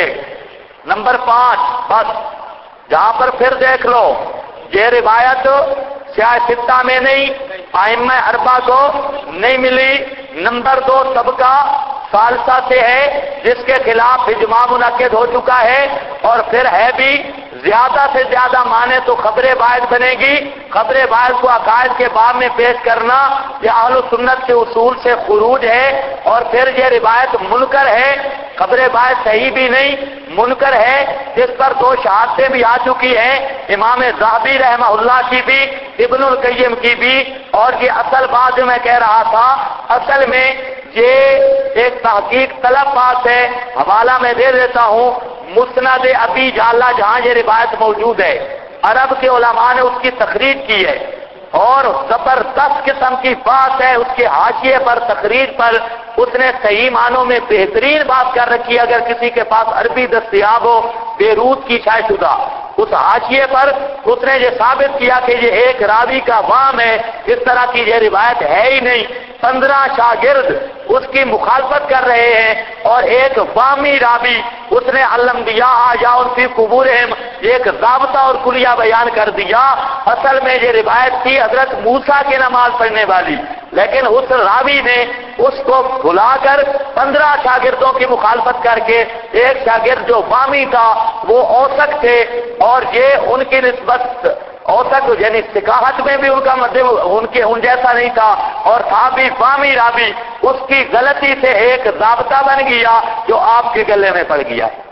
نمبر 5۔ بس جہاں پر پھر دیکھ لو، یہ روایت سیاہ ستہ میں نہیں، ائمہ اربعہ کو نہیں ملی۔ نمبر 2 طبقہ ثالثہ سے ہے جس کے خلاف اجماع منعقد ہو چکا ہے، اور پھر ہے بھی زیادہ سے زیادہ مانے تو خبر باعث بنے گی۔ خبر باعث کو عقائد کے باب میں پیش کرنا یہ اہل سنت کے اصول سے خروج ہے، اور پھر یہ روایت منکر ہے، خبر باعث صحیح بھی نہیں منکر ہے، جس پر 2 شہادتیں بھی آ چکی ہیں، امام ذہبی رحمہ اللہ کی بھی، ابن القیم کی بھی۔ اور یہ اصل بات جو میں کہہ رہا تھا، اصل میں یہ ایک تحقیق طلب بات ہے، حوالہ میں دے دیتا ہوں، مسند ابی جعلہ جہاں یہ روایت موجود ہے، عرب کے علماء نے اس کی تخریج کی ہے، اور زبردست قسم کی بات ہے، اس کے حاشیے پر تخریج پر اس نے صحیح معنوں میں بہترین بات کر رکھی ہے۔ اگر کسی کے پاس عربی دستیاب ہو بیروت کی شائع شدہ، اس حاشیے پر اس نے یہ ثابت کیا کہ یہ ایک راوی کا وہم ہے، اس طرح کی یہ روایت ہے ہی نہیں۔ 15 شاگرد اس کی مخالفت کر رہے ہیں، اور ایک وامی راوی اس نے الانبیاء یا ان فی قبورہم ایک ضابطہ اور کلیہ بیان کر دیا۔ اصل میں یہ روایت تھی حضرت موسیٰ کی نماز پڑھنے والی، لیکن اس راوی نے اس کو بھلا کر 15 شاگردوں کی مخالفت کر کے ایک شاگرد جو وامی تھا وہ اوثق تھے، اور یہ ان کی نسبت اوثق یعنی ثقاحت میں بھی ان کا مطلب ان جیسا نہیں تھا، اور تھا بھی وامی راوی، اس کی غلطی سے ایک ضابطہ بن گیا جو آپ کے گلے میں پڑ گیا ہے۔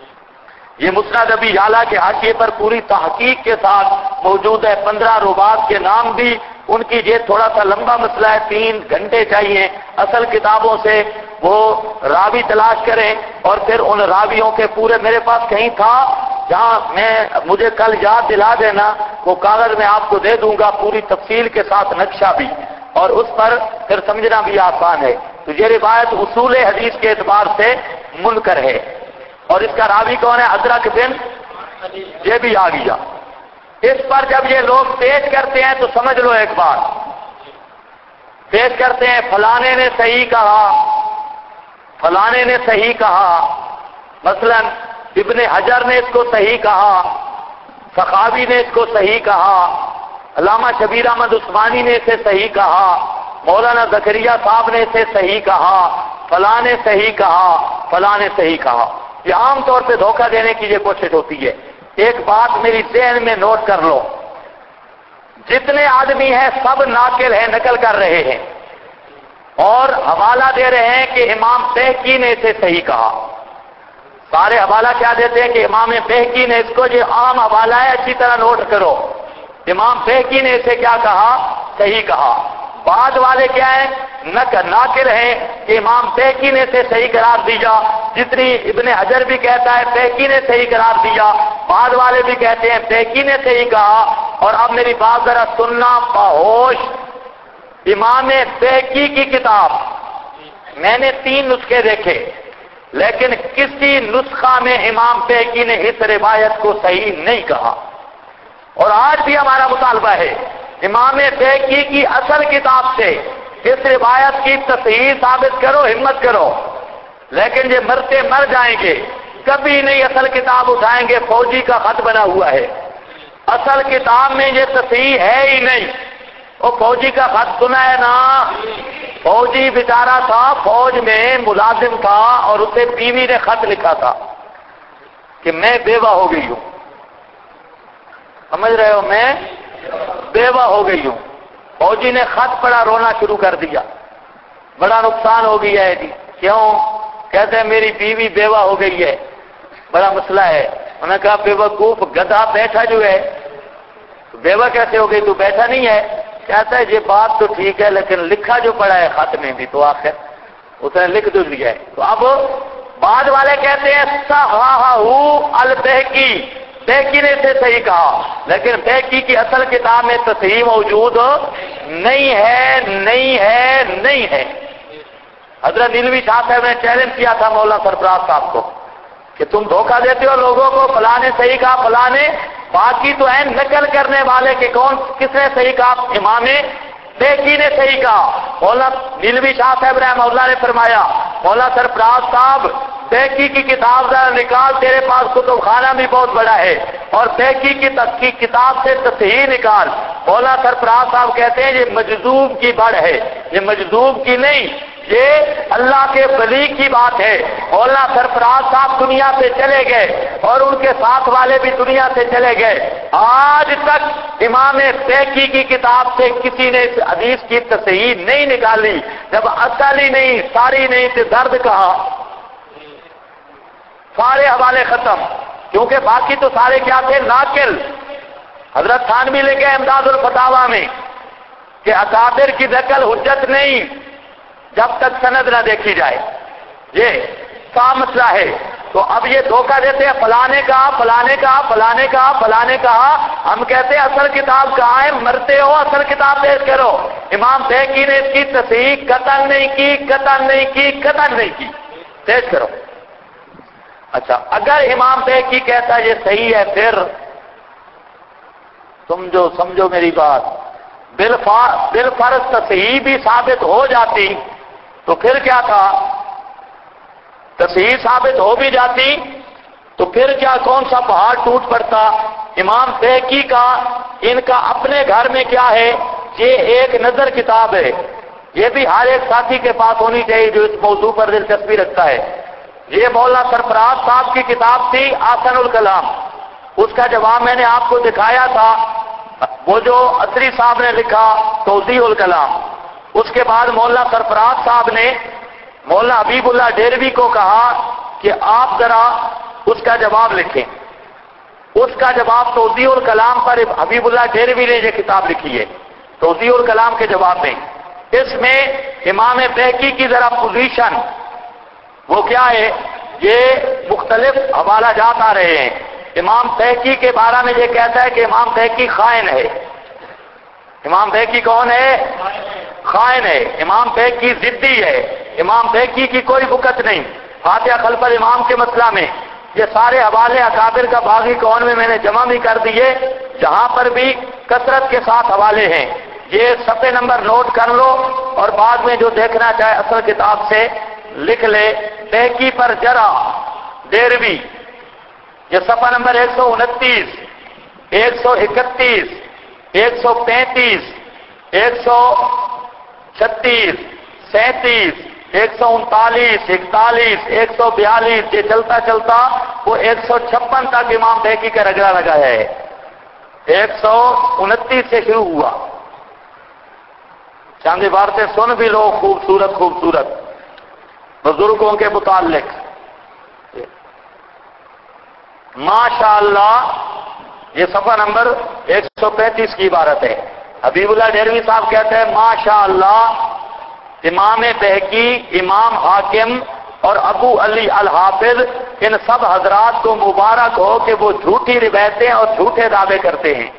یہ مسند ابی جعلہ کے حاشیے پر پوری تحقیق کے ساتھ موجود ہے، 15 روات کے نام بھی ان کی، یہ تھوڑا سا لمبا مسئلہ ہے، 3 گھنٹے چاہیے، اصل کتابوں سے وہ راوی تلاش کریں، اور پھر ان راویوں کے پورے میرے پاس کہیں تھا، جہاں مجھے کل یاد دلا دینا، وہ کاغذ میں آپ کو دے دوں گا پوری تفصیل کے ساتھ نقشہ بھی، اور اس پر پھر سمجھنا بھی آسان ہے۔ تو یہ روایت اصول حدیث کے اعتبار سے منکر ہے، اور اس کا راوی کون ہے؟ ازرق بن، یہ بھی آ گیا۔ اس پر جب یہ لوگ پیش کرتے ہیں تو سمجھ لو ایک بات، پیش کرتے ہیں فلانے نے صحیح کہا، فلانے نے صحیح کہا، مثلا ابن حجر نے اس کو صحیح کہا، سخاوی نے اس کو صحیح کہا، علامہ شبیر احمد عثمانی نے اسے صحیح کہا، مولانا زکریا صاحب نے اسے صحیح کہا، فلاں نے صحیح کہا، فلاں نے صحیح کہا۔ یہ عام طور پہ دھوکہ دینے کی یہ کوشش ہوتی ہے۔ ایک بات میری ذہن میں نوٹ کر لو، جتنے آدمی ہیں سب ناقل ہیں، نقل کر رہے ہیں اور حوالہ دے رہے ہیں کہ امام بہقی نے اسے صحیح کہا۔ سارے حوالہ کیا دیتے ہیں کہ امام بہقی نے اس کو، جو عام حوالہ ہے اچھی طرح نوٹ کرو، امام بہقی نے اسے کیا کہا؟ صحیح کہا۔ بعد والے کیا ہیں؟ ناقل ہیں کہ امام بہقی نے اسے صحیح قرار دیا، جتنی ابن حجر بھی کہتا ہے بہقی نے صحیح قرار دیا، بعد والے بھی کہتے ہیں بہقی نے صحیح کہا۔ اور اب میری بات ذرا سننا باہوش، امام بہقی کی کتاب میں نے 3 نسخے دیکھے، لیکن کسی نسخہ میں امام بہقی نے اس روایت کو صحیح نہیں کہا۔ اور آج بھی ہمارا مطالبہ ہے امام بہقی کی اصل کتاب سے اس روایت کی تصحیح ثابت کرو، ہمت کرو، لیکن یہ مرتے مر جائیں گے، کبھی نہیں اصل کتاب اٹھائیں گے۔ فوجی کا خط بنا ہوا ہے، اصل کتاب میں یہ تصحیح ہے ہی نہیں۔ وہ فوجی کا خط سنا ہے نا؟ فوجی بیچارہ تھا، فوج میں ملازم تھا، اور اسے بیوی نے خط لکھا تھا کہ میں بیوہ ہو گئی ہوں، سمجھ رہے ہو، میں بیوہ ہو گئی ہوں۔ فوجی نے خط پڑھا، رونا شروع کر دیا، بڑا نقصان ہو گیا ہے جی۔ کیوں؟ کہتے ہیں میری بیوی بیوہ ہو گئی ہے، بڑا مسئلہ ہے۔ انہوں نے کہا بیوقوف گدھا، بیٹھا جو ہے بیوہ کیسے ہو گئی؟ تو بیٹھا نہیں ہے؟ کہتا ہے یہ بات تو ٹھیک ہے، لیکن لکھا جو پڑا ہے خط میں بھی تو آخر اس نے لکھ دو دیا ہے۔ تو اب بعد والے کہتے ہیں صححہ البہقی، بہقی نے اسے صحیح کہا، لیکن بہقی کی اصل کتاب میں تصحیح موجود نہیں ہے، نہیں ہے، نہیں ہے۔ حضرت نیلوی شاہ صاحب نے چیلنج کیا تھا مولانا سرفراز صاحب کو کہ تم دھوکہ دیتے ہو لوگوں کو، فلاں نے صحیح کہا، فلاں نے، باقی تو ہے نقل کرنے والے کہ کون کس نے صحیح کہا؟ امام بہقی نے صحیح کہا۔ مولانا نیلوی شاہ صاحب رحمہ اللہ نے فرمایا مولانا سرفراز صاحب بہقی کی کتاب ذرا نکال، تیرے پاس کتب خانہ بھی بہت بڑا ہے، اور بہقی کی تحقیق کتاب سے تصحیح نکال۔ مولانا سرفراز صاحب کہتے ہیں یہ مجذوب کی بڑھ ہے، یہ مجذوب کی نہیں، یہ اللہ کے ولی کی بات ہے۔ مولانا سرفراز صاحب دنیا سے چلے گئے اور ان کے ساتھ والے بھی دنیا سے چلے گئے، آج تک امام بہقی کی کتاب سے کسی نے اس حدیث کی تصحیح نہیں نکالی۔ جب اصل ہی نہیں، ساری نہیں، تو درد کہا؟ سارے حوالے ختم، کیونکہ باقی تو سارے کیا تھے؟ ناقل۔ حضرت تھانوی لے گئے امداد الفتاوی میں کہ اکابر کی نقل حجت نہیں جب تک سند نہ دیکھی جائے، یہ کا مسئلہ ہے۔ تو اب یہ دھوکہ دیتے ہیں فلاں نے کہا، فلاں نے کہا، فلاں نے کہا، فلاں نے کہا، ہم کہتے ہیں اصل کتاب کہاں ہے؟ مرتے ہو اصل کتاب پیش کرو۔ امام بہقی نے اس کی تصحیح قطعاً نہیں کی، قطعاً نہیں کی، قطعاً نہیں کی، پیش کرو۔ اچھا، اگر امام بہقی کہتا ہے یہ صحیح ہے، پھر سمجھو میری بات، بالفرض تصحیح بھی ثابت ہو جاتی تو پھر کیا تھا؟ تصحیح ثابت ہو بھی جاتی تو پھر کیا، کون سا پہاڑ ٹوٹ پڑتا؟ امام بہقی کا، ان کا اپنے گھر میں کیا ہے؟ یہ ایک نظر کتاب ہے، یہ بھی ہر ایک ساتھی کے پاس ہونی چاہیے جو اس موضوع پر دلچسپی رکھتا ہے۔ یہ مولانا سرفراز صاحب کی کتاب تھی احسن الکلام، اس کا جواب میں نے آپ کو دکھایا تھا، وہ جو عطری صاحب نے لکھا توضیح الکلام۔ اس کے بعد مولانا سرفراز صاحب نے مولانا حبیب اللہ ڈیروی کو کہا کہ آپ ذرا اس کا جواب لکھیں۔ اس کا جواب توضیح الکلام پر حبیب اللہ ڈیروی نے یہ کتاب لکھی ہے، توضیح الکلام کے جواب میں۔ اس میں امام بہقی کی ذرا پوزیشن وہ کیا ہے، یہ مختلف حوالہ جات آ رہے ہیں۔ امام بہقی کے بارے میں یہ کہتا ہے کہ امام بہقی خائن ہے۔ امام بہقی کون ہے؟ خائن ہے۔ امام بہقی ضدی ہے۔ امام بہقی کی کوئی وقت نہیں۔ فاتحہ خلف الامام کے مسئلہ میں یہ سارے حوالے اکابر کا باغی کون میں نے جمع بھی کر دیے، جہاں پر بھی کثرت کے ساتھ حوالے ہیں۔ یہ صفحے نمبر نوٹ کر لو اور بعد میں جو دیکھنا چاہے اصل کتاب سے لکھ لے۔ بہقی پر جرح ڈیروی یہ صفحہ نمبر 129، 131، 135، 136، 37، 139، 41، 142، یہ چلتا چلتا وہ 156 تک امام بہقی کا رگڑا لگا ہے۔ 129 سے شروع ہوا۔ چاند عبارتیں سن بھی لو، خوبصورت خوبصورت بزرگوں کے متعلق۔ ماشاء اللہ، یہ صفحہ نمبر 135 کی عبارت ہے۔ حبیب اللہ دہلوی صاحب کہتے ہیں ماشاء اللہ، امام بہقی، امام حاکم اور ابو علی الحافظ، ان سب حضرات کو مبارک ہو کہ وہ جھوٹی روایتیں اور جھوٹے دعوے کرتے ہیں۔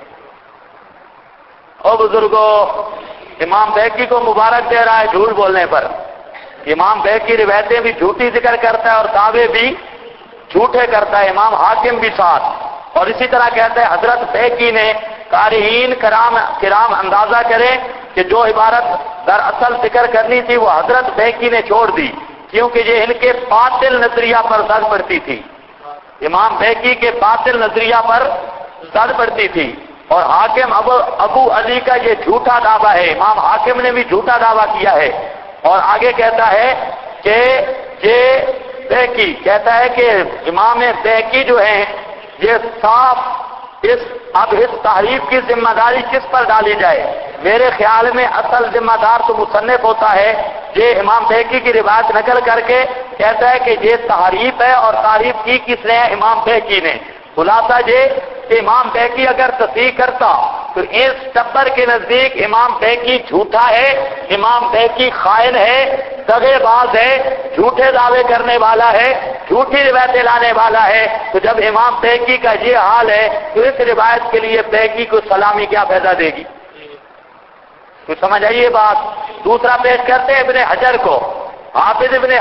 اور بزرگوں، امام بہقی کو مبارک دے رہا ہے جھوٹ بولنے پر۔ امام بہقی روایتیں بھی جھوٹی ذکر کرتا ہے اور دعوے بھی جھوٹے کرتا ہے، امام حاکم بھی ساتھ۔ اور اسی طرح کہتا ہے حضرت بہقی نے، قارئین کرام اندازہ کریں کہ جو عبارت دراصل ذکر کرنی تھی وہ حضرت بہقی نے چھوڑ دی، کیونکہ یہ ان کے باطل نظریہ پر زد پڑتی تھی، امام بہقی کے باطل نظریہ پر زد پڑتی تھی۔ اور حاکم ابو علی کا یہ جھوٹا دعویٰ ہے، امام حاکم نے بھی جھوٹا دعویٰ کیا ہے۔ اور آگے کہتا ہے کہ یہ بہقی کہتا ہے کہ امام بہقی جو ہیں یہ صاف اب اس تحریف کی ذمہ داری کس پر ڈالی جائے؟ میرے خیال میں اصل ذمہ دار تو مصنف ہوتا ہے۔ یہ امام بہقی کی روایت نقل کر کے کہتا ہے کہ یہ تحریف ہے، اور تعریف کی کس نے؟ امام بہقی نے۔ خلاصہ یہ کہ امام بہقی اگر تصحیح کرتا تو اس ٹبر کے نزدیک امام بہقی جھوٹا ہے، امام بہقی خائن ہے، دغے باز ہے، جھوٹے دعوے کرنے والا ہے، جھوٹی روایتیں لانے والا ہے۔ تو جب امام بہقی کا یہ حال ہے تو اس روایت کے لیے بہقی کو سلامی کیا فائدہ دے گی؟ تو سمجھ آئیے بات۔ دوسرا پیش کرتے ہیں ابن حجر کو، حافظ ابن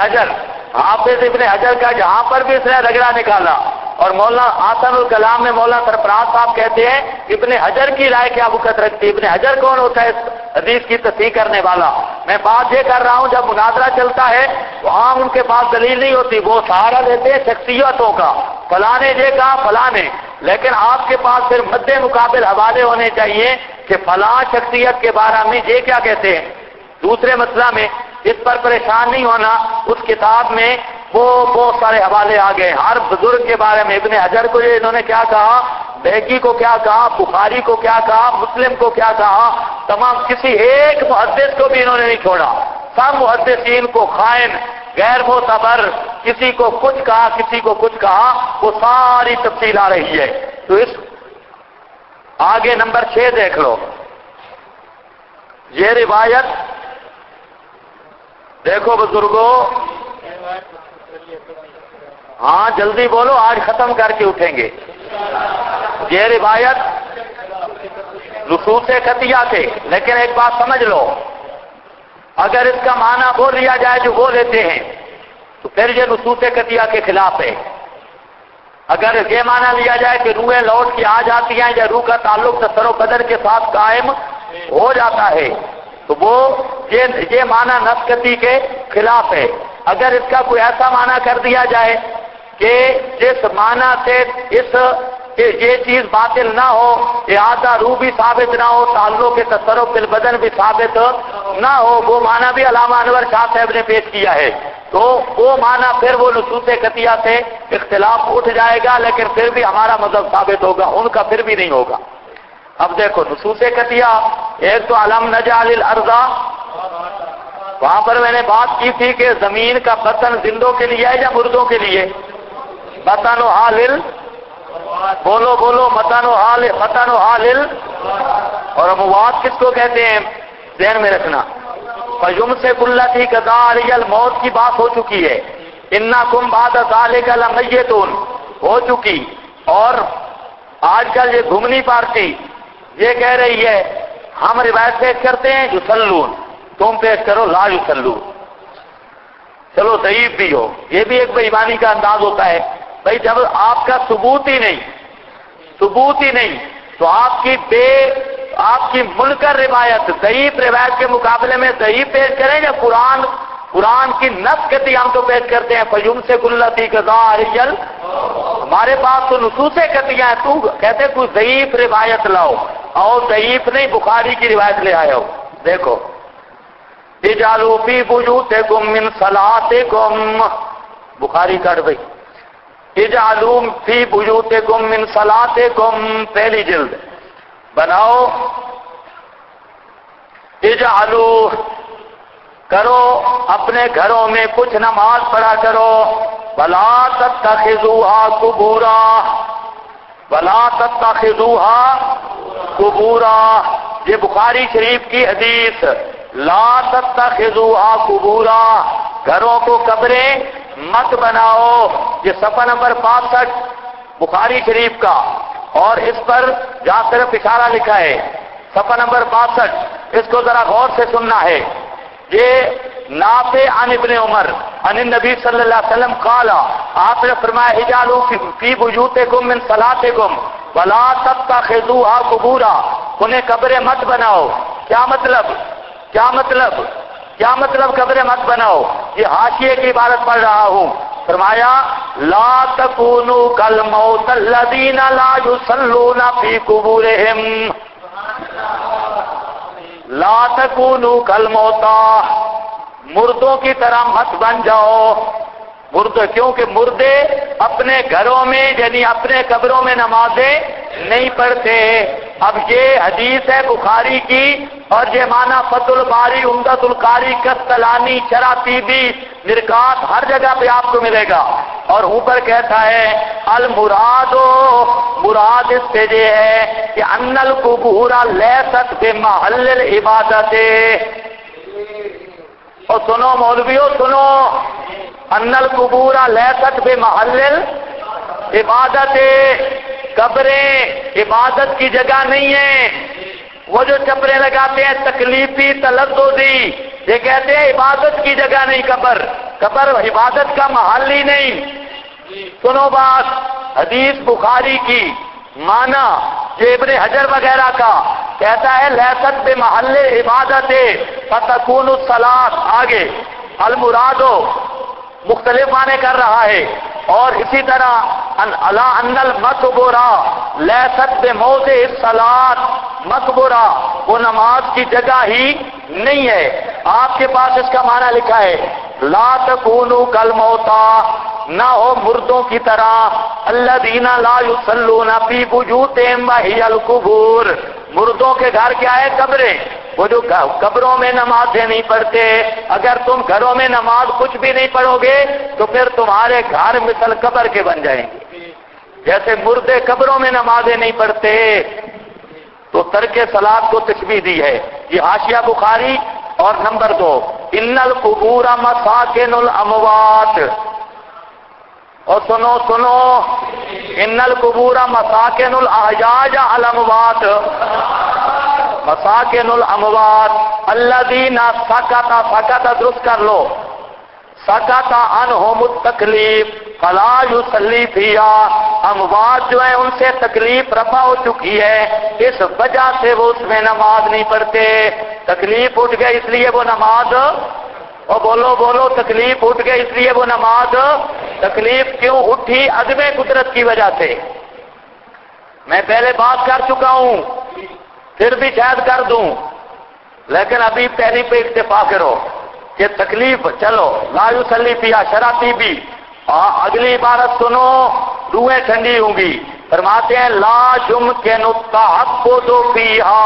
حجر کا جہاں پر بھی اس نے رگڑا نکالا۔ اور مولانا آسن الکلام میں مولانا سرفراز صاحب کہتے ہیں ابن حجر کی رائے کیا وقت رکھتی؟ ابن حجر کون ہوتا ہے اس حدیث کی تصحیح کرنے والا؟ میں بات یہ کر رہا ہوں جب مناظرہ چلتا ہے تو عام ان کے پاس دلیل نہیں ہوتی، وہ سہارا دیتے ہیں شخصیتوں کا، فلاں نے یہ کہا فلاں نے، لیکن آپ کے پاس پھر مد مقابل حوالے ہونے چاہیے کہ فلاں شخصیت کے بارے میں یہ کیا کہتے ہیں۔ دوسرے مسئلہ میں اس پر پریشان نہیں ہونا، اس کتاب میں وہ بہت سارے حوالے آ گئے ہر بزرگ کے بارے میں۔ ابن حجر کو یہ انہوں نے کیا کہا، بہقی کو کیا کہا، بخاری کو کیا کہا، مسلم کو کیا کہا، تمام کسی ایک محدث کو بھی انہوں نے نہیں چھوڑا۔ سب محدثین کو خائن، غیر معتبر، کسی کو کچھ کہا کسی کو کچھ کہا، وہ ساری تفصیل آ رہی ہے۔ تو اس آگے نمبر 6 دیکھ لو، یہ روایت دیکھو بزرگوں، ہاں جلدی بولو، آج ختم کر کے اٹھیں گے۔ یہ روایت نصوص قطعیہ سے، لیکن ایک بات سمجھ لو، اگر اس کا معنی وہ لیا جائے جو وہ لیتے ہیں تو پھر یہ نصوص قطعیہ کے خلاف ہے۔ اگر یہ معنی لیا جائے کہ روحیں لوٹ کے آ جاتی ہیں یا روح کا تعلق تصر و بدن کے ساتھ قائم ہو جاتا ہے تو وہ یہ معنی نفس قطعی کے خلاف ہے۔ اگر اس کا کوئی ایسا معنی کر دیا جائے کہ جس معنی سے کہ یہ چیز باطل نہ ہو، اعادہ روح بھی ثابت نہ ہو، تعلق کے تصرف بالبدن بھی ثابت نہ ہو، وہ معنی بھی علامہ انور شاہ صاحب نے پیش کیا ہے، تو وہ معنی پھر وہ نصوص قطعیہ سے اختلاف اٹھ جائے گا، لیکن پھر بھی ہمارا مذہب ثابت ہوگا، ان کا پھر بھی نہیں ہوگا۔ اب دیکھو نصوص قطعیہ، ایک تو علم نجعل الارض، وہاں پر میں نے بات کی تھی کہ زمین کا بطن زندوں کے لیے ہے یا مردوں کے لیے؟ بطن و حالل، بولو بولو، بطن و حالل، اور اموات کس کو کہتے ہیں؟ ذہن میں رکھنا۔ فیم سے کلتی قضا علی الموت کی بات ہو چکی ہے، انکم بعد ذالک لمیتون ہو چکی، اور آج کل یہ گھومنی پارٹی یہ کہہ رہی ہے ہم روایت پیش کرتے ہیں یصلون، تم پیش کرو لا یصلون، چلو ضعیف بھی ہو، یہ بھی ایک بے ایمانی کا انداز ہوتا ہے۔ بھائی جب آپ کا ثبوت ہی نہیں تو آپ کی منکر روایت، ضعیف روایت کے مقابلے میں ضعیف پیش کریں یا قرآن کی نص قطعی ہم تو پیش کرتے ہیں، فیم سے کلتی قضا علی ہمارے پاس تو نصوص قطعیہ ہیں، تو کہتے کوئی ضعیف روایت لاؤ، اور ضعیف نہیں بخاری کی روایت لے آئے ہو۔ دیکھو اجعلوا فی بیوتکم من صلاتکم، بخاری کر بھائی، اجعلوا فی بیوتکم من صلاتکم، پہلی جلد بناؤ، اجعلوا کرو اپنے گھروں میں کچھ نماز پڑھا کرو، ولا تتخذوها قبورا، ولا تتخذوها قبورا، یہ بخاری شریف کی حدیث، لا تتخذوها قبورا، گھروں کو قبریں مت بناؤ، یہ صفحہ نمبر 65 بخاری شریف کا، اور اس پر جہاں صرف اشارہ لکھا ہے صفحہ نمبر 62، اس کو ذرا غور سے سننا ہے۔ یہ نافع عن ابن عمر عن النبی صلی اللہ علیہ وسلم قال، آپ نے فرمایا اجعلوا فی بیوتکم من صلاتکم ولا تتخذوها قبورا، انہیں قبریں مت بناؤ۔ کیا مطلب؟ کیا مطلب؟ کیا مطلب قبریں مت بناؤ؟ یہ حاشیے کی عبارت پڑھ رہا ہوں۔ فرمایا لا تکونوا کالموت الذین لا یصلون فی قبورہم، لا تکونوا کالموتا، مردوں کی طرح مت بن جاؤ، مردے، کیونکہ مردے اپنے گھروں میں یعنی اپنے قبروں میں نمازیں نہیں پڑھتے۔ اب یہ حدیث ہے بخاری کی، اور یہ معنی فتح الباری، عمدۃ القاری، قسطلانی، شراتیبی، مرقات، ہر جگہ پہ آپ کو ملے گا۔ اور اوپر کہتا ہے المراد، مراد اس سے یہ ہے کہ ان القبور لیست بمحل العبادت، اور سنو مولویو سنو، ان القبور لیست بمحل العبادت، قبریں عبادت کی جگہ نہیں ہیں۔ وہ جو چپریں لگاتے ہیں تکلیفی تلذذی، یہ کہتے ہیں عبادت کی جگہ نہیں قبر، قبر عبادت کا محل ہی نہیں۔ سنو بات، حدیث بخاری کی معنی یہ ابن حجر وغیرہ کا کہتا ہے لیست بمحل عبادت فتکون الصلاۃ، آگے المراد مختلف معنی کر رہا ہے۔ اور اسی طرح الا ان المقبرہ لیست بموضع الصلاۃ، مقبرہ وہ نماز کی جگہ ہی نہیں ہے۔ آپ کے پاس اس کا معنی لکھا ہے لا تکونوا کالموتا، نہ ہو مردوں کی طرح، الذین لا یصلون فی بیوتہم وہی القبور، مردوں کے گھر کیا ہے؟ قبریں، وہ جو قبروں میں نمازیں نہیں پڑھتے۔ اگر تم گھروں میں نماز کچھ بھی نہیں پڑھو گے تو پھر تمہارے گھر مثل قبر کے بن جائیں گے، جیسے مردے قبروں میں نمازیں نہیں پڑھتے۔ تو ترک صلاۃ کو تشبیہ دی ہے۔ یہ حاشیہ بخاری۔ اور نمبر 2، ان القبور مساکن الاموات، اور سنو سنو، ان القبور مساکن الاحیاء یا الاموات، مساکن الاموات الذین سکت، سکت درست کر لو، سکت عنہم التکلیف فلا یصلی فیہا، اموات جو ہیں ان سے تکلیف رفع ہو چکی ہے، اس وجہ سے وہ اس میں نماز نہیں پڑھتے۔ تکلیف اٹھ گئی اس لیے وہ نماز، اور بولو بولو، تکلیف اٹھ گئی اس لیے وہ نماز۔ تکلیف کیوں اٹھی؟ عدم قدرت کی وجہ سے۔ میں پہلے بات کر چکا ہوں، پھر بھی شاید کر دوں، لیکن ابھی پہلی پہ اکتفا کرو کہ تکلیف، چلو لا یصلی فیہا شراتیبی، اگلی عبارت سنو، روحیں ٹھنڈی ہوں گی۔ فرماتے ہیں لا یمکن التعبد فیہا،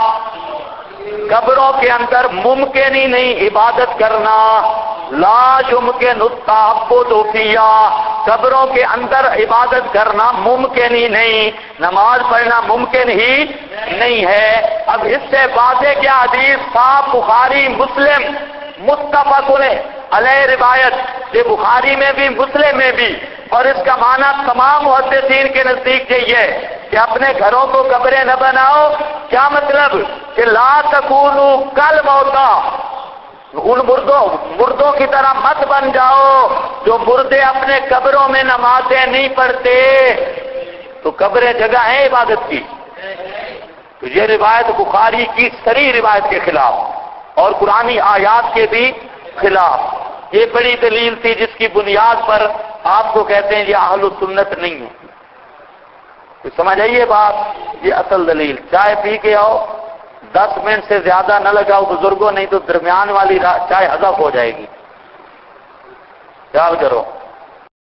قبروں کے اندر ممکن ہی نہیں عبادت کرنا، لا یمکن التعبد فیہا، قبروں کے اندر عبادت کرنا ممکن ہی نہیں، نماز پڑھنا ممکن ہی نہیں ہے۔ اب اس سے واضح کیا حدیث صاحب بخاری مسلم متفق علیہ روایت، یہ بخاری میں بھی مسلم میں بھی، اور اس کا معنی تمام محدثین کے نزدیک یہی ہے کہ اپنے گھروں کو قبریں نہ بناؤ۔ کیا مطلب؟ کہ لا تکونوا کالموتا، ان مردوں کی طرح مت بن جاؤ جو مردے اپنے قبروں میں نمازیں نہیں پڑھتے۔ تو قبریں جگہ ہیں عبادت کی؟ تو یہ روایت بخاری کی صریح روایت کے خلاف اور قرآنی آیات کے بھی خلاف، یہ بڑی دلیل تھی جس کی بنیاد پر آپ کو کہتے ہیں یہ اہل سنت نہیں ہے. تو سمجھ آئیے بات، یہ اصل دلیل. چائے پی کے آؤ، 10 منٹ سے زیادہ نہ لگاؤ بزرگوں، نہیں تو درمیان والی چائے ہضم ہو جائے گی. خیال کرو.